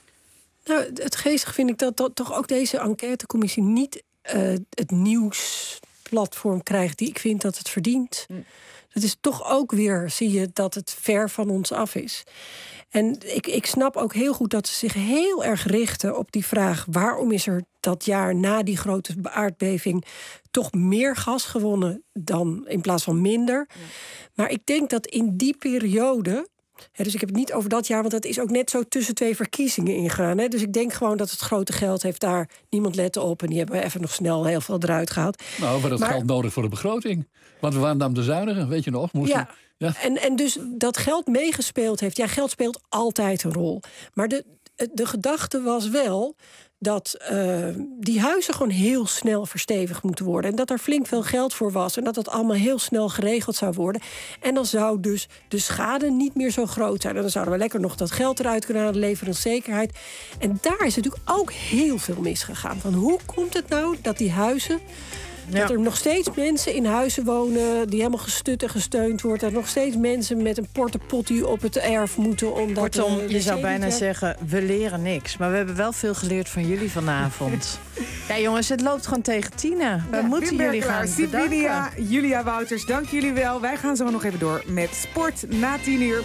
Nou, het geestig vind ik dat, dat toch ook deze enquêtecommissie niet uh, het nieuwsplatform krijgt die ik vind dat het verdient. Mm. Dat is toch ook weer, zie je, dat het ver van ons af is. En ik, ik snap ook heel goed dat ze zich heel erg richten op die vraag, waarom is er dat jaar na die grote aardbeving toch meer gas gewonnen dan in plaats van minder. Ja. Maar ik denk dat in die periode, hè, dus ik heb het niet over dat jaar, want dat is ook net zo tussen twee verkiezingen ingegaan. Hè. Dus ik denk gewoon dat het grote geld heeft daar niemand letten op en die hebben we even nog snel heel veel eruit gehaald. Nou, we dat maar, geld nodig voor de begroting. Want we waren dan de zuinigen, weet je nog? Moesten, ja. ja. En, en dus dat geld meegespeeld heeft. Ja, geld speelt altijd een rol. Maar de, de gedachte was wel dat uh, die huizen gewoon heel snel verstevigd moeten worden. En dat er flink veel geld voor was. En dat dat allemaal heel snel geregeld zou worden. En dan zou dus de schade niet meer zo groot zijn. En dan zouden we lekker nog dat geld eruit kunnen halen, leveringszekerheid. En daar is natuurlijk ook heel veel misgegaan. Van hoe komt het nou dat die huizen... Ja. Dat er nog steeds mensen in huizen wonen die helemaal gestut en gesteund wordt. Dat er nog steeds mensen met een portepottie op het erf moeten. Omdat Kortom, uh, je zou bijna werkt. zeggen, we leren niks. Maar we hebben wel veel geleerd van jullie vanavond. Ja, jongens, het loopt gewoon tegen Tina. Wij Ja, moeten Wim jullie gaan Berkelaar, bedanken. Sibinia, Julia Wouters, dank jullie wel. Wij gaan zo nog even door met sport na tien uur.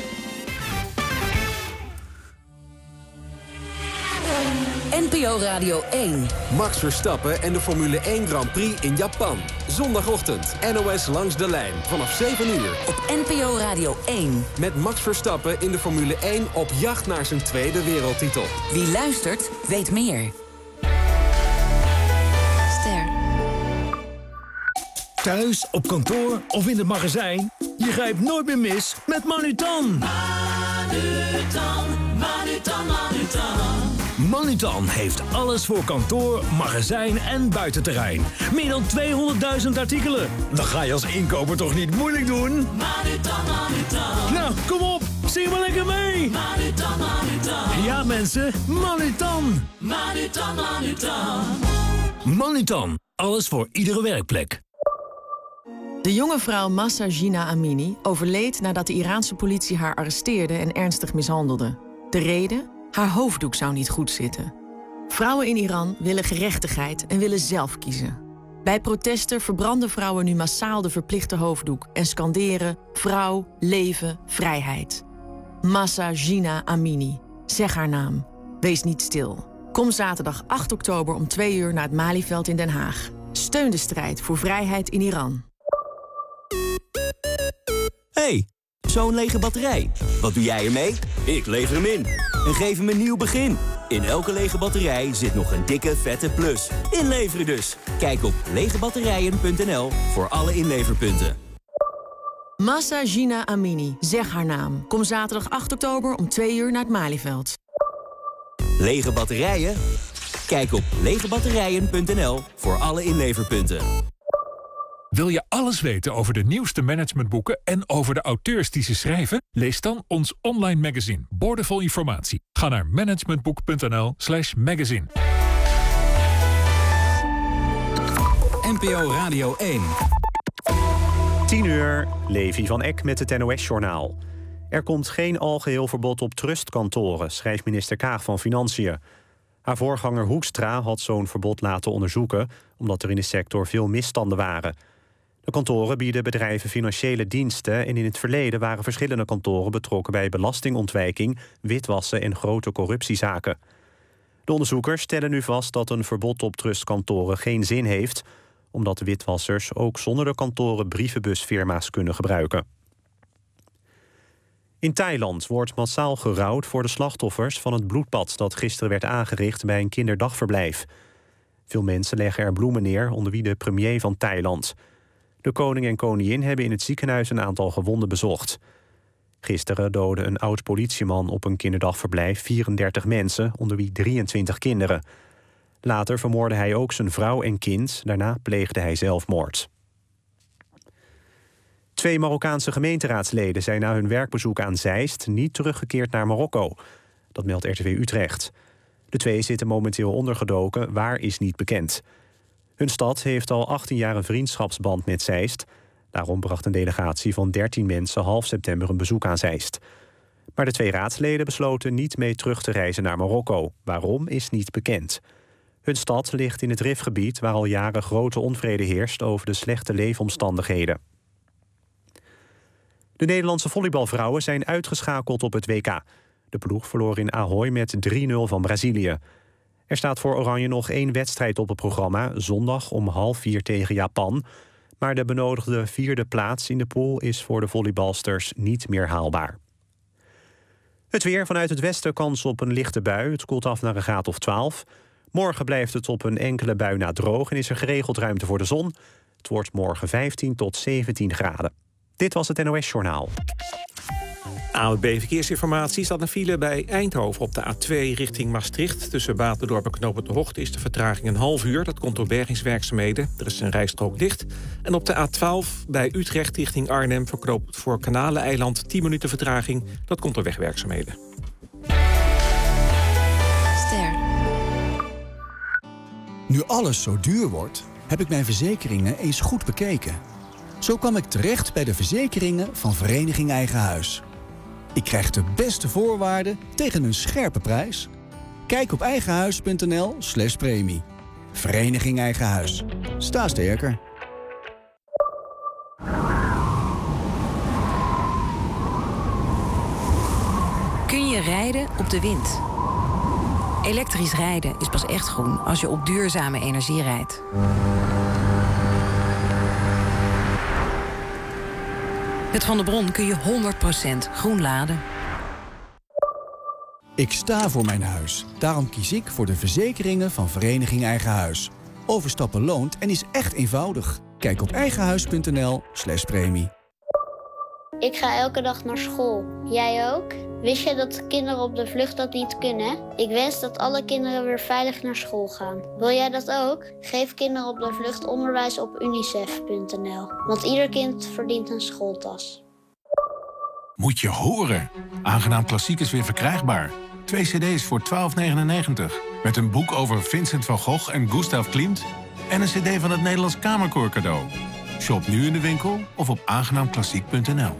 N P O Radio één. Max Verstappen en de Formule één Grand Prix in Japan. Zondagochtend, N O S Langs de Lijn, vanaf zeven uur. Op N P O Radio één. Met Max Verstappen in de Formule één op jacht naar zijn tweede wereldtitel. Wie luistert, weet meer. Ster. Thuis, op kantoor of in het magazijn. Je grijpt nooit meer mis met Manutan. Manutan, Manutan, Manutan. Manutan heeft alles voor kantoor, magazijn en buitenterrein. Meer dan tweehonderdduizend artikelen. Dan ga je als inkoper toch niet moeilijk doen? Manutan, Manutan. Nou, kom op, zing maar lekker mee. Manutan, Manutan. Ja mensen, Manutan. Manutan, Manutan. Manutan, alles voor iedere werkplek. De jonge vrouw Mahsa Jina Amini overleed nadat de Iraanse politie haar arresteerde en ernstig mishandelde. De reden? Haar hoofddoek zou niet goed zitten. Vrouwen in Iran willen gerechtigheid en willen zelf kiezen. Bij protesten verbranden vrouwen nu massaal de verplichte hoofddoek en scanderen vrouw, leven, vrijheid. Mahsa Jina Amini. Zeg haar naam. Wees niet stil. Kom zaterdag acht oktober om twee uur naar het Malieveld in Den Haag. Steun de strijd voor vrijheid in Iran. Hey, zo'n lege batterij. Wat doe jij ermee? Ik lever hem in. En geef hem een nieuw begin. In elke lege batterij zit nog een dikke vette plus. Inleveren dus. Kijk op legebatterijen punt n l voor alle inleverpunten. Mahsa Jina Amini. Zeg haar naam. Kom zaterdag acht oktober om twee uur naar het Malieveld. Lege batterijen? Kijk op legebatterijen punt n l voor alle inleverpunten. Wil je alles weten over de nieuwste managementboeken en over de auteurs die ze schrijven? Lees dan ons online magazine, boordevol informatie. Ga naar managementboek punt n l slash magazine. N P O Radio één. tien uur, Levi van Eck met het N O S-journaal. Er komt geen algeheel verbod op trustkantoren, schrijft minister Kaag van Financiën. Haar voorganger Hoekstra had zo'n verbod laten onderzoeken, omdat er in de sector veel misstanden waren. De kantoren bieden bedrijven financiële diensten en in het verleden waren verschillende kantoren betrokken bij belastingontwijking, witwassen en grote corruptiezaken. De onderzoekers stellen nu vast dat een verbod op trustkantoren geen zin heeft, omdat witwassers ook zonder de kantoren brievenbusfirma's kunnen gebruiken. In Thailand wordt massaal gerouwd voor de slachtoffers van het bloedbad dat gisteren werd aangericht bij een kinderdagverblijf. Veel mensen leggen er bloemen neer, onder wie de premier van Thailand. De koning en koningin hebben in het ziekenhuis een aantal gewonden bezocht. Gisteren doodde een oud politieman op een kinderdagverblijf vierendertig mensen, onder wie drieëntwintig kinderen. Later vermoordde hij ook zijn vrouw en kind, daarna pleegde hij zelfmoord. Twee Marokkaanse gemeenteraadsleden zijn na hun werkbezoek aan Zeist niet teruggekeerd naar Marokko. Dat meldt R T V Utrecht. De twee zitten momenteel ondergedoken, waar is niet bekend. Hun stad heeft al achttien jaar een vriendschapsband met Zeist. Daarom bracht een delegatie van dertien mensen half september een bezoek aan Zeist. Maar de twee raadsleden besloten niet mee terug te reizen naar Marokko. Waarom is niet bekend. Hun stad ligt in het Rifgebied waar al jaren grote onvrede heerst over de slechte leefomstandigheden. De Nederlandse volleybalvrouwen zijn uitgeschakeld op het W K. De ploeg verloor in Ahoy met drie nul van Brazilië. Er staat voor Oranje nog één wedstrijd op het programma, zondag om half vier tegen Japan. Maar de benodigde vierde plaats in de pool is voor de volleybalsters niet meer haalbaar. Het weer: vanuit het westen kans op een lichte bui. Het koelt af naar een graad of twaalf. Morgen blijft het op een enkele bui na droog en is er geregeld ruimte voor de zon. Het wordt morgen vijftien tot zeventien graden. Dit was het N O S-journaal. A N W B Verkeersinformatie staat een file bij Eindhoven op de A twee richting Maastricht. Tussen Baterdorp en Knoop het de Hoogte is de vertraging een half uur. Dat komt door bergingswerkzaamheden. Er is een rijstrook dicht. En op de A twaalf bij Utrecht richting Arnhem verknoopt voor Kanaleneiland tien minuten vertraging. Dat komt door wegwerkzaamheden. Ster. Nu alles zo duur wordt, heb ik mijn verzekeringen eens goed bekeken. Zo kwam ik terecht bij de verzekeringen van Vereniging Eigen Huis. Ik krijg de beste voorwaarden tegen een scherpe prijs. Kijk op eigenhuis.nl slash premie. Vereniging Eigen Huis. Sta sterker. Kun je rijden op de wind? Elektrisch rijden is pas echt groen als je op duurzame energie rijdt. Met Van der Bron kun je honderd procent groen laden. Ik sta voor mijn huis. Daarom kies ik voor de verzekeringen van Vereniging Eigen Huis. Overstappen loont en is echt eenvoudig. Kijk op eigenhuis.nl slash premie. Ik ga elke dag naar school. Jij ook? Wist je dat kinderen op de vlucht dat niet kunnen? Ik wens dat alle kinderen weer veilig naar school gaan. Wil jij dat ook? Geef kinderen op de vlucht onderwijs op unicef punt n l. Want ieder kind verdient een schooltas. Moet je horen. Aangenaam Klassiek is weer verkrijgbaar. Twee cd's voor twaalf negenennegentig. Met een boek over Vincent van Gogh en Gustav Klimt. En een cd van het Nederlands Kamerkoor cadeau. Shop nu in de winkel of op aangenaam klassiek punt n l.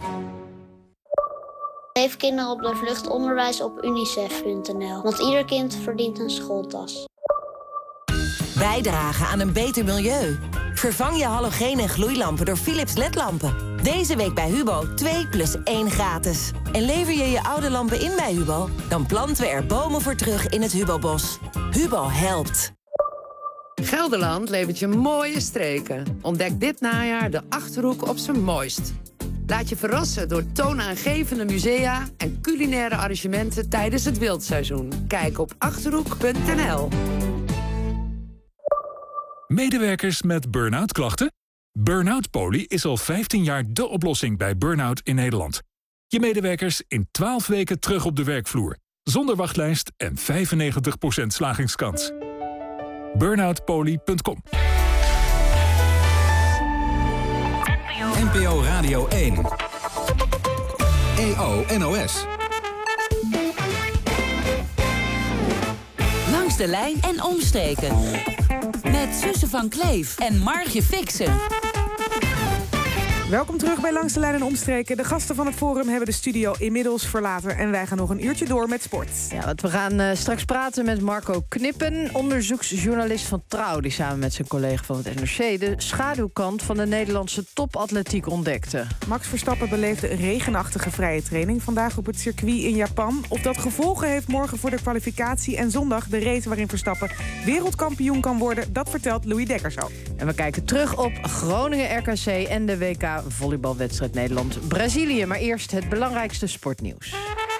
Geef kinderen op de vlucht onderwijs op unicef punt n l. Want ieder kind verdient een schooltas. Bijdragen aan een beter milieu. Vervang je halogeen- en gloeilampen door Philips L E D-lampen. Deze week bij Hubo twee plus één gratis. En lever je je oude lampen in bij Hubo? Dan planten we er bomen voor terug in het Hubo-bos. Hubo helpt. Gelderland levert je mooie streken. Ontdek dit najaar de Achterhoek op zijn mooist. Laat je verrassen door toonaangevende musea en culinaire arrangementen tijdens het wildseizoen. Kijk op achterhoek punt n l. Medewerkers met burn-out klachten? Burn-out Poly is al vijftien jaar dé oplossing bij burn-out in Nederland. Je medewerkers in twaalf weken terug op de werkvloer. Zonder wachtlijst en vijfennegentig procent slagingskans. burnout poly punt com. N P O Radio één. E O N O S. Langs de lijn en omstreken. Met Susse van Kleef en Margje Fixen. Welkom terug bij Langs de Lijn en Omstreken. De gasten van het Forum hebben de studio inmiddels verlaten. En wij gaan nog een uurtje door met sport. Ja, want we gaan uh, straks praten met Marco Knippen, onderzoeksjournalist van Trouw, die samen met zijn collega van het N R C de schaduwkant van de Nederlandse topatletiek ontdekte. Max Verstappen beleefde een regenachtige vrije training vandaag op het circuit in Japan. Of dat gevolgen heeft morgen voor de kwalificatie en zondag de race waarin Verstappen wereldkampioen kan worden, dat vertelt Louis Dekker zo. En we kijken terug op Groningen R K C en de W K volleybalwedstrijd Nederland-Brazilië. Maar eerst het belangrijkste sportnieuws.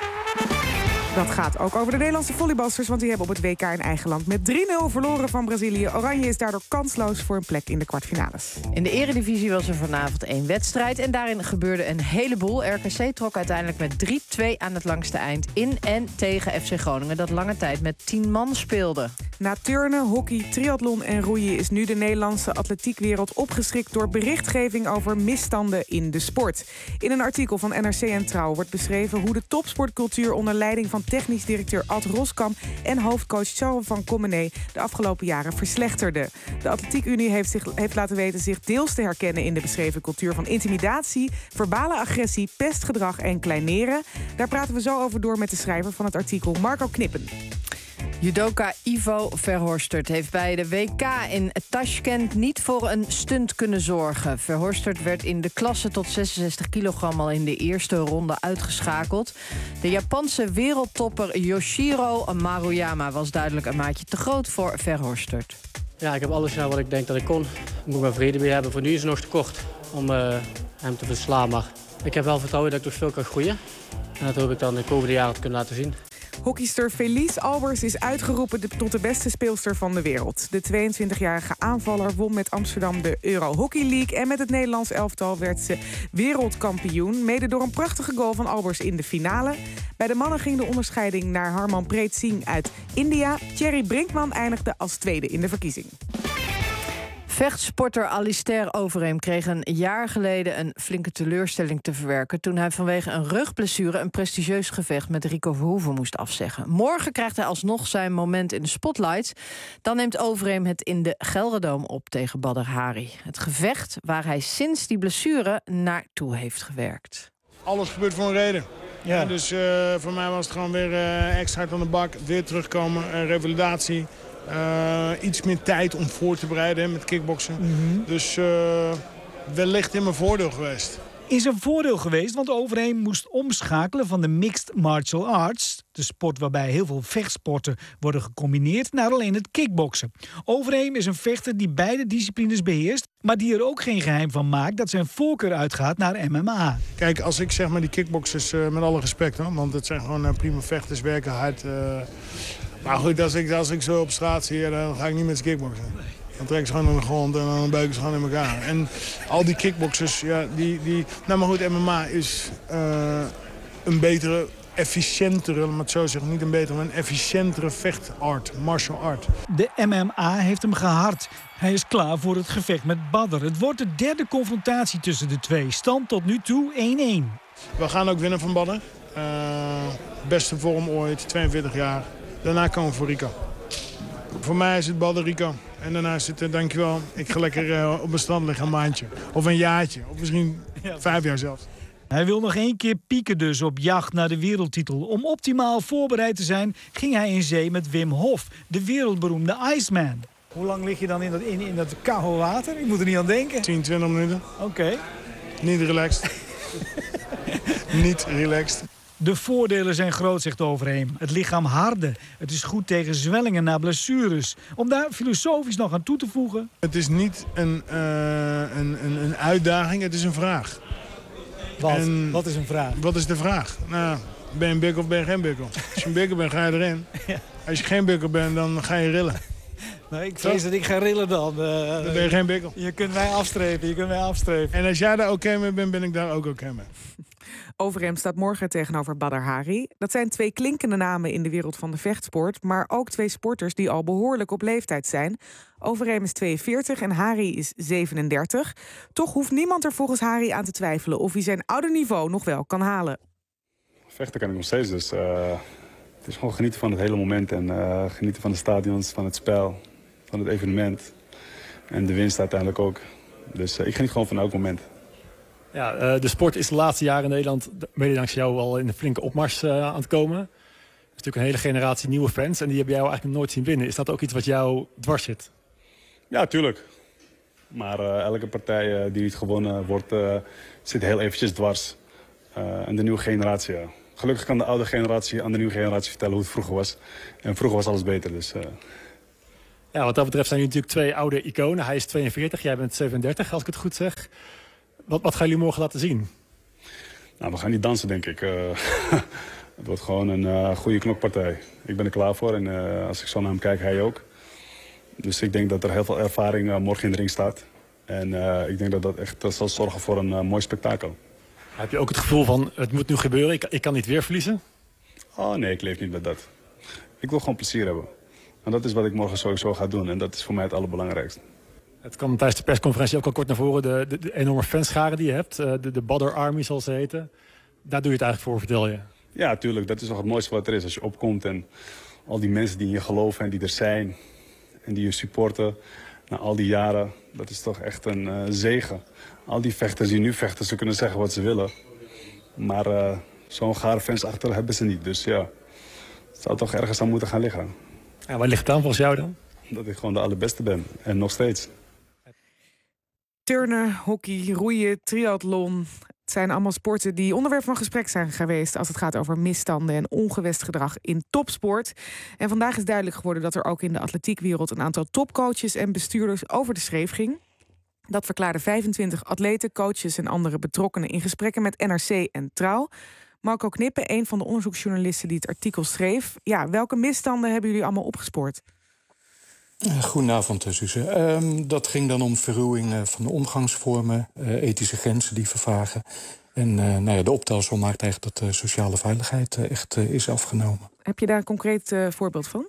Dat gaat ook over de Nederlandse volleybalsters, want die hebben op het W K in eigen land met drie nul verloren van Brazilië. Oranje is daardoor kansloos voor een plek in de kwartfinales. In de eredivisie was er vanavond één wedstrijd en daarin gebeurde een heleboel. R K C trok uiteindelijk met drie twee aan het langste eind in en tegen F C Groningen, dat lange tijd met tien man speelde. Na turnen, hockey, triathlon en roeien is nu de Nederlandse atletiekwereld opgeschrikt door berichtgeving over misstanden in de sport. In een artikel van N R C en Trouw wordt beschreven hoe de topsportcultuur onder leiding van technisch directeur Ad Roskam en hoofdcoach Charles van Commenee de afgelopen jaren verslechterde. De Atletiekunie heeft, zich, heeft laten weten zich deels te herkennen in de beschreven cultuur van intimidatie, verbale agressie, pestgedrag en kleineren. Daar praten we zo over door met de schrijver van het artikel, Marco Knippen. Judoka Ivo Verhorstert heeft bij de W K in Tashkent niet voor een stunt kunnen zorgen. Verhorstert werd in de klasse tot zesenzestig kilogram al in de eerste ronde uitgeschakeld. De Japanse wereldtopper Yoshiro Maruyama was duidelijk een maatje te groot voor Verhorstert. Ja, ik heb alles gedaan wat ik denk dat ik kon. Daar moet ik maar vrede mee hebben. Voor nu is het nog te kort om uh, hem te verslaan. Maar ik heb wel vertrouwen dat ik nog veel kan groeien. En dat hoop ik dan de komende jaren te kunnen laten zien. Hockeyster Felice Albers is uitgeroepen de, tot de beste speelster van de wereld. De tweeëntwintigjarige aanvaller won met Amsterdam de Euro Hockey League... en met het Nederlands elftal werd ze wereldkampioen... mede door een prachtige goal van Albers in de finale. Bij de mannen ging de onderscheiding naar Harmanpreet Singh uit India. Thierry Brinkman eindigde als tweede in de verkiezing. Vechtsporter Alistair Overeem kreeg een jaar geleden een flinke teleurstelling te verwerken toen hij vanwege een rugblessure een prestigieus gevecht met Rico Verhoeven moest afzeggen. Morgen krijgt hij alsnog zijn moment in de spotlight. Dan neemt Overeem het in de Gelredome op tegen Badr Hari. Het gevecht waar hij sinds die blessure naartoe heeft gewerkt. Alles gebeurt voor een reden. Ja. Dus uh, voor mij was het gewoon weer uh, extra hard aan de bak, weer terugkomen, uh, revalidatie. Uh, iets meer tijd om voor te bereiden hè, met kickboksen. Mm-hmm. Dus uh, wellicht in mijn voordeel geweest. Is een voordeel geweest, want Overeem moest omschakelen van de mixed martial arts, de sport waarbij heel veel vechtsporten worden gecombineerd, naar alleen het kickboksen. Overeem is een vechter die beide disciplines beheerst, maar die er ook geen geheim van maakt dat zijn voorkeur uitgaat naar M M A. Kijk, als ik zeg maar die kickboxers, uh, met alle respect, hoor, want het zijn gewoon uh, prima vechters, werken hard. Uh, maar goed, als ik, als ik zo op straat zie, dan ga ik niet met ze kickboksen. Dan trekken ze gewoon aan de grond en dan beuken ze gewoon in elkaar. En al die kickboxers, ja, die... die nou maar goed, M M A is uh, een betere, efficiëntere, laat maar het zo zeggen, niet een betere, maar een efficiëntere vechtart, martial art. De M M A heeft hem gehard. Hij is klaar voor het gevecht met Badr. Het wordt de derde confrontatie tussen de twee. Stand tot nu toe één-één. We gaan ook winnen van Badr. Uh, beste vorm ooit, tweeënveertig jaar. Daarna komen we voor Rico. Voor mij is het Badr Rico. En daarna is het, uh, dankjewel, ik ga lekker uh, op mijn stand liggen een maandje. Of een jaartje, of misschien vijf jaar zelfs. Hij wil nog één keer pieken dus op jacht naar de wereldtitel. Om optimaal voorbereid te zijn ging hij in zee met Wim Hof, de wereldberoemde Iceman. Hoe lang lig je dan in dat, in, in dat koude water? Ik moet er niet aan denken. tien, twintig minuten. Oké. Okay. Niet relaxed. Niet relaxed. De voordelen zijn groot, zegt Overeem. Het lichaam harde. Het is goed tegen zwellingen na blessures. Om daar filosofisch nog aan toe te voegen. Het is niet een, uh, een, een, een uitdaging, het is een vraag. Wat? En wat is een vraag? Wat is de vraag? Nou, ben je een bikkel of ben je geen bikkel? Als je een bikkel bent, ga je erin. Ja. Als je geen bikkel bent, dan ga je rillen. Nou, ik vrees dat ik ga rillen dan. Uh, dan ben je geen bikkel. Je kunt mij afstrepen, je kunt mij afstrepen. En als jij daar oké mee bent, ben ik daar ook oké mee. Overeem staat morgen tegenover Badr Hari. Dat zijn twee klinkende namen in de wereld van de vechtsport, maar ook twee sporters die al behoorlijk op leeftijd zijn. Overeem is tweeënveertig en Hari is zevenendertig. Toch hoeft niemand er volgens Hari aan te twijfelen of hij zijn oude niveau nog wel kan halen. Vechten kan ik nog steeds, dus uh, het is gewoon genieten van het hele moment en uh, genieten van de stadions, van het spel, van het evenement en de winst uiteindelijk ook. Dus uh, ik geniet gewoon van elk moment. Ja, uh, de sport is de laatste jaren in Nederland, mede dankzij jou, al in een flinke opmars uh, aan het komen. Er is natuurlijk een hele generatie nieuwe fans en die hebben jou eigenlijk nooit zien winnen. Is dat ook iets wat jou dwars zit? Ja, tuurlijk. Maar uh, elke partij uh, die niet gewonnen wordt, uh, zit heel eventjes dwars. Uh, en de nieuwe generatie, ja. Gelukkig kan de oude generatie aan de nieuwe generatie vertellen hoe het vroeger was. En vroeger was alles beter, dus... Uh... Ja, wat dat betreft zijn jullie natuurlijk twee oude iconen. Hij is tweeënveertig, jij bent zevenendertig, als ik het goed zeg. Wat, wat gaan jullie morgen laten zien? Nou, we gaan niet dansen, denk ik. Uh, het wordt gewoon een uh, goede knokpartij. Ik ben er klaar voor en uh, als ik zo naar hem kijk, hij ook. Dus ik denk dat er heel veel ervaring uh, morgen in de ring staat. En uh, ik denk dat dat echt uh, zal zorgen voor een uh, mooi spektakel. Heb je ook het gevoel van, het moet nu gebeuren, ik, ik kan niet weer verliezen? Oh nee, ik leef niet met dat. Ik wil gewoon plezier hebben. En dat is wat ik morgen sowieso ga doen. En dat is voor mij het allerbelangrijkste. Het kwam tijdens de persconferentie ook al kort naar voren. De, de, de enorme fanscharen die je hebt. De, de Badr Army, zoals ze heten. Daar doe je het eigenlijk voor, vertel je. Ja, tuurlijk. Dat is nog het mooiste wat er is. Als je opkomt en al die mensen die in je geloven en die er zijn. En die je supporten. Na al die jaren. Dat is toch echt een uh, zegen. Al die vechters die nu vechten, ze kunnen zeggen wat ze willen. Maar uh, zo'n gare fans achter hebben ze niet. Dus ja, het zou toch ergens aan moeten gaan liggen. En waar ligt het dan volgens jou dan? Dat ik gewoon de allerbeste ben. En nog steeds. Turnen, hockey, roeien, triathlon. Het zijn allemaal sporten die onderwerp van gesprek zijn geweest als het gaat over misstanden en ongewenst gedrag in topsport. En vandaag is duidelijk geworden dat er ook in de atletiekwereld een aantal topcoaches en bestuurders over de schreef ging. Dat verklaarden vijfentwintig atleten, coaches en andere betrokkenen in gesprekken met N R C en Trouw. Marco Knippen, een van de onderzoeksjournalisten die het artikel schreef. Ja, welke misstanden hebben jullie allemaal opgespoord? Goedenavond, Suze. Um, dat ging dan om verruwing uh, van de omgangsvormen, uh, ethische grenzen die vervagen. En uh, nou ja, de optelsom maakt eigenlijk dat de sociale veiligheid uh, echt uh, is afgenomen. Heb je daar een concreet uh, voorbeeld van?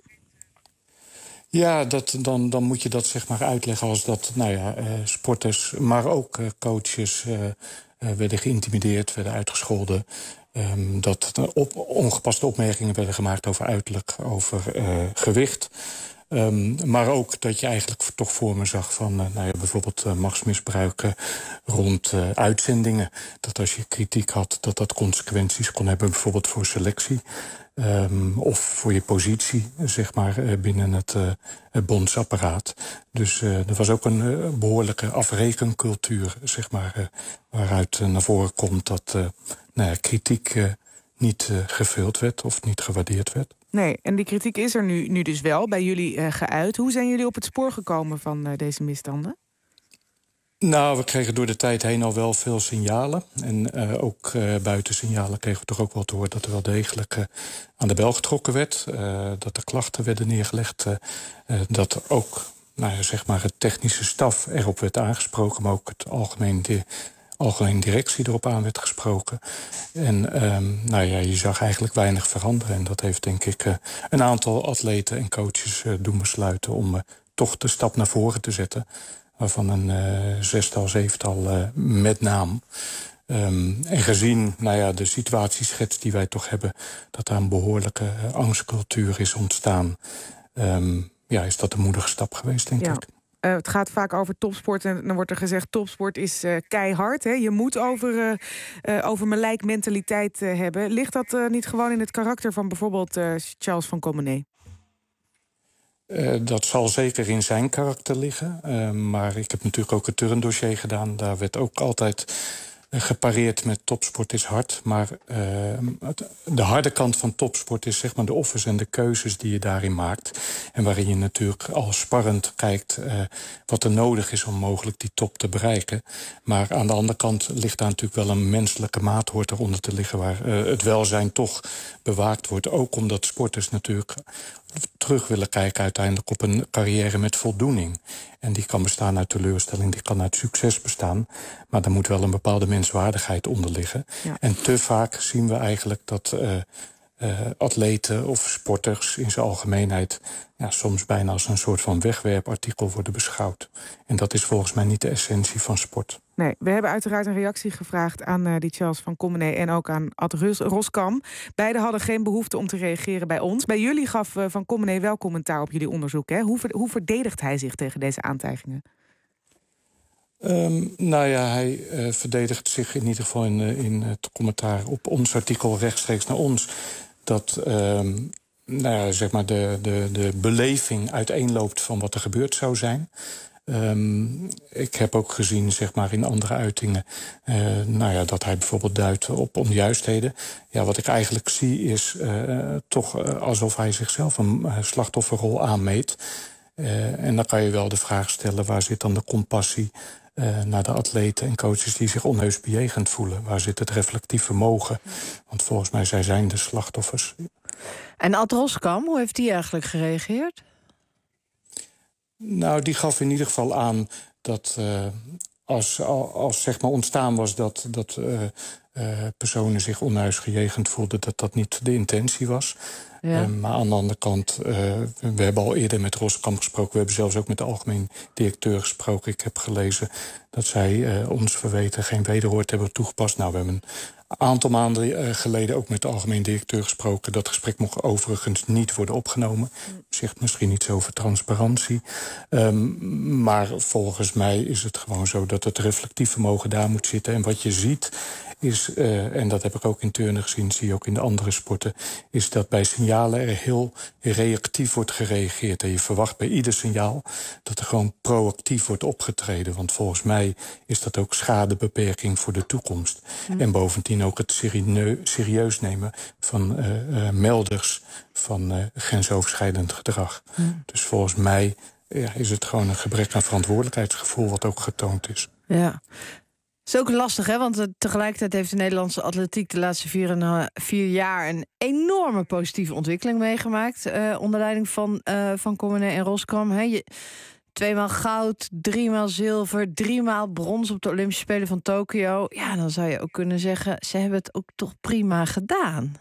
Ja, dat, dan, dan moet je dat zeg maar uitleggen als dat nou ja, uh, sporters, maar ook uh, coaches uh, uh, werden geïntimideerd, werden uitgescholden. Um, dat uh, op, ongepaste opmerkingen werden gemaakt over uiterlijk, over uh, gewicht. Um, maar ook dat je eigenlijk toch voor me zag van uh, nou ja, bijvoorbeeld uh, machtsmisbruiken rond uh, uitzendingen. Dat als je kritiek had, dat dat consequenties kon hebben, bijvoorbeeld voor selectie. Um, of voor je positie, zeg maar, uh, binnen het, uh, het bondsapparaat. Dus uh, er was ook een uh, behoorlijke afrekencultuur, zeg maar, uh, waaruit uh, naar voren komt dat uh, nou ja, kritiek uh, niet uh, gevuld werd of niet gewaardeerd werd. Nee, en die kritiek is er nu, nu dus wel bij jullie uh, geuit. Hoe zijn jullie op het spoor gekomen van uh, deze misstanden? Nou, we kregen door de tijd heen al wel veel signalen. En uh, ook uh, buiten signalen kregen we toch ook wel te horen dat er wel degelijk uh, aan de bel getrokken werd. Uh, dat er klachten werden neergelegd. Uh, uh, dat ook nou ja, zeg maar het technische staf erop werd aangesproken, maar ook het algemeen de algemene directie erop aan werd gesproken. En um, nou ja, je zag eigenlijk weinig veranderen. En dat heeft denk ik uh, een aantal atleten en coaches uh, doen besluiten om uh, toch de stap naar voren te zetten. Waarvan een uh, zestal, zevental uh, met naam. Um, en gezien nou ja, de situatieschets die wij toch hebben, dat daar een behoorlijke uh, angstcultuur is ontstaan. Um, ja, is dat een moedige stap geweest, denk ja. ik. Uh, het gaat vaak over topsport en dan wordt er gezegd topsport is uh, keihard. Hè? Je moet over, uh, uh, over mijn lijkmentaliteit uh, hebben. Ligt dat uh, niet gewoon in het karakter van bijvoorbeeld uh, Charles van Commenee? Uh, dat zal zeker in zijn karakter liggen. Uh, maar ik heb natuurlijk ook het turndossier gedaan. Daar werd ook altijd uh, gepareerd met topsport is hard. Maar uh, de harde kant van topsport is zeg maar de offers en de keuzes die je daarin maakt. En waarin je natuurlijk al sparrend kijkt uh, wat er nodig is om mogelijk die top te bereiken. Maar aan de andere kant ligt daar natuurlijk wel een menselijke maat hoort eronder te liggen, waar uh, het welzijn toch bewaakt wordt. Ook omdat sporters natuurlijk terug willen kijken uiteindelijk op een carrière met voldoening. En die kan bestaan uit teleurstelling, die kan uit succes bestaan. Maar er moet wel een bepaalde menswaardigheid onder liggen. Ja. En te vaak zien we eigenlijk dat uh, uh, atleten of sporters in zijn algemeenheid ja, soms bijna als een soort van wegwerpartikel worden beschouwd. En dat is volgens mij niet de essentie van sport. Nee, we hebben uiteraard een reactie gevraagd aan uh, die Charles van Commenee en ook aan Ad Roskam. Beiden hadden geen behoefte om te reageren bij ons. Bij jullie gaf uh, Van Commenee wel commentaar op jullie onderzoek. Hè? Hoe, ver, hoe verdedigt hij zich tegen deze aantijgingen? Um, nou ja, hij uh, verdedigt zich in ieder geval in, uh, in het commentaar op ons artikel rechtstreeks naar ons. Dat um, nou ja, zeg maar de, de, de beleving uiteenloopt van wat er gebeurd zou zijn. Um, ik heb ook gezien, zeg maar, in andere uitingen, uh, nou ja, dat hij bijvoorbeeld duidt op onjuistheden. Ja, wat ik eigenlijk zie is uh, toch uh, alsof hij zichzelf een uh, slachtofferrol aanmeet. Uh, en dan kan je wel de vraag stellen, waar zit dan de compassie uh, naar de atleten en coaches die zich onheus bejegend voelen? Waar zit het reflectief vermogen? Want volgens mij zij zijn de slachtoffers. En Ad Roskam, hoe heeft die eigenlijk gereageerd? Nou, die gaf in ieder geval aan dat uh, als, als zeg maar ontstaan was dat, dat uh, uh, personen zich onhuis gejegend voelden, dat dat niet de intentie was. Ja. Uh, maar aan de andere kant, uh, we hebben al eerder met Roskam gesproken. We hebben zelfs ook met de algemeen directeur gesproken. Ik heb gelezen dat zij uh, ons verweten geen wederwoord hebben toegepast. Nou, we hebben een aantal maanden uh, geleden ook met de algemeen directeur gesproken. Dat gesprek mocht overigens niet worden opgenomen. Zegt misschien iets over transparantie. Um, maar volgens mij is het gewoon zo dat het reflectief vermogen daar moet zitten. En wat je ziet is, uh, en dat heb ik ook in turnen gezien, zie je ook in de andere sporten, is dat bij signalen er heel reactief wordt gereageerd. En je verwacht bij ieder signaal dat er gewoon proactief wordt opgetreden. Want volgens mij is dat ook schadebeperking voor de toekomst. Mm. En bovendien ook het serieus nemen van uh, uh, melders van uh, grensoverschrijdend gedrag. Mm. Dus volgens mij ja, is het gewoon een gebrek aan verantwoordelijkheidsgevoel wat ook getoond is. Ja. is ook lastig, hè? Want uh, tegelijkertijd heeft de Nederlandse atletiek de laatste vier, en, uh, vier jaar een enorme positieve ontwikkeling meegemaakt. Uh, onder leiding van, uh, van Commene en Roskam. Hè? Je, tweemaal goud, driemaal zilver, driemaal brons op de Olympische Spelen van Tokio. Ja, dan zou je ook kunnen zeggen, ze hebben het ook toch prima gedaan.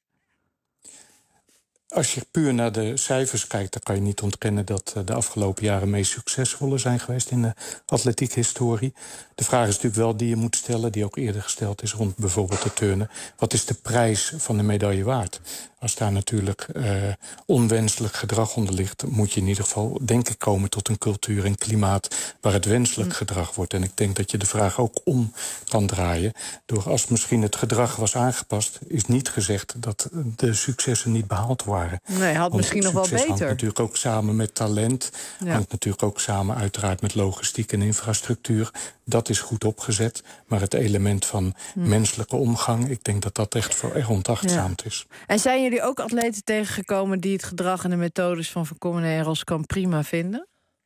Als je puur naar de cijfers kijkt, dan kan je niet ontkennen dat de afgelopen jaren meest succesvolle zijn geweest in de atletiekhistorie. De vraag is natuurlijk wel die je moet stellen, die ook eerder gesteld is rond bijvoorbeeld de turnen. Wat is de prijs van de medaille waard? Als daar natuurlijk uh, onwenselijk gedrag onder ligt, moet je in ieder geval, denk ik, komen tot een cultuur en klimaat waar het wenselijk gedrag wordt. En ik denk dat je de vraag ook om kan draaien. Door als misschien het gedrag was aangepast, is niet gezegd dat de successen niet behaald waren. Nee, had Want misschien nog wel beter. Hangt natuurlijk ook samen met talent. Ja. Hangt natuurlijk ook samen uiteraard met logistiek en infrastructuur. Dat is goed opgezet. Maar het element van hm. menselijke omgang, ik denk dat dat echt voor erg ontachtzaamd ja. is. En zijn jullie ook atleten tegengekomen die het gedrag en de methodes van Van Commene en Roskam prima vinden?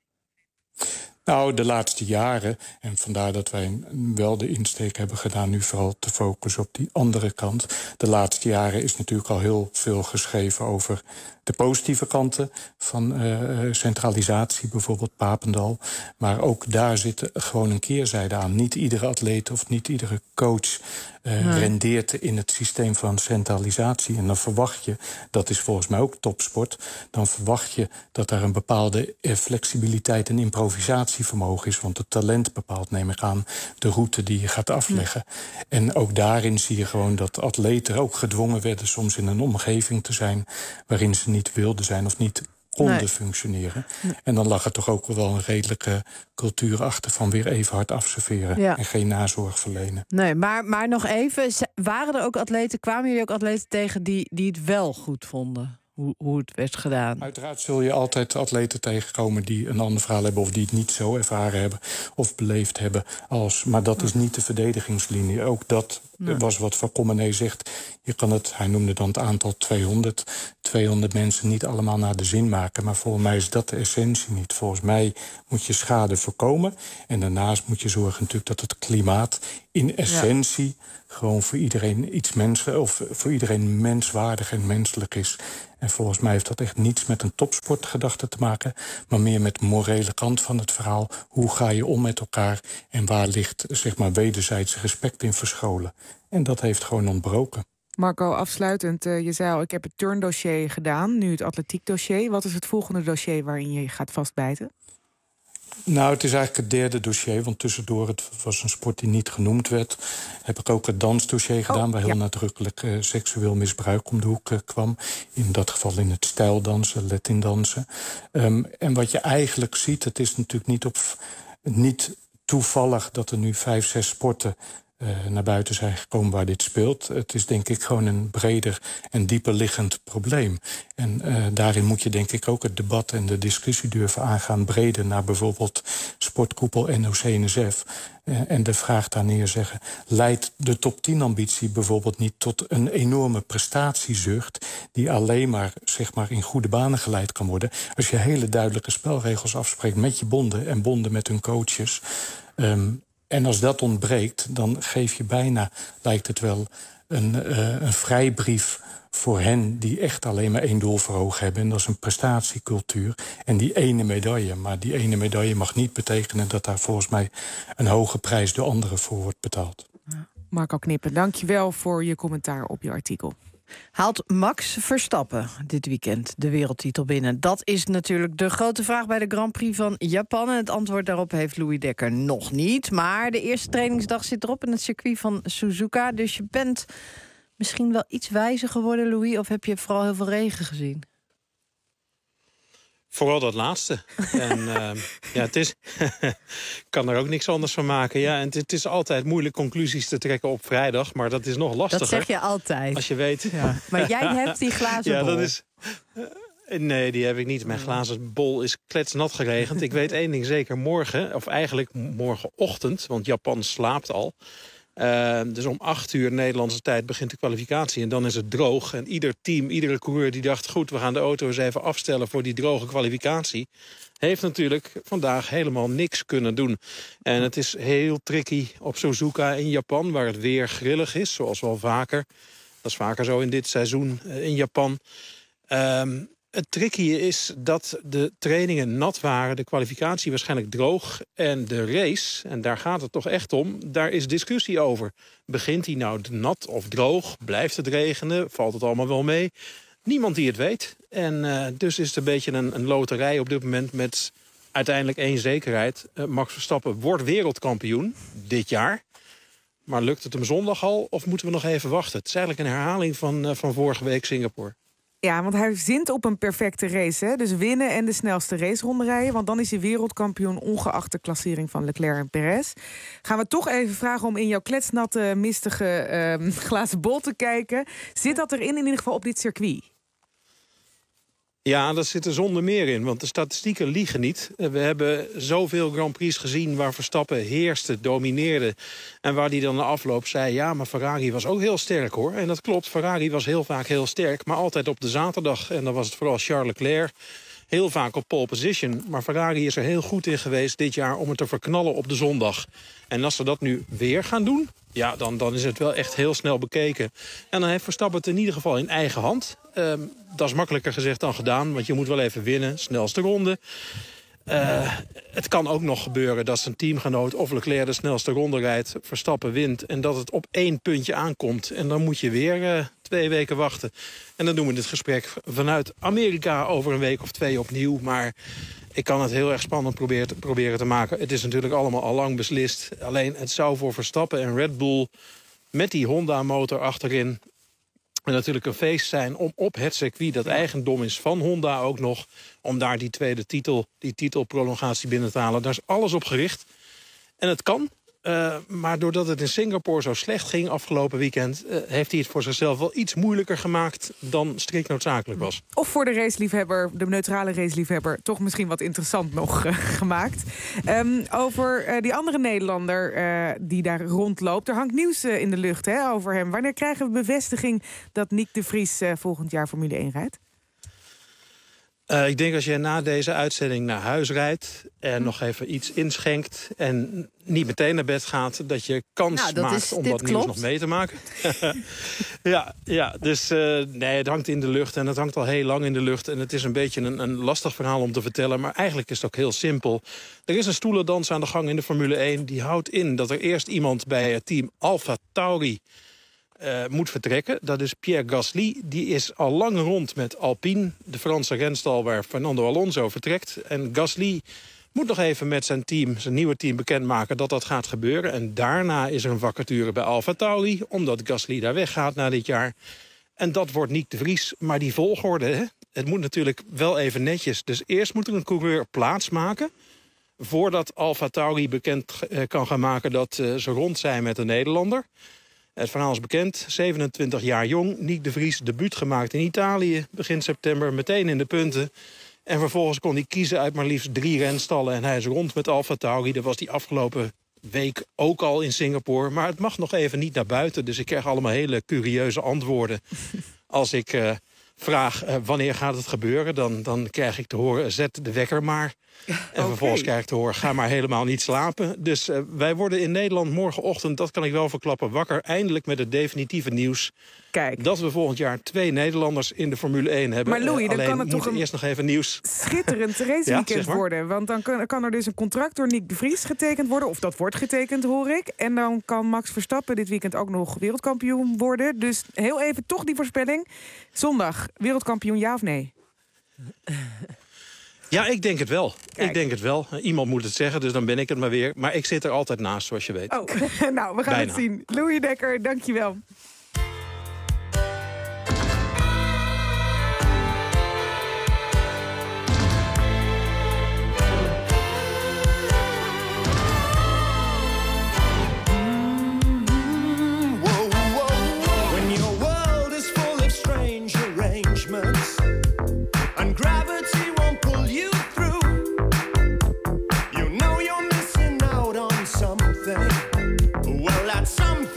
Nou, de laatste jaren, en vandaar dat wij wel de insteek hebben gedaan nu vooral te focussen op die andere kant. De laatste jaren is natuurlijk al heel veel geschreven over de positieve kanten van uh, centralisatie, bijvoorbeeld Papendal. Maar ook daar zit gewoon een keerzijde aan. Niet iedere atleet of niet iedere coach uh, nee. rendeert in het systeem van centralisatie. En dan verwacht je, dat is volgens mij ook topsport, dan verwacht je dat daar een bepaalde flexibiliteit en improvisatievermogen is. Want het talent bepaalt, neem ik aan, de route die je gaat afleggen. Hm. En ook daarin zie je gewoon dat atleten ook gedwongen werden soms in een omgeving te zijn waarin ze niet wilden zijn of niet konden nee. functioneren. Nee. En dan lag er toch ook wel een redelijke cultuur achter van weer even hard afserveren ja. en geen nazorg verlenen. Nee, maar, maar nog even, waren er ook atleten, kwamen jullie ook atleten tegen die, die het wel goed vonden? Hoe, hoe het werd gedaan. Uiteraard zul je altijd atleten tegenkomen die een ander verhaal hebben of die het niet zo ervaren hebben of beleefd hebben als. Maar dat is niet de verdedigingslinie. Ook dat nee. was wat Van Commene zegt. Je kan het, hij noemde dan het aantal tweehonderd, tweehonderd mensen niet allemaal naar de zin maken. Maar volgens mij is dat de essentie niet. Volgens mij moet je schade voorkomen. En daarnaast moet je zorgen natuurlijk dat het klimaat in essentie ja. gewoon voor iedereen iets menselijk of voor iedereen menswaardig en menselijk is. En volgens mij heeft dat echt niets met een topsportgedachte te maken, maar meer met de morele kant van het verhaal. Hoe ga je om met elkaar en waar ligt, zeg maar, wederzijds respect in verscholen? En dat heeft gewoon ontbroken. Marco, afsluitend, uh, je zei al, ik heb het turndossier gedaan, nu het atletiekdossier. Wat is het volgende dossier waarin je gaat vastbijten? Nou, het is eigenlijk het derde dossier, want tussendoor, het was een sport die niet genoemd werd, heb ik ook het dansdossier gedaan, oh, waar heel ja. nadrukkelijk uh, seksueel misbruik om de hoek uh, kwam. In dat geval in het stijldansen, Latindansen. Um, en wat je eigenlijk ziet, het is natuurlijk niet, op, niet toevallig dat er nu vijf, zes sporten Uh, naar buiten zijn gekomen waar dit speelt. Het is denk ik gewoon een breder en dieper liggend probleem. En uh, daarin moet je denk ik ook het debat en de discussie durven aangaan breder naar bijvoorbeeld sportkoepel N O C N S F. Uh, en de vraag daar neerleggen, leidt de top tien ambitie bijvoorbeeld niet tot een enorme prestatiezucht die alleen maar, zeg maar in goede banen geleid kan worden als je hele duidelijke spelregels afspreekt met je bonden en bonden met hun coaches. Um, En als dat ontbreekt, dan geef je bijna, lijkt het wel, een, uh, een vrijbrief voor hen die echt alleen maar één doel voor ogen hebben. En dat is een prestatiecultuur en die ene medaille. Maar die ene medaille mag niet betekenen dat daar volgens mij een hoge prijs door anderen voor wordt betaald. Marco Knippen, dank je wel voor je commentaar op je artikel. Haalt Max Verstappen dit weekend de wereldtitel binnen? Dat is natuurlijk de grote vraag bij de Grand Prix van Japan. En het antwoord daarop heeft Louis Dekker nog niet. Maar de eerste trainingsdag zit erop in het circuit van Suzuka. Dus je bent misschien wel iets wijzer geworden, Louis? Of heb je vooral heel veel regen gezien? Vooral dat laatste. En uh, ja, het is. Ik kan er ook niks anders van maken. Ja, en het, het is altijd moeilijk conclusies te trekken op vrijdag, maar dat is nog lastiger. Dat zeg je altijd. Als je weet. Ja. Maar jij hebt die glazen ja, bol. Dat is. Uh, nee, die heb ik niet. Mijn glazen bol is kletsnat geregend. Ik weet één ding zeker. Morgen, of eigenlijk morgenochtend, want Japan slaapt al. Uh, dus om acht uur Nederlandse tijd begint de kwalificatie. En dan is het droog. En ieder team, iedere coureur die dacht... goed, we gaan de auto eens even afstellen voor die droge kwalificatie... heeft natuurlijk vandaag helemaal niks kunnen doen. En het is heel tricky op Suzuka in Japan... waar het weer grillig is, zoals wel vaker. Dat is vaker zo in dit seizoen uh, in Japan. Um, Het tricky is dat de trainingen nat waren, de kwalificatie waarschijnlijk droog... en de race, en daar gaat het toch echt om, daar is discussie over. Begint hij nou nat of droog? Blijft het regenen? Valt het allemaal wel mee? Niemand die het weet. En uh, dus is het een beetje een, een loterij op dit moment met uiteindelijk één zekerheid. Uh, Max Verstappen wordt wereldkampioen dit jaar. Maar lukt het hem zondag al of moeten we nog even wachten? Het is eigenlijk een herhaling van, uh, van vorige week Singapore. Ja, want hij zint op een perfecte race. Hè? Dus winnen en de snelste raceronde rijden. Want dan is hij wereldkampioen ongeacht de klassering van Leclerc en Perez. Gaan we toch even vragen om in jouw kletsnatte, mistige uh, glazen bol te kijken. Zit dat erin in ieder geval op dit circuit? Ja, dat zit er zonder meer in, want de statistieken liegen niet. We hebben zoveel Grand Prix gezien waar Verstappen heerste, domineerde... en waar hij dan na afloop zei, ja, maar Ferrari was ook heel sterk, hoor. En dat klopt, Ferrari was heel vaak heel sterk, maar altijd op de zaterdag. En dan was het vooral Charles Leclerc, heel vaak op pole position. Maar Ferrari is er heel goed in geweest dit jaar om het te verknallen op de zondag. En als ze dat nu weer gaan doen, ja, dan, dan is het wel echt heel snel bekeken. En dan heeft Verstappen het in ieder geval in eigen hand. Um, dat is makkelijker gezegd dan gedaan, want je moet wel even winnen. Snelste ronde. Uh, het kan ook nog gebeuren dat zijn teamgenoot of Leclerc de snelste ronde rijdt, Verstappen wint en dat het op één puntje aankomt. En dan moet je weer uh, twee weken wachten. En dan doen we dit gesprek vanuit Amerika over een week of twee opnieuw. Maar ik kan het heel erg spannend proberen, proberen te maken. Het is natuurlijk allemaal al lang beslist. Alleen het zou voor Verstappen en Red Bull met die Honda-motor achterin en natuurlijk een feest zijn om op het circuit dat eigendom is van Honda ook nog, om daar die tweede titel, die titelprolongatie binnen te halen. Daar is alles op gericht. En het kan, uh, maar doordat het in Singapore zo slecht ging afgelopen weekend, Uh, heeft hij het voor zichzelf wel iets moeilijker gemaakt dan strikt noodzakelijk was. Of voor de raceliefhebber, de neutrale raceliefhebber, toch misschien wat interessant nog uh, gemaakt. Um, over uh, die andere Nederlander uh, die daar rondloopt. Er hangt nieuws uh, in de lucht hè, over hem. Wanneer krijgen we bevestiging dat Nick de Vries uh, volgend jaar Formule één rijdt? Uh, ik denk als je na deze uitzending naar huis rijdt en hm. nog even iets inschenkt en niet meteen naar bed gaat, dat je kans nou, dat maakt is, om dat nieuws klopt. nog mee te maken. ja, ja, dus uh, nee, het hangt in de lucht en het hangt al heel lang in de lucht. En het is een beetje een, een lastig verhaal om te vertellen, maar eigenlijk is het ook heel simpel. Er is een stoelendans aan de gang in de Formule één. Die houdt in dat er eerst iemand bij het team AlphaTauri Uh, moet vertrekken. Dat is Pierre Gasly. Die is al lang rond met Alpine, de Franse renstal waar Fernando Alonso vertrekt. En Gasly moet nog even met zijn team, zijn nieuwe team, bekendmaken dat dat gaat gebeuren. En daarna is er een vacature bij AlphaTauri, omdat Gasly daar weggaat na dit jaar. En dat wordt Nick de Vries. Maar die volgorde, hè? Het moet natuurlijk wel even netjes. Dus eerst moet er een coureur plaatsmaken voordat AlphaTauri bekend uh, kan gaan maken dat uh, ze rond zijn met een Nederlander. Het verhaal is bekend, zevenentwintig jaar jong. Nick de Vries, debuut gemaakt in Italië, begin september, meteen in de punten. En vervolgens kon hij kiezen uit maar liefst drie renstallen. En hij is rond met AlphaTauri. Dat was die afgelopen week ook al in Singapore. Maar het mag nog even niet naar buiten. Dus ik krijg allemaal hele curieuze antwoorden. Als ik uh, vraag uh, wanneer gaat het gebeuren, dan, dan krijg ik te horen, zet de wekker maar. En okay. vervolgens krijg ik te horen, ga maar helemaal niet slapen. Dus uh, wij worden in Nederland morgenochtend, dat kan ik wel verklappen, wakker. Eindelijk met het definitieve nieuws. Kijk. Dat we volgend jaar twee Nederlanders in de Formule één hebben. Maar Louis, uh, dan kan het toch een eerst nog even nieuws. schitterend raceweekend ja, zeg maar. worden. Want dan kan, kan er dus een contract door Nick de Vries getekend worden. Of dat wordt getekend, hoor ik. En dan kan Max Verstappen dit weekend ook nog wereldkampioen worden. Dus heel even toch die voorspelling. Zondag, wereldkampioen, ja of nee? Ja, ik denk het wel. Kijk. Ik denk het wel. Iemand moet het zeggen, dus dan ben ik het maar weer. Maar ik zit er altijd naast, zoals je weet. Oh, nou, we gaan Bijna. het zien. Louis Dekker, dankjewel. And gravity won't pull you through. You know you're missing out on something. Well, that's something.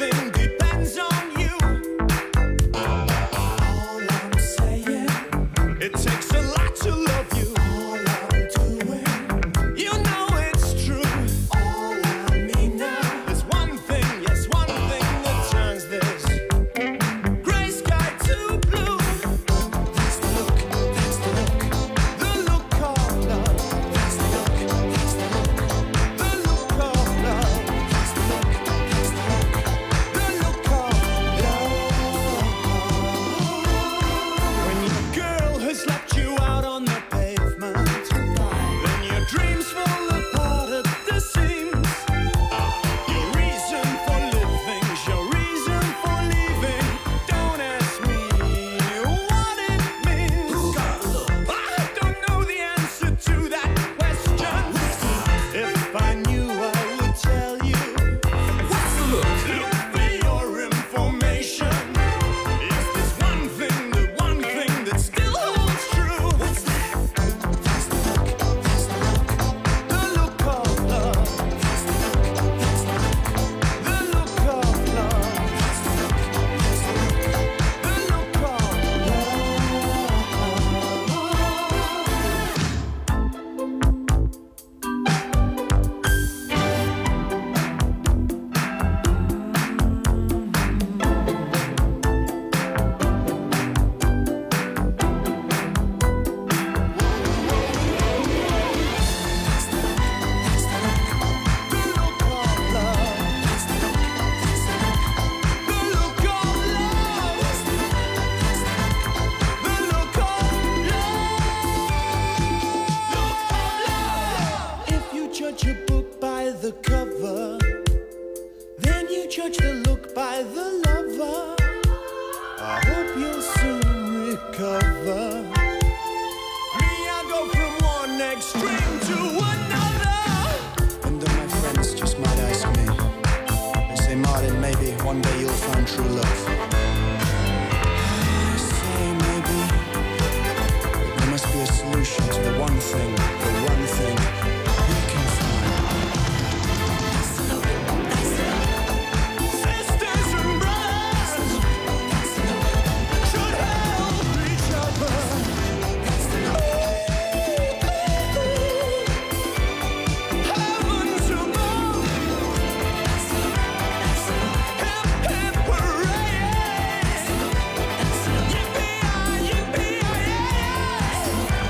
catch the look by the lover. I hope you'll soon recover. Me, I go from one extreme to another. And then my friends just might ask me. They say, Martin, maybe one day you'll find true love. I say maybe, but there must be a solution to the one thing, the one thing we can find. Sisters and brothers should help each other. Heavens above. Hip, hip, hooray. Yippee-yi, yippee-yi-yi.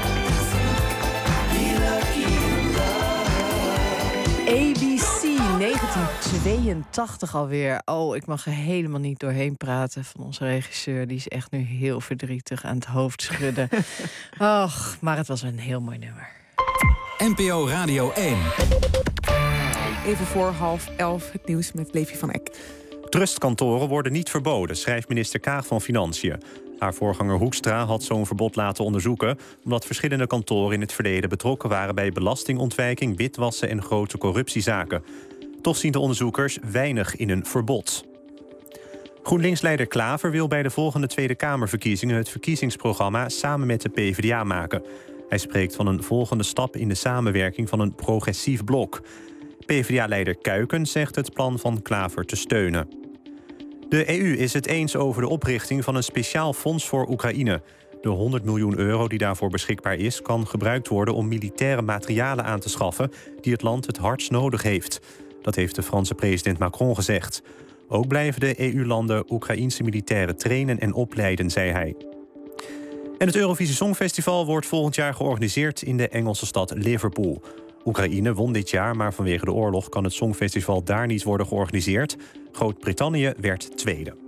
Be lucky in love. A B C, negentien tweeëntachtig alweer. Oh, ik mag er helemaal niet doorheen praten van onze regisseur. Die is echt nu heel verdrietig aan het hoofd schudden. Och, maar het was een heel mooi nummer. N P O Radio één. Even voor half elf het nieuws met Levi van Eck. Trustkantoren worden niet verboden, schrijft minister Kaag van Financiën. Haar voorganger Hoekstra had zo'n verbod laten onderzoeken, omdat verschillende kantoren in het verleden betrokken waren bij belastingontwijking, witwassen en grote corruptiezaken. Toch zien de onderzoekers weinig in een verbod. GroenLinks-leider Klaver wil bij de volgende Tweede Kamerverkiezingen het verkiezingsprogramma samen met de PvdA maken. Hij spreekt van een volgende stap in de samenwerking van een progressief blok. PvdA-leider Kuiken zegt het plan van Klaver te steunen. De E U is het eens over de oprichting van een speciaal fonds voor Oekraïne. De honderd miljoen euro die daarvoor beschikbaar is, kan gebruikt worden om militaire materialen aan te schaffen die het land het hardst nodig heeft. Dat heeft de Franse president Macron gezegd. Ook blijven de E U-landen Oekraïense militairen trainen en opleiden, zei hij. En het Eurovisie Songfestival wordt volgend jaar georganiseerd in de Engelse stad Liverpool. Oekraïne won dit jaar, maar vanwege de oorlog kan het Songfestival daar niet worden georganiseerd. Groot-Brittannië werd tweede.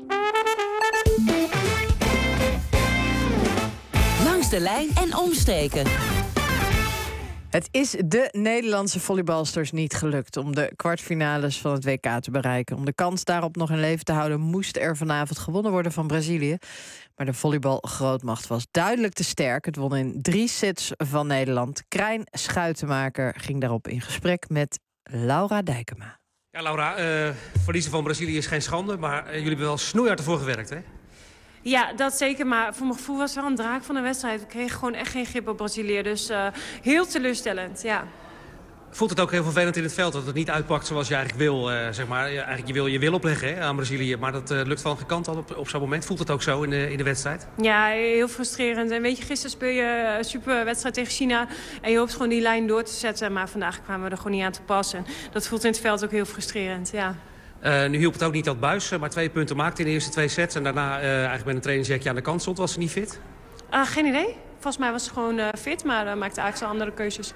Langs de lijn en omstreken. Het is de Nederlandse volleybalsters niet gelukt om de kwartfinales van het W K te bereiken. Om de kans daarop nog in leven te houden moest er vanavond gewonnen worden van Brazilië. Maar de volleybalgrootmacht was duidelijk te sterk. Het won in drie sets van Nederland. Krijn Schuitenmaker ging daarop in gesprek met Laura Dijkema. Ja, Laura, uh, verliezen van Brazilië is geen schande, maar uh, jullie hebben wel snoeihard ervoor gewerkt, hè? Ja, dat zeker. Maar voor mijn gevoel was het wel een draak van de wedstrijd. We kregen gewoon echt geen grip op Brazilië. Dus uh, heel teleurstellend, ja. Voelt het ook heel vervelend in het veld dat het niet uitpakt zoals je eigenlijk wil? Uh, zeg maar. Ja, eigenlijk je wil je wil opleggen hè, aan Brazilië. Maar dat uh, lukt van geen kant op, op zo'n moment. Voelt het ook zo in de, in de wedstrijd? Ja, heel frustrerend. En weet je, gisteren speel je een super wedstrijd tegen China. En je hoopt gewoon die lijn door te zetten. Maar vandaag kwamen we er gewoon niet aan te passen. Dat voelt in het veld ook heel frustrerend, ja. Uh, nu hielp het ook niet dat Buis maar twee punten maakte in de eerste twee sets. En daarna uh, eigenlijk met een trainingsjackje aan de kant stond. Was ze niet fit? Uh, geen idee. Volgens mij was ze gewoon uh, fit, maar uh, maakte eigenlijk andere keuzes.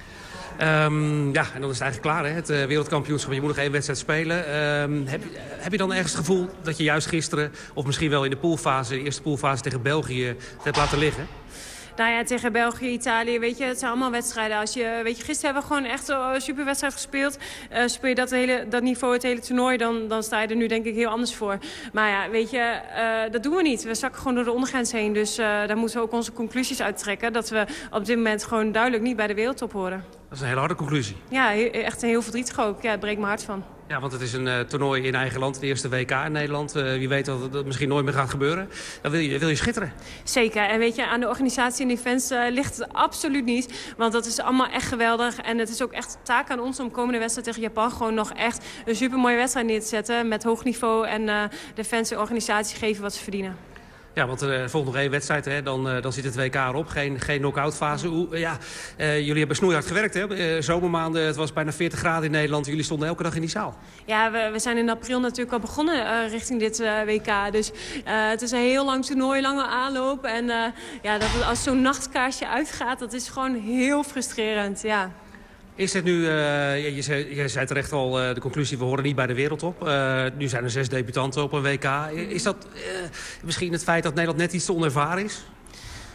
Um, ja, en dan is het eigenlijk klaar, hè? Het uh, wereldkampioenschap. Je moet nog één wedstrijd spelen. Um, heb, heb je dan ergens het gevoel dat je juist gisteren, of misschien wel in de poolfase, de eerste poolfase tegen België, het hebt laten liggen? Nou ja, tegen België, Italië, weet je, het zijn allemaal wedstrijden. Als je, weet je, gisteren hebben we gewoon echt een superwedstrijd gespeeld. Uh, speel je dat, hele, dat niveau het hele toernooi, dan, dan sta je er nu denk ik heel anders voor. Maar ja, weet je, uh, dat doen we niet. We zakken gewoon door de ondergrens heen. Dus uh, daar moeten we ook onze conclusies uit trekken. Dat we op dit moment gewoon duidelijk niet bij de wereldtop horen. Dat is een hele harde conclusie. Ja, he- echt een heel verdrietig ook. Ja, het breekt mijn hart van. Ja, want het is een uh, toernooi in eigen land, het eerste W K in Nederland. Uh, wie weet dat het misschien nooit meer gaat gebeuren. Dan wil je, wil je schitteren. Zeker. En weet je, aan de organisatie en de fans uh, ligt het absoluut niet. Want dat is allemaal echt geweldig. En het is ook echt taak aan ons om komende wedstrijd tegen Japan gewoon nog echt een supermooie wedstrijd neer te zetten. Met hoog niveau en uh, de fans en organisatie geven wat ze verdienen. Ja, want er volgt nog één wedstrijd, hè. Dan, uh, dan zit het W K erop. Geen, geen knock-out fase. Hoe, uh, ja, uh, jullie hebben snoeihard gewerkt, hè. Uh, zomermaanden, het was bijna veertig graden in Nederland. Jullie stonden elke dag in die zaal. Ja, we, we zijn in april natuurlijk al begonnen uh, richting dit uh, W K. Dus uh, het is een heel lang toernooi, lange aanloop. En uh, ja, dat het als zo'n nachtkaarsje uitgaat, dat is gewoon heel frustrerend, ja. Is het nu, uh, je, zei, je zei terecht al, uh, de conclusie, we horen niet bij de wereldtop. Uh, nu zijn er zes debutanten op een W K. Is dat uh, misschien het feit dat Nederland net iets te onervaren is?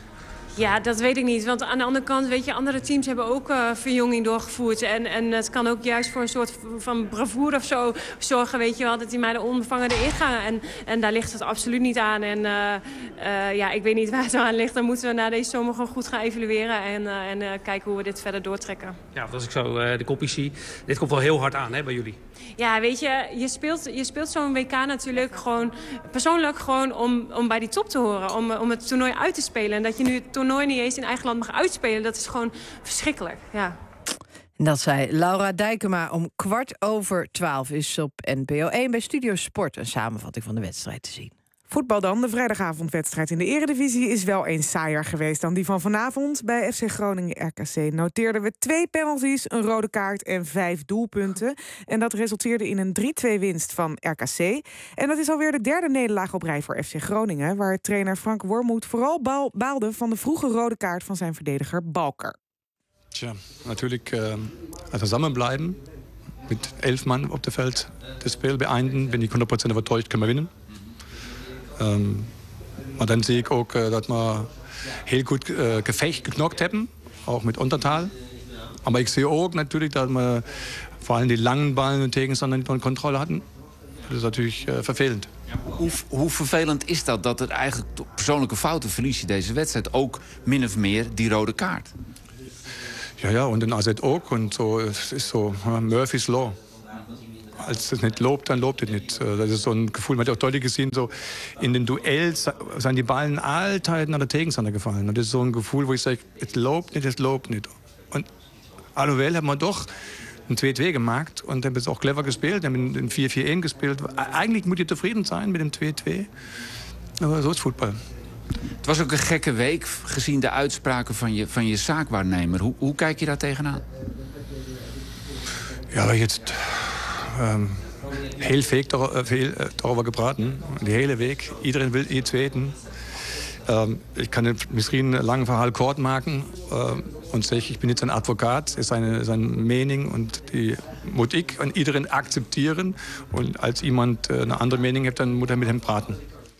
Ja, dat weet ik niet. Want aan de andere kant, weet je, andere teams hebben ook uh, verjonging doorgevoerd. En, en het kan ook juist voor een soort van bravoure of zo zorgen, weet je wel, dat die meiden onbevangen erin gaan. En, en daar ligt het absoluut niet aan. En uh, uh, ja, ik weet niet waar het aan ligt. Dan moeten we na deze zomer gewoon goed gaan evalueren en, uh, en uh, kijken hoe we dit verder doortrekken. Ja, als ik zo uh, de kopjes zie, dit komt wel heel hard aan, hè, bij jullie. Ja, weet je, je speelt, je speelt zo'n W K natuurlijk gewoon persoonlijk gewoon om, om bij die top te horen. Om, om het toernooi uit te spelen. En dat je nu het toernooi niet eens in eigen land mag uitspelen, dat is gewoon verschrikkelijk, ja. En dat zei Laura Dijkema. Om kwart over twaalf is op N P O één bij Studio Sport een samenvatting van de wedstrijd te zien. Voetbal dan. De vrijdagavondwedstrijd in de Eredivisie is wel eens saaier geweest dan die van vanavond. Bij F C Groningen R K C noteerden we twee penalties, een rode kaart en vijf doelpunten. En dat resulteerde in een drie-twee winst van R K C. En dat is alweer de derde nederlaag op rij voor F C Groningen, waar trainer Frank Wormoed vooral baal, baalde van de vroege rode kaart van zijn verdediger Balker. Tja, natuurlijk uh, zusammen blijven. Met elf man op het veld het spel beëindigen. Ben ik honderd procent overtuigd, kunnen we winnen. Um, maar dan zie ik ook uh, dat we heel goed uh, gevecht geknokt hebben, ook met Untertal. Maar ik zie ook natuurlijk dat we vooral die langen ballen en tegenstander niet onder controle hadden. Dat is natuurlijk uh, vervelend. Hoe, hoe vervelend is dat, dat het eigenlijk persoonlijke fouten verlies je deze wedstrijd? Ook min of meer die rode kaart. Ja, ja, und in A Z ook. Und so, es ist so Murphy's Law. Als het niet loopt, dan loopt het niet. Dat is zo'n gevoel, man hat auch deutlich gesehen, so in den Duells zijn die Ballen altijd naar de tegenstander gefallen. Und das ist so ein Gefühl, wo ich sage, het loopt niet, het loopt niet. Und alhoewel hebben we toch een twee-twee gemaakt und hebben ze auch clever gespeeld, hebben een vier-vier-een gespeeld. Eigenlijk moet je tevreden zijn met een twee-twee. Maar zo is voetbal. Het was ook een gekke week, gezien de uitspraken van je, van je zaakwaarnemer. Hoe, hoe kijk je daar tegenaan? Ja, we jetzt um, heel veel, veel daarover gepraten. Die hele week. Iedereen wil iets weten. Um, ik kan het misschien een lang verhaal kort maken. Um, und zeggen, ik ben niet zijn advocaat. Het is zijn, zijn mening en die moet ik en iedereen accepteren. En als iemand een andere mening heeft, dan moet hij met hem praten.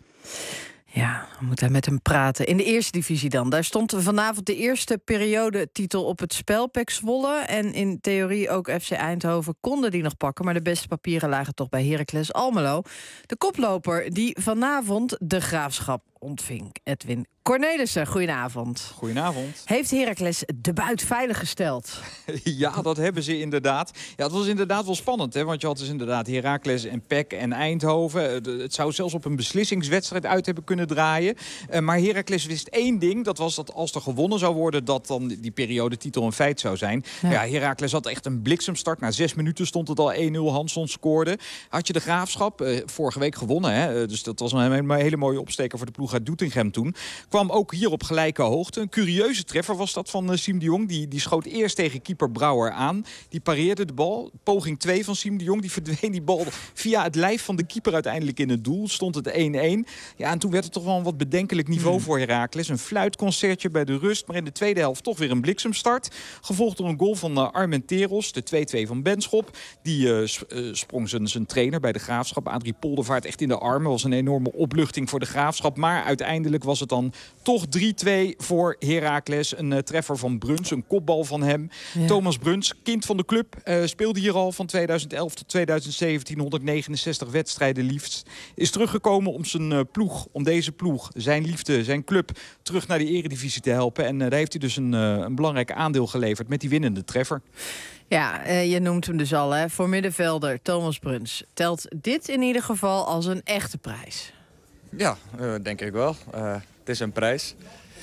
Ja, we moeten met hem praten. In de eerste divisie dan. Daar stond vanavond de eerste periodetitel op het spel. P E C Zwolle en in theorie ook F C Eindhoven konden die nog pakken. Maar de beste papieren lagen toch bij Heracles Almelo. De koploper die vanavond de Graafschap ontving. Edwin Cornelissen, goedenavond. Goedenavond. Heeft Heracles de buit veilig gesteld? Ja, dat hebben ze inderdaad. Ja, het was inderdaad wel spannend, hè? Want je had dus inderdaad Heracles en P E C en Eindhoven. Het zou zelfs op een beslissingswedstrijd uit hebben kunnen draaien. Uh, maar Heracles wist één ding. Dat was dat als er gewonnen zou worden, dat dan die periodetitel een feit zou zijn. Ja, ja Heracles had echt een bliksemstart. Na zes minuten stond het al één nul. Hansson scoorde. Had je de Graafschap uh, vorige week gewonnen. Hè? Dus dat was een hele mooie opsteker voor de ploeg uit Doetinchem toen. Kwam ook hier op gelijke hoogte. Een curieuze treffer was dat van uh, Siem de Jong. Die, die schoot eerst tegen keeper Brouwer aan. Die pareerde de bal. Poging twee van Siem de Jong. Die verdween die bal via het lijf van de keeper uiteindelijk in het doel. Stond het één-één. Ja, en toen werd het toch wel een wat bedenkelijk niveau hmm. voor Heracles. Een fluitconcertje bij de rust. Maar in de tweede helft toch weer een bliksemstart. Gevolgd door een goal van uh, Armenteros. De twee-twee van Benschop. Die uh, sp uh, sprong zijn, zijn trainer bij de Graafschap. Adrie Poldervaart echt in de armen. Was een enorme opluchting voor de Graafschap. Maar uiteindelijk was het dan toch drie-twee voor Heracles. Een uh, treffer van Bruns, een kopbal van hem. Ja. Thomas Bruns, kind van de club, uh, speelde hier al van tweeduizend elf tot tweeduizend zeventien. honderdnegenenzestig wedstrijden liefst. Is teruggekomen om zijn uh, ploeg, om deze ploeg, zijn liefde, zijn club, terug naar de Eredivisie te helpen. En uh, daar heeft hij dus een, uh, een belangrijk aandeel geleverd met die winnende treffer. Ja, uh, je noemt hem dus al, hè. Voor middenvelder Thomas Bruns telt dit in ieder geval als een echte prijs. Ja, uh, denk ik wel. Uh, het is een prijs.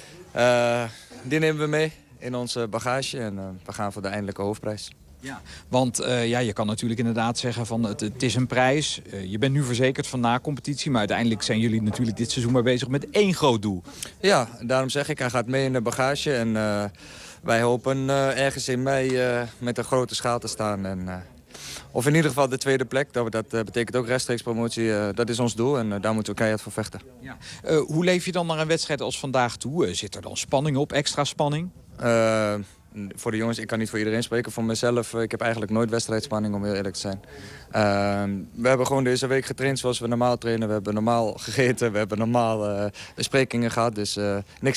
Uh, die nemen we mee in onze bagage en uh, we gaan voor de eindelijke hoofdprijs. Ja, want uh, ja, je kan natuurlijk inderdaad zeggen van het, het is een prijs. Uh, je bent nu verzekerd van na-competitie, maar uiteindelijk zijn jullie natuurlijk dit seizoen maar bezig met één groot doel. Ja, daarom zeg ik, hij gaat mee in de bagage en uh, wij hopen uh, ergens in mei uh, met een grote schaal te staan. En, uh, Of in ieder geval de tweede plek. Dat, dat uh, betekent ook rechtstreeks promotie. Uh, dat is ons doel en uh, daar moeten we keihard voor vechten. Ja. Uh, hoe leef je dan naar een wedstrijd als vandaag toe? Uh, zit er dan spanning op, extra spanning? Uh, voor de jongens, ik kan niet voor iedereen spreken. Voor mezelf, uh, ik heb eigenlijk nooit wedstrijdspanning, om heel eerlijk te zijn. Uh, we hebben gewoon deze week getraind zoals we normaal trainen. We hebben normaal gegeten, we hebben normaal uh, besprekingen gehad. Dus uh, niks geks.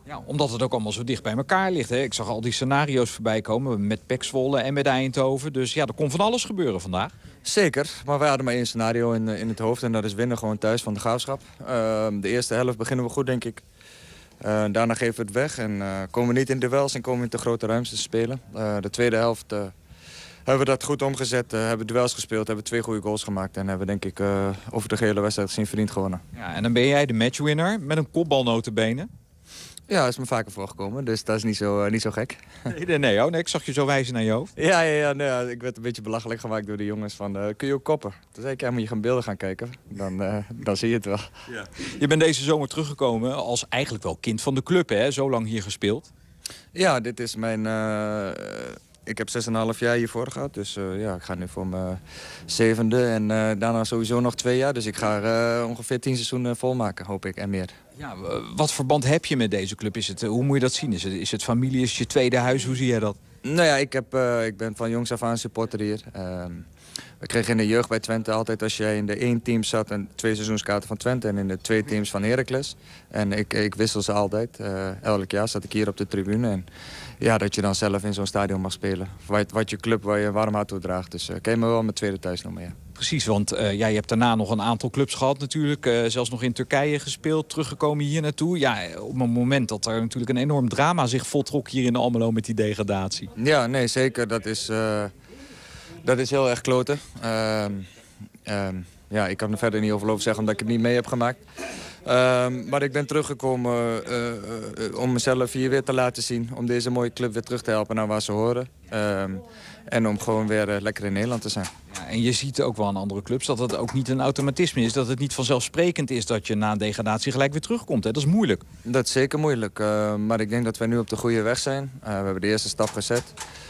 Ja, omdat het ook allemaal zo dicht bij elkaar ligt. Hè. Ik zag al die scenario's voorbij komen met P E C Zwolle en met Eindhoven. Dus ja, er kon van alles gebeuren vandaag. Zeker, maar wij hadden maar één scenario in, in het hoofd. En dat is winnen gewoon thuis van de Graafschap. Uh, de eerste helft beginnen we goed, denk ik. Uh, daarna geven we het weg en uh, komen we niet in duels en komen we in te grote ruimtes te spelen. Uh, de tweede helft uh, hebben we dat goed omgezet, uh, hebben duels gespeeld, hebben twee goede goals gemaakt. En hebben denk ik uh, over de gehele wedstrijd gezien verdiend gewonnen. Ja, en dan ben jij de matchwinner met een kopbal nota bene. Ja, dat is me vaker voorgekomen, dus dat is niet zo, uh, niet zo gek. Nee, nee, nee, oh, nee, ik zag je zo wijzen naar je hoofd. Ja, ja, ja, nee, ja, ik werd een beetje belachelijk gemaakt door de jongens van, uh, kun je ook koppen? Toen zei ik, ja, moet je gaan beelden gaan kijken, dan, uh, dan zie je het wel. Ja. Je bent deze zomer teruggekomen als eigenlijk wel kind van de club, hè? Zo lang hier gespeeld. Ja, dit is mijn... Uh, ik heb zes en een half jaar hiervoor gehad, dus uh, ja, ik ga nu voor mijn zevende en uh, daarna sowieso nog twee jaar. Dus ik ga uh, ongeveer tien seizoenen volmaken, hoop ik, en meer. Ja, wat verband heb je met deze club? Is het, hoe moet je dat zien? Is het, is het familie, is het je tweede huis? Hoe zie jij dat? Nou ja, ik, heb, uh, ik ben van jongs af aan supporter hier. Uh, we kregen in de jeugd bij Twente altijd als jij in de één team zat... en twee seizoenskaarten van Twente en in de twee teams van Heracles. En ik, ik wissel ze altijd. Uh, elk jaar zat ik hier op de tribune. En ja, dat je dan zelf in zo'n stadion mag spelen. Wat, wat je club waar je een warm hart toe draagt. Dus uh, kan je me wel mijn tweede thuis noemen, ja. Precies, want uh, ja, je hebt daarna nog een aantal clubs gehad natuurlijk. Uh, zelfs nog in Turkije gespeeld, teruggekomen hier naartoe. Ja, op een moment dat er natuurlijk een enorm drama zich voltrok hier in Almelo met die degradatie. Ja, nee, zeker. Dat is, uh, dat is heel erg kloten. Uh, uh, ja, ik kan er verder niet over lopen zeggen omdat ik het niet mee heb gemaakt. Uh, maar ik ben teruggekomen uh, uh, om mezelf hier weer te laten zien. Om deze mooie club weer terug te helpen naar waar ze horen. Uh, en om gewoon weer uh, lekker in Nederland te zijn. Ja, en je ziet ook wel aan andere clubs dat het ook niet een automatisme is. Dat het niet vanzelfsprekend is dat je na een degradatie gelijk weer terugkomt. Hè? Dat is moeilijk. Dat is zeker moeilijk. Uh, maar ik denk dat wij nu op de goede weg zijn. Uh, we hebben de eerste stap gezet.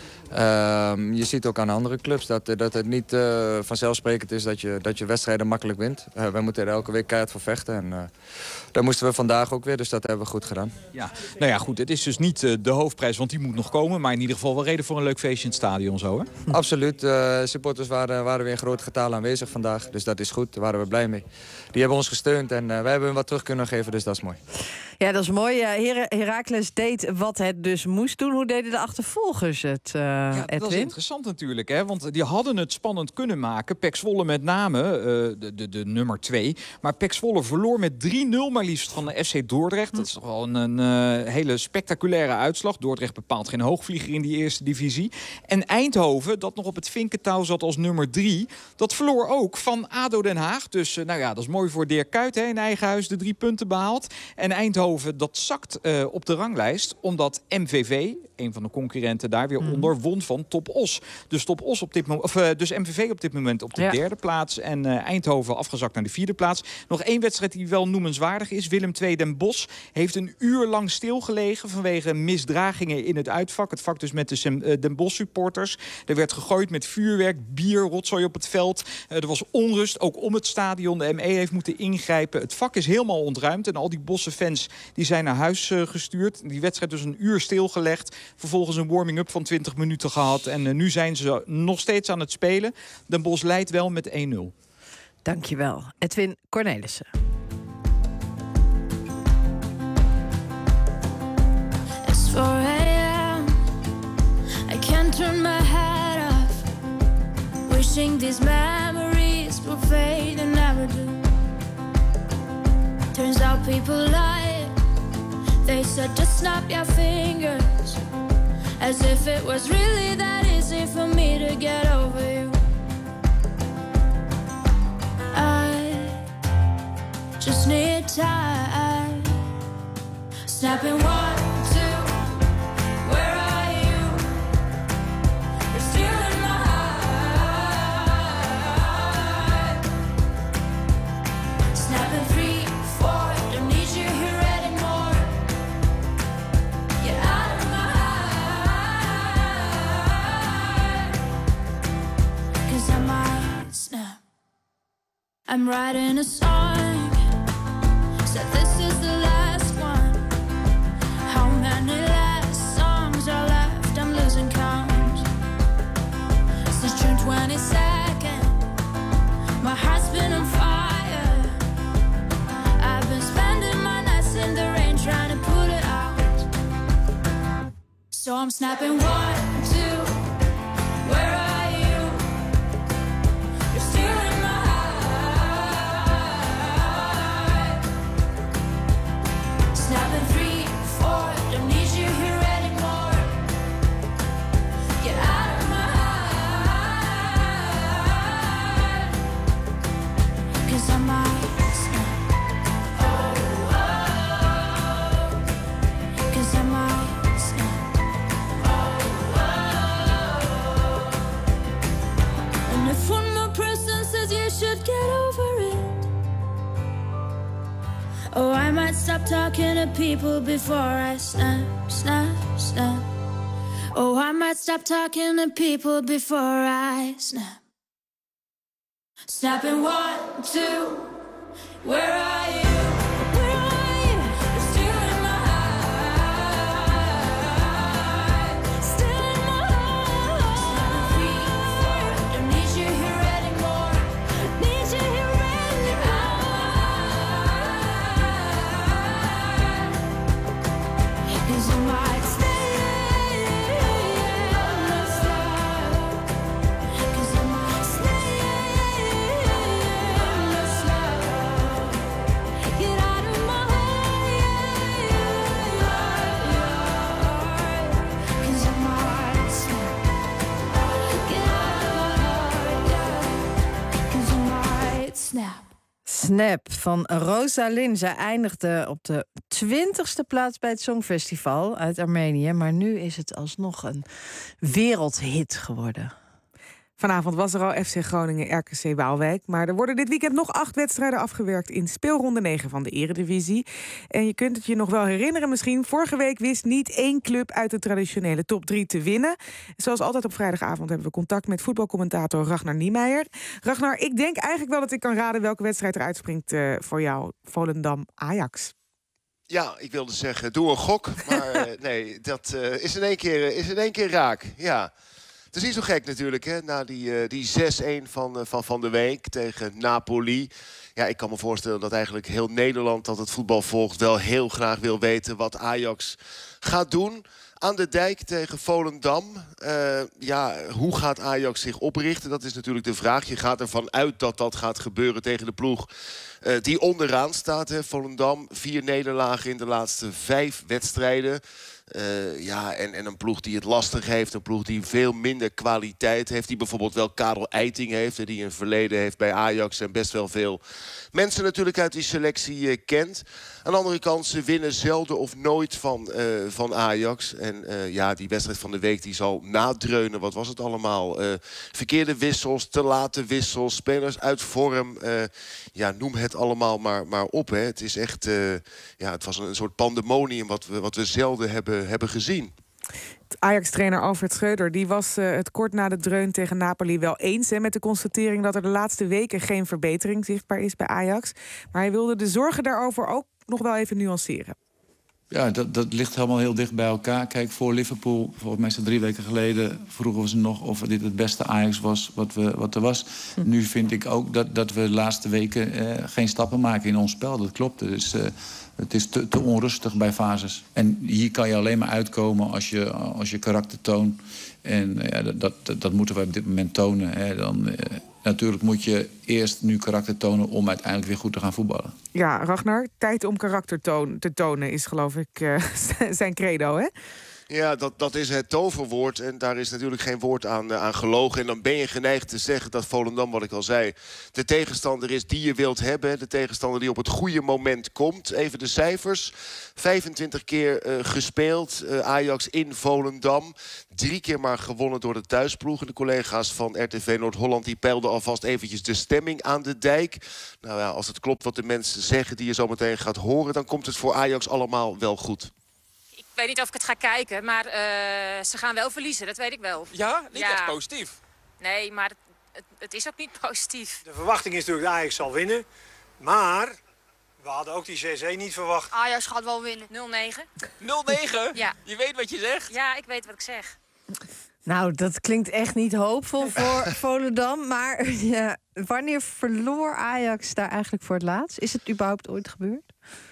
Uh, je ziet ook aan andere clubs dat, dat het niet uh, vanzelfsprekend is dat je, dat je wedstrijden makkelijk wint. Uh, wij moeten er elke week keihard voor vechten. En uh, daar moesten we vandaag ook weer, dus dat hebben we goed gedaan. Ja, nou ja, goed. Het is dus niet uh, de hoofdprijs, want die moet nog komen. Maar in ieder geval wel reden voor een leuk feestje in het stadion, zo hè? Absoluut. Uh, supporters waren, waren weer in groot getal aanwezig vandaag. Dus dat is goed, daar waren we blij mee. Die hebben ons gesteund en uh, wij hebben hun wat terug kunnen geven, dus dat is mooi. Ja, dat is mooi. Her Heracles deed wat het dus moest doen. Hoe deden de achtervolgers het, uh, ja, Edwin? Dat is interessant natuurlijk, hè? Want die hadden het spannend kunnen maken. P E C Zwolle met name, uh, de, de, de nummer twee. Maar P E C Zwolle verloor met drie nul maar liefst van de F C Dordrecht. Dat is toch wel een, een uh, hele spectaculaire uitslag. Dordrecht bepaalt geen hoogvlieger in die eerste divisie. En Eindhoven, dat nog op het vinkentouw zat als nummer drie... dat verloor ook van ADO Den Haag. Dus uh, nou ja, dat is mooi voor Dirk Kuyt, hè? In eigen huis de drie punten behaald. En Eindhoven, dat zakt uh, op de ranglijst... omdat M V V, een van de concurrenten daar, weer mm. onder won van Top Os. Dus Top Os op dit moment, of uh, dus M V V op dit moment op de ja. derde plaats en uh, Eindhoven afgezakt naar de vierde plaats. Nog één wedstrijd die wel noemenswaardig is. Willem twee Den Bosch heeft een uur lang stilgelegen vanwege misdragingen in het uitvak. Het vak dus met de uh, Den Bosch supporters. Er werd gegooid met vuurwerk, bier, rotzooi op het veld. Uh, er was onrust, ook om het stadion. De M E heeft moeten ingrijpen. Het vak is helemaal ontruimd en al die Bosse fans die zijn naar huis uh, gestuurd. Die wedstrijd dus een uur stilgelegd. Vervolgens een warming-up van twintig minuten gehad. En uh, nu zijn ze nog steeds aan het spelen. Den Bosch leidt wel met één nul. Dankjewel. Edwin Cornelissen. It's four a.m. I can't turn my head off. Wishing these memories will fade and never do. Turns out people lie. They said just snap your fingers. As if it was really that easy for me to get over you. I just need time. Snapping one, two, where are you? You're still in my heart. Snapping three, four, don't need you here anymore. You're out of my heart. 'Cause I might snap. I'm writing a song. Said this is the last one. How many last songs are left? I'm losing count. Since June twenty-second, my heart's been on fire. I've been spending my nights in the rain trying to put it out. I'm snapping one, two. Where are you? You're still in my heart. Snapping three, four. Don't need you here anymore. Get out of my heart. 'Cause I might snap. Oh, oh. 'Cause I might snap. Oh, oh. And if one more person says you should get over it, oh, I might stop talking to people before I snap, snap, snap. Oh, I might stop talking to people before I snap. Snapping one, two. Where are you? Where are you? You're still in my heart. Still in my heart. Snapping three, four. Don't need you here anymore. Need you here anymore. 'Cause I might stay. Cause I might stay. Get out of my heart. Cause I might snap. Get out of my heart. Cause I might snap. Snap van Rosalind. Zij eindigde op de twintigste plaats bij het Songfestival uit Armenië. Maar nu is het alsnog een wereldhit geworden. Vanavond was er al F C Groningen R K C Waalwijk. Maar er worden dit weekend nog acht wedstrijden afgewerkt in speelronde negen van de Eredivisie. En je kunt het je nog wel herinneren misschien. Vorige week wist niet één club uit de traditionele top drie te winnen. Zoals altijd op vrijdagavond hebben we contact met voetbalcommentator Ragnar Niemeyer. Ragnar, ik denk eigenlijk wel dat ik kan raden welke wedstrijd er uitspringt uh, voor jou. Volendam-Ajax. Ja, ik wilde zeggen, doe een gok. Maar uh, nee, dat uh, is, in één keer, is in één keer raak. Ja. Het is niet zo gek natuurlijk, hè? Na die, uh, die zes-een van, uh, van Van de Week tegen Napoli. Ja, ik kan me voorstellen dat eigenlijk heel Nederland dat het voetbal volgt wel heel graag wil weten wat Ajax gaat doen. Aan de dijk tegen Volendam. Uh, ja, hoe gaat Ajax zich oprichten? Dat is natuurlijk de vraag. Je gaat ervan uit dat dat gaat gebeuren tegen de ploeg uh, die onderaan staat. Hè. Volendam, vier nederlagen in de laatste vijf wedstrijden. Uh, ja, en, en een ploeg die het lastig heeft. Een ploeg die veel minder kwaliteit heeft. Die bijvoorbeeld wel Karel Eiting heeft. Die een verleden heeft bij Ajax. En best wel veel mensen natuurlijk uit die selectie uh, kent. Aan de andere kant, ze winnen zelden of nooit van, uh, van Ajax. En uh, ja, die wedstrijd van de week die zal nadreunen. Wat was het allemaal? Uh, verkeerde wissels, te late wissels, spelers uit vorm. Uh, ja, noem het allemaal maar, maar op. Hè. Het is echt, uh, ja, het was een, een soort pandemonium wat we, wat we zelden hebben, hebben gezien. Ajax-trainer Alfred Schreuder die was uh, het kort na de dreun tegen Napoli wel eens hè, met de constatering dat er de laatste weken geen verbetering zichtbaar is bij Ajax. Maar hij wilde de zorgen daarover ook nog wel even nuanceren. Ja, dat, dat ligt helemaal heel dicht bij elkaar. Kijk, voor Liverpool, volgens mij is dat drie weken geleden, vroegen we ze nog of dit het beste Ajax was wat, we, wat er was. Hm. Nu vind ik ook dat, dat we de laatste weken uh, geen stappen maken in ons spel. Dat klopt. Dus, uh, het is te, te onrustig bij fases. En hier kan je alleen maar uitkomen als je, als je karakter toont. En uh, dat, dat, dat moeten we op dit moment tonen. Hè. Dan, uh, natuurlijk moet je eerst nu karakter tonen om uiteindelijk weer goed te gaan voetballen. Ja, Ragnar, tijd om karakter toon, te tonen is geloof ik uh, zijn credo, hè? Ja, dat, dat is het toverwoord. En daar is natuurlijk geen woord aan, uh, aan gelogen. En dan ben je geneigd te zeggen dat Volendam, wat ik al zei, de tegenstander is die je wilt hebben. De tegenstander die op het goede moment komt. Even de cijfers. vijfentwintig keer uh, gespeeld. Uh, Ajax in Volendam. Drie keer maar gewonnen door de thuisploeg. En de collega's van R T V Noord-Holland die peilden alvast eventjes de stemming aan de dijk. Nou ja, als het klopt wat de mensen zeggen die je zo meteen gaat horen, dan komt het voor Ajax allemaal wel goed. Ik weet niet of ik het ga kijken, maar uh, ze gaan wel verliezen, dat weet ik wel. Ja? Niet ja. echt positief? Nee, maar het, het, het is ook niet positief. De verwachting is natuurlijk dat Ajax zal winnen. Maar we hadden ook die zes-een niet verwacht. Ajax gaat wel winnen. nul negen. nul negen? Ja. Je weet wat je zegt? Ja, ik weet wat ik zeg. Nou, dat klinkt echt niet hoopvol voor Volendam. Maar ja, wanneer verloor Ajax daar eigenlijk voor het laatst? Is het überhaupt ooit gebeurd?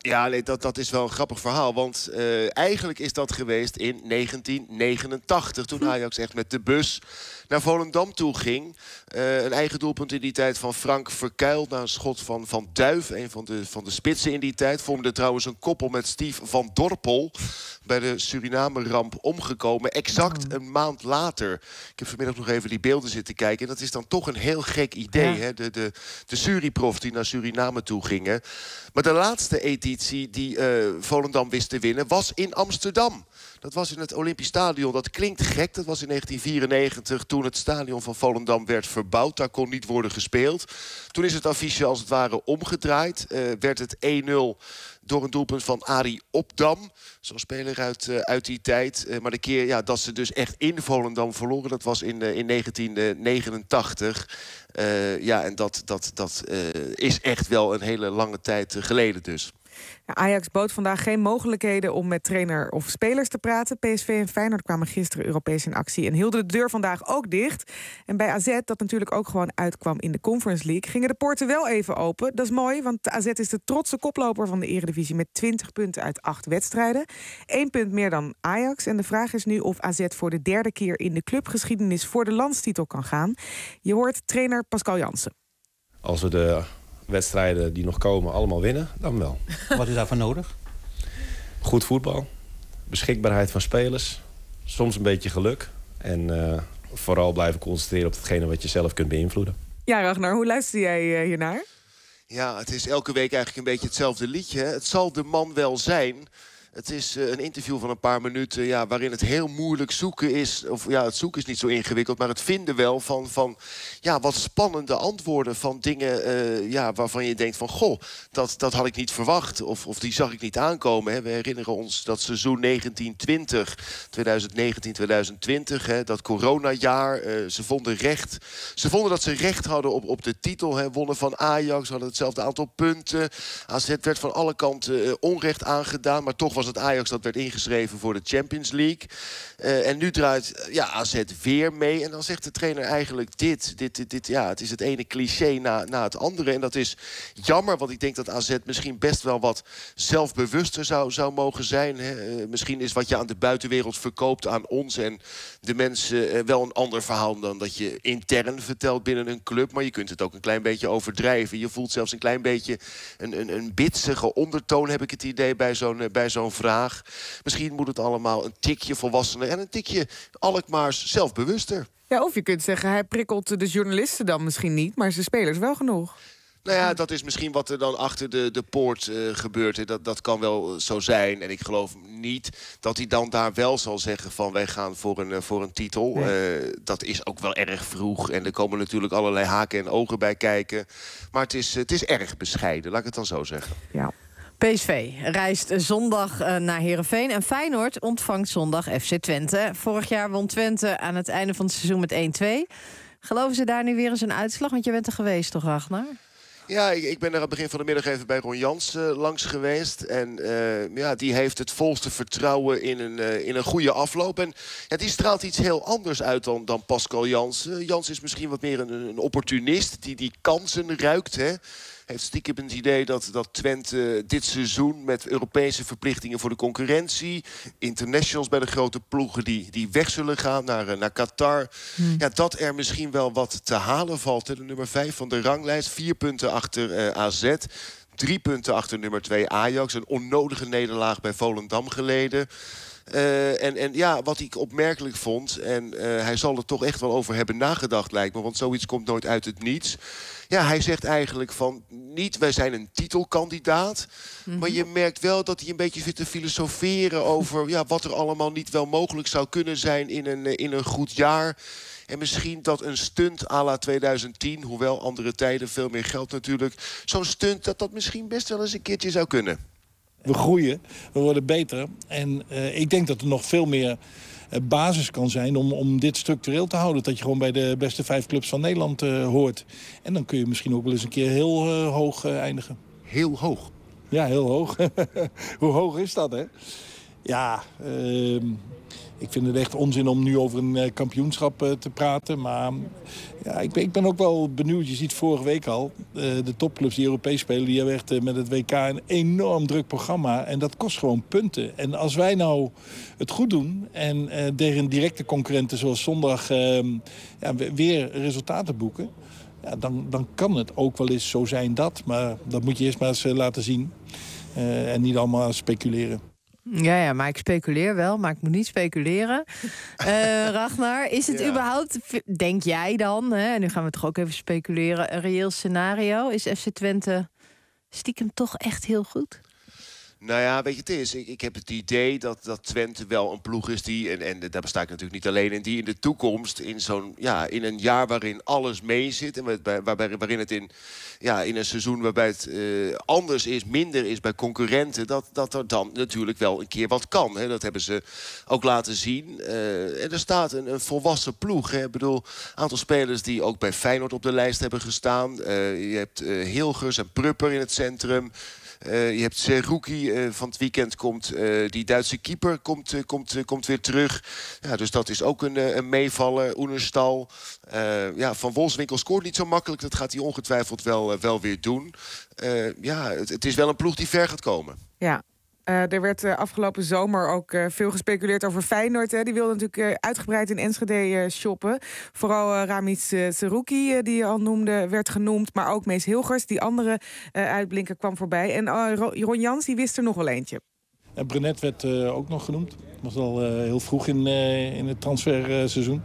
Ja, nee, dat, dat is wel een grappig verhaal. Want uh, eigenlijk is dat geweest in negentien negenentachtig. Toen Ajax echt met de bus naar Volendam toe ging. Uh, een eigen doelpunt in die tijd van Frank Verkuil. Na een schot van Van Duif, een van de, van de spitsen in die tijd. Vormde trouwens een koppel met Steve van Dorpel. Bij de Suriname-ramp omgekomen. Exact een maand later. Ik heb vanmiddag nog even die beelden zitten kijken. En dat is dan toch een heel gek idee. Ja. Hè? De, de, de Suriprof die naar Suriname toe gingen. Maar de laatste editie die uh, Volendam wist te winnen was in Amsterdam. Dat was in het Olympisch Stadion. Dat klinkt gek. Dat was in negentien vierennegentig toen het stadion van Volendam werd verbouwd. Daar kon niet worden gespeeld. Toen is het affiche als het ware omgedraaid. Uh, werd het één nul door een doelpunt van Arie Opdam. Zo'n speler uit, uh, uit die tijd. Uh, maar de keer ja, dat ze dus echt in Volendam verloren, dat was in, uh, in negentien negenentachtig. Uh, ja, en dat, dat, dat uh, is echt wel een hele lange tijd uh, geleden dus. Ja, Ajax bood vandaag geen mogelijkheden om met trainer of spelers te praten. P S V en Feyenoord kwamen gisteren Europees in actie en hielden de deur vandaag ook dicht. En bij A Z, dat natuurlijk ook gewoon uitkwam in de Conference League, gingen de poorten wel even open. Dat is mooi, want de A Z is de trotse koploper van de Eredivisie met twintig punten uit acht wedstrijden. Eén punt meer dan Ajax. En de vraag is nu of A Z voor de derde keer in de clubgeschiedenis voor de landstitel kan gaan. Je hoort trainer Pascal Jansen. Als we de wedstrijden die nog komen allemaal winnen, dan wel. Wat is daarvoor nodig? Goed voetbal, beschikbaarheid van spelers, soms een beetje geluk. En uh, vooral blijven concentreren op hetgene wat je zelf kunt beïnvloeden. Ja, Ragnar, hoe luister jij uh, hiernaar? Ja, het is elke week eigenlijk een beetje hetzelfde liedje. Hè? Het zal de man wel zijn. Het is uh, een interview van een paar minuten ja, waarin het heel moeilijk zoeken is. Of ja, het zoeken is niet zo ingewikkeld, maar het vinden wel van, van ja, wat spannende antwoorden van dingen uh, ja, waarvan je denkt van goh, dat, dat had ik niet verwacht. Of, of die zag ik niet aankomen. Hè. We herinneren ons dat seizoen negentien twintig, twintig negentien twintig twintig, hè, dat coronajaar. Uh, ze vonden recht. Ze vonden dat ze recht hadden op, op de titel. Hè. Wonnen van Ajax, hadden hetzelfde aantal punten. A Z werd van alle kanten uh, onrecht aangedaan, maar toch was het Ajax dat werd ingeschreven voor de Champions League. Uh, en nu draait ja, A Z weer mee. En dan zegt de trainer eigenlijk dit. dit, dit, dit ja, het is het ene cliché na, na het andere. En dat is jammer, want ik denk dat A Z misschien best wel wat zelfbewuster zou, zou mogen zijn. Hè. Uh, misschien is wat je aan de buitenwereld verkoopt aan ons en de mensen uh, wel een ander verhaal dan dat je intern vertelt binnen een club. Maar je kunt het ook een klein beetje overdrijven. Je voelt zelfs een klein beetje een, een, een bitsige ondertoon, heb ik het idee, bij zo'n, uh, bij zo'n vraag. Misschien moet het allemaal een tikje volwassener en een tikje Alkmaars zelfbewuster. Ja, of je kunt zeggen, hij prikkelt de journalisten dan misschien niet, maar zijn spelers wel genoeg. Nou ja, dat is misschien wat er dan achter de, de poort uh, gebeurt. Dat, dat kan wel zo zijn. En ik geloof niet dat hij dan daar wel zal zeggen van wij gaan voor een, uh, voor een titel. Nee. Uh, dat is ook wel erg vroeg. En er komen natuurlijk allerlei haken en ogen bij kijken. Maar het is, het is erg bescheiden, laat ik het dan zo zeggen. Ja. P S V reist zondag naar Heerenveen en Feyenoord ontvangt zondag F C Twente. Vorig jaar won Twente aan het einde van het seizoen met één twee. Geloven ze daar nu weer eens een uitslag? Want je bent er geweest, toch, Ragnar? Ja, ik, ik ben er aan het begin van de middag even bij Ron Jans uh, langs geweest. En uh, ja, die heeft het volste vertrouwen in een, uh, in een goede afloop. En ja, die straalt iets heel anders uit dan, dan Pascal Jans. Uh, Jans is misschien wat meer een, een opportunist die die kansen ruikt, hè. Heeft stiekem het idee dat, dat Twente dit seizoen met Europese verplichtingen voor de concurrentie, internationals bij de grote ploegen die, die weg zullen gaan naar, naar Qatar, hmm. ja, dat er misschien wel wat te halen valt. De nummer vijf van de ranglijst, vier punten achter uh, A Z. Drie punten achter nummer twee Ajax. Een onnodige nederlaag bij Volendam geleden. Uh, en, en ja, wat ik opmerkelijk vond, en uh, hij zal er toch echt wel over hebben nagedacht, lijkt me, want zoiets komt nooit uit het niets. Ja, hij zegt eigenlijk van, niet wij zijn een titelkandidaat, mm-hmm. maar je merkt wel dat hij een beetje zit te filosoferen over ja, wat er allemaal niet wel mogelijk zou kunnen zijn in een, in een goed jaar. En misschien dat een stunt à la tweeduizend tien, hoewel andere tijden, veel meer geld natuurlijk, zo'n stunt dat dat misschien best wel eens een keertje zou kunnen. We groeien, we worden beter. En uh, ik denk dat er nog veel meer uh, basis kan zijn om, om dit structureel te houden. Dat je gewoon bij de beste vijf clubs van Nederland uh, hoort. En dan kun je misschien ook wel eens een keer heel uh, hoog uh, eindigen. Heel hoog? Ja, heel hoog. Hoe hoog is dat, hè? Ja, uh, ik vind het echt onzin om nu over een uh, kampioenschap uh, te praten. Maar ja, ik, ben, ik ben ook wel benieuwd. Je ziet vorige week al, uh, de topclubs die Europees spelen... die hebben echt uh, met het W K een enorm druk programma. En dat kost gewoon punten. En als wij nou het goed doen en uh, tegen directe concurrenten zoals zondag... Uh, ja, weer resultaten boeken... Ja, dan, dan kan het ook wel eens zo zijn dat. Maar dat moet je eerst maar eens uh, laten zien. Uh, en niet allemaal speculeren. Ja, ja, maar ik speculeer wel, maar ik moet niet speculeren. Uh, Ragnar, is het ja. überhaupt, denk jij dan... Hè, en nu gaan we toch ook even speculeren... een reëel scenario? Is F C Twente stiekem toch echt heel goed? Nou ja, weet je, het is. Ik, ik heb het idee dat, dat Twente wel een ploeg is die... En, en daar besta ik natuurlijk niet alleen in... die in de toekomst, in, zo'n, ja, in een jaar waarin alles mee zit... en waarbij, waarbij, waarin het in, ja, in een seizoen waarbij het uh, anders is, minder is bij concurrenten... Dat, dat er dan natuurlijk wel een keer wat kan. Hè. Dat hebben ze ook laten zien. Uh, en er staat een, een volwassen ploeg. Hè. Ik bedoel, een aantal spelers die ook bij Feyenoord op de lijst hebben gestaan. Uh, je hebt uh, Hilgers en Prupper in het centrum... Uh, je hebt Seruki, uh, van het weekend komt uh, die Duitse keeper komt, uh, komt, uh, komt weer terug. Ja, dus dat is ook een, uh, een meevaller. Oenerstal. Uh, ja, Van Wolfswinkel scoort niet zo makkelijk. Dat gaat hij ongetwijfeld wel, uh, wel weer doen. Uh, ja, het, het is wel een ploeg die ver gaat komen. Ja. Uh, er werd uh, afgelopen zomer ook uh, veel gespeculeerd over Feyenoord. Hè. Die wilde natuurlijk uh, uitgebreid in Enschede uh, shoppen. Vooral uh, Ramiz uh, Seruki, uh, die je al noemde, werd genoemd. Maar ook Mees Hilgers, die andere uh, uitblinker, kwam voorbij. En uh, Ron Jans, die wist er nog wel eentje. En Brenet werd uh, ook nog genoemd. Dat was al uh, heel vroeg in, uh, in het transferseizoen.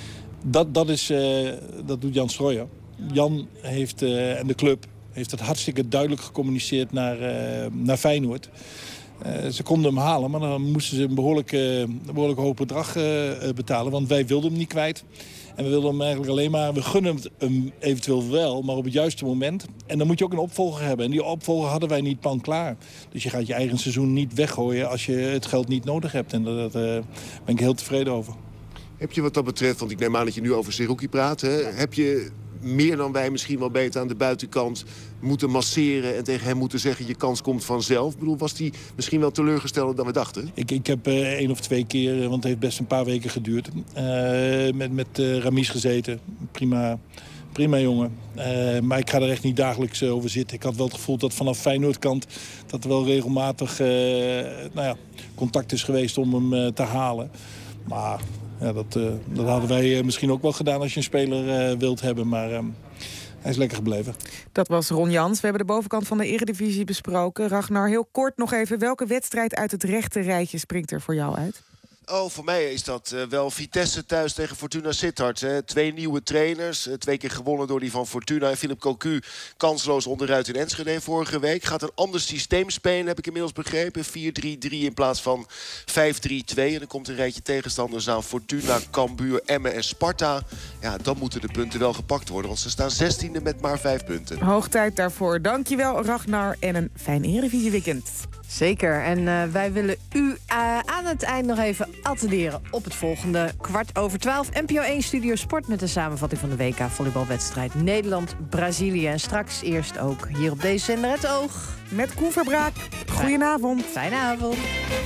Dat, dat, is, uh, dat doet Jan Strooijer. Jan heeft, uh, en de club heeft het hartstikke duidelijk gecommuniceerd naar, uh, naar Feyenoord. Uh, ze konden hem halen, maar dan moesten ze een behoorlijk, uh, een behoorlijk hoog bedrag uh, betalen. Want wij wilden hem niet kwijt. En we wilden hem eigenlijk alleen maar... We gunnen hem eventueel wel, maar op het juiste moment. En dan moet je ook een opvolger hebben. En die opvolger hadden wij niet pan klaar. Dus je gaat je eigen seizoen niet weggooien als je het geld niet nodig hebt. En daar uh, ben ik heel tevreden over. Heb je wat dat betreft, want ik neem aan dat je nu over Seruki praat... Hè? Ja. Heb je meer dan wij misschien wel beter aan de buitenkant moeten masseren... en tegen hem moeten zeggen, je kans komt vanzelf? Ik bedoel, was hij misschien wel teleurgesteld dan we dachten? Ik, ik heb uh, één of twee keer, want het heeft best een paar weken geduurd... Uh, met, met uh, Ramiz gezeten. Prima, prima jongen. Uh, maar ik ga er echt niet dagelijks uh, over zitten. Ik had wel het gevoel dat vanaf Feyenoordkant... dat er wel regelmatig uh, nou ja, contact is geweest om hem uh, te halen. Maar... Ja, dat, uh, dat hadden wij uh, misschien ook wel gedaan als je een speler uh, wilt hebben. Maar uh, hij is lekker gebleven. Dat was Ron Jans. We hebben de bovenkant van de Eredivisie besproken. Ragnar, heel kort nog even. Welke wedstrijd uit het rechte rijtje springt er voor jou uit? Oh, voor mij is dat uh, wel Vitesse thuis tegen Fortuna Sittard. Hè. Twee nieuwe trainers. Uh, twee keer gewonnen door die van Fortuna. En Philip Cocu kansloos onderuit in Enschede vorige week. Gaat een ander systeem spelen, heb ik inmiddels begrepen. vier drie drie in plaats van vijf drie twee. En dan komt een rijtje tegenstanders aan. Fortuna, Cambuur, Emmen en Sparta. Ja, dan moeten de punten wel gepakt worden. Want ze staan zestiende met maar vijf punten. Hoog tijd daarvoor. Dankjewel, Ragnar. En een fijn Eredivisie weekend. Zeker. En uh, wij willen u uh, aan het eind nog even attenderen op het volgende. Kwart over twaalf, N P O één Studio Sport... met een samenvatting van de W K-volleybalwedstrijd Nederland-Brazilië. En straks eerst ook hier op deze zender het oog. Met Koen Verbraak. Goedenavond. Fijne avond.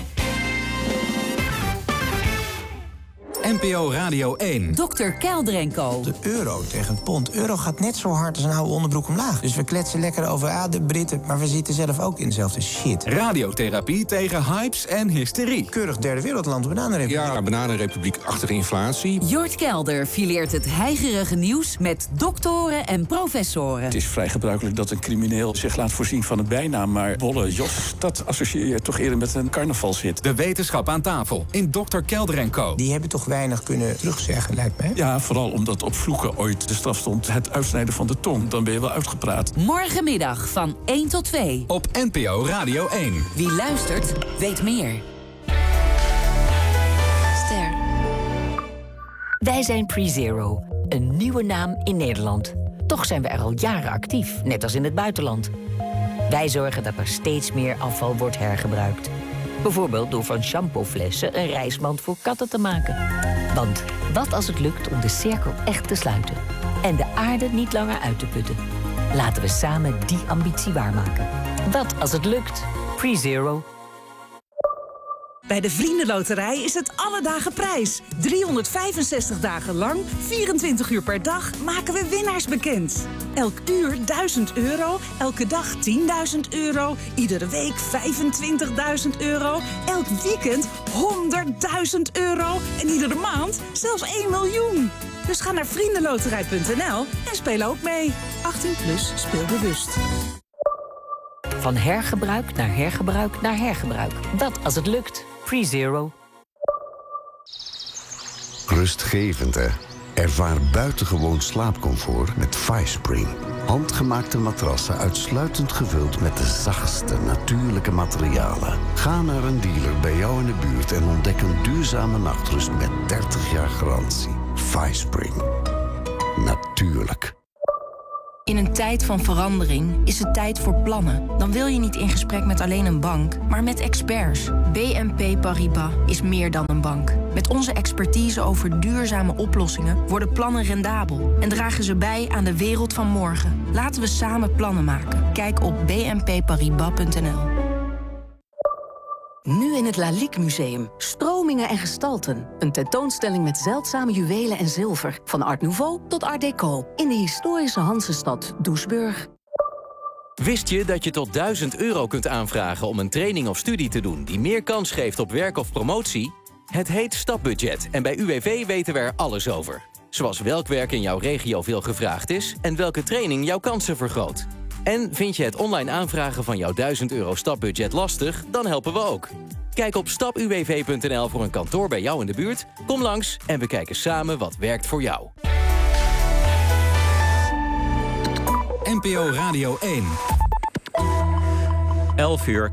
N P O Radio één. dokter Kelder en Co. De euro tegen het pond. Euro gaat net zo hard als een oude onderbroek omlaag. Dus we kletsen lekker over ah, de Britten, maar we zitten zelf ook in dezelfde shit. Radiotherapie tegen hypes en hysterie. Keurig derde wereldland, bananenrepubliek. Ja, bananenrepubliek-achtige inflatie. Jort Kelder fileert het heigerige nieuws met doktoren en professoren. Het is vrij gebruikelijk dat een crimineel zich laat voorzien van een bijnaam, maar Bolle Jos, dat associeer je toch eerder met een carnavalshit. De wetenschap aan tafel in dokter Kelder en Co. Die hebben toch weinig kunnen terugzeggen, lijkt mij. Ja, vooral omdat op vloeken ooit de straf stond het uitsnijden van de tong. Dan ben je wel uitgepraat. Morgenmiddag van één tot twee. Op N P O Radio één. Wie luistert, weet meer. Ster. Wij zijn PreZero, een nieuwe naam in Nederland. Toch zijn we er al jaren actief, net als in het buitenland. Wij zorgen dat er steeds meer afval wordt hergebruikt. Bijvoorbeeld door van shampooflessen een reismand voor katten te maken. Want wat als het lukt om de cirkel echt te sluiten en de aarde niet langer uit te putten? Laten we samen die ambitie waarmaken. Wat als het lukt? PreZero. Bij de Vriendenloterij is het alle dagen prijs. driehonderdvijfenzestig dagen lang, vierentwintig uur per dag maken we winnaars bekend. Elk uur duizend euro, elke dag tienduizend euro, iedere week vijfentwintigduizend euro, elk weekend honderdduizend euro en iedere maand zelfs één miljoen. Dus ga naar vriendenloterij punt n l en speel ook mee. achttien plus, speel bewust. Van hergebruik naar hergebruik naar hergebruik. Dat als het lukt. PreZero. Rustgevend, hè? Ervaar buitengewoon slaapcomfort met FiSpring. Handgemaakte matrassen uitsluitend gevuld met de zachtste natuurlijke materialen. Ga naar een dealer bij jou in de buurt en ontdek een duurzame nachtrust met dertig jaar garantie. FiSpring. Natuurlijk. In een tijd van verandering is het tijd voor plannen. Dan wil je niet in gesprek met alleen een bank, maar met experts. B N P Paribas is meer dan een bank. Met onze expertise over duurzame oplossingen worden plannen rendabel en dragen ze bij aan de wereld van morgen. Laten we samen plannen maken. Kijk op b n p paribas punt n l. Nu in het Lalique Museum. Stromingen en gestalten. Een tentoonstelling met zeldzame juwelen en zilver. Van Art Nouveau tot Art Deco. In de historische Hansestad Doesburg. Wist je dat je tot duizend euro kunt aanvragen om een training of studie te doen die meer kans geeft op werk of promotie? Het heet Stapbudget en bij U W V weten we er alles over. Zoals welk werk in jouw regio veel gevraagd is en welke training jouw kansen vergroot. En vind je het online aanvragen van jouw duizend euro stapbudget lastig? Dan helpen we ook. Kijk op stap u w v punt n l voor een kantoor bij jou in de buurt. Kom langs en we kijken samen wat werkt voor jou. N P O Radio één. elf uur.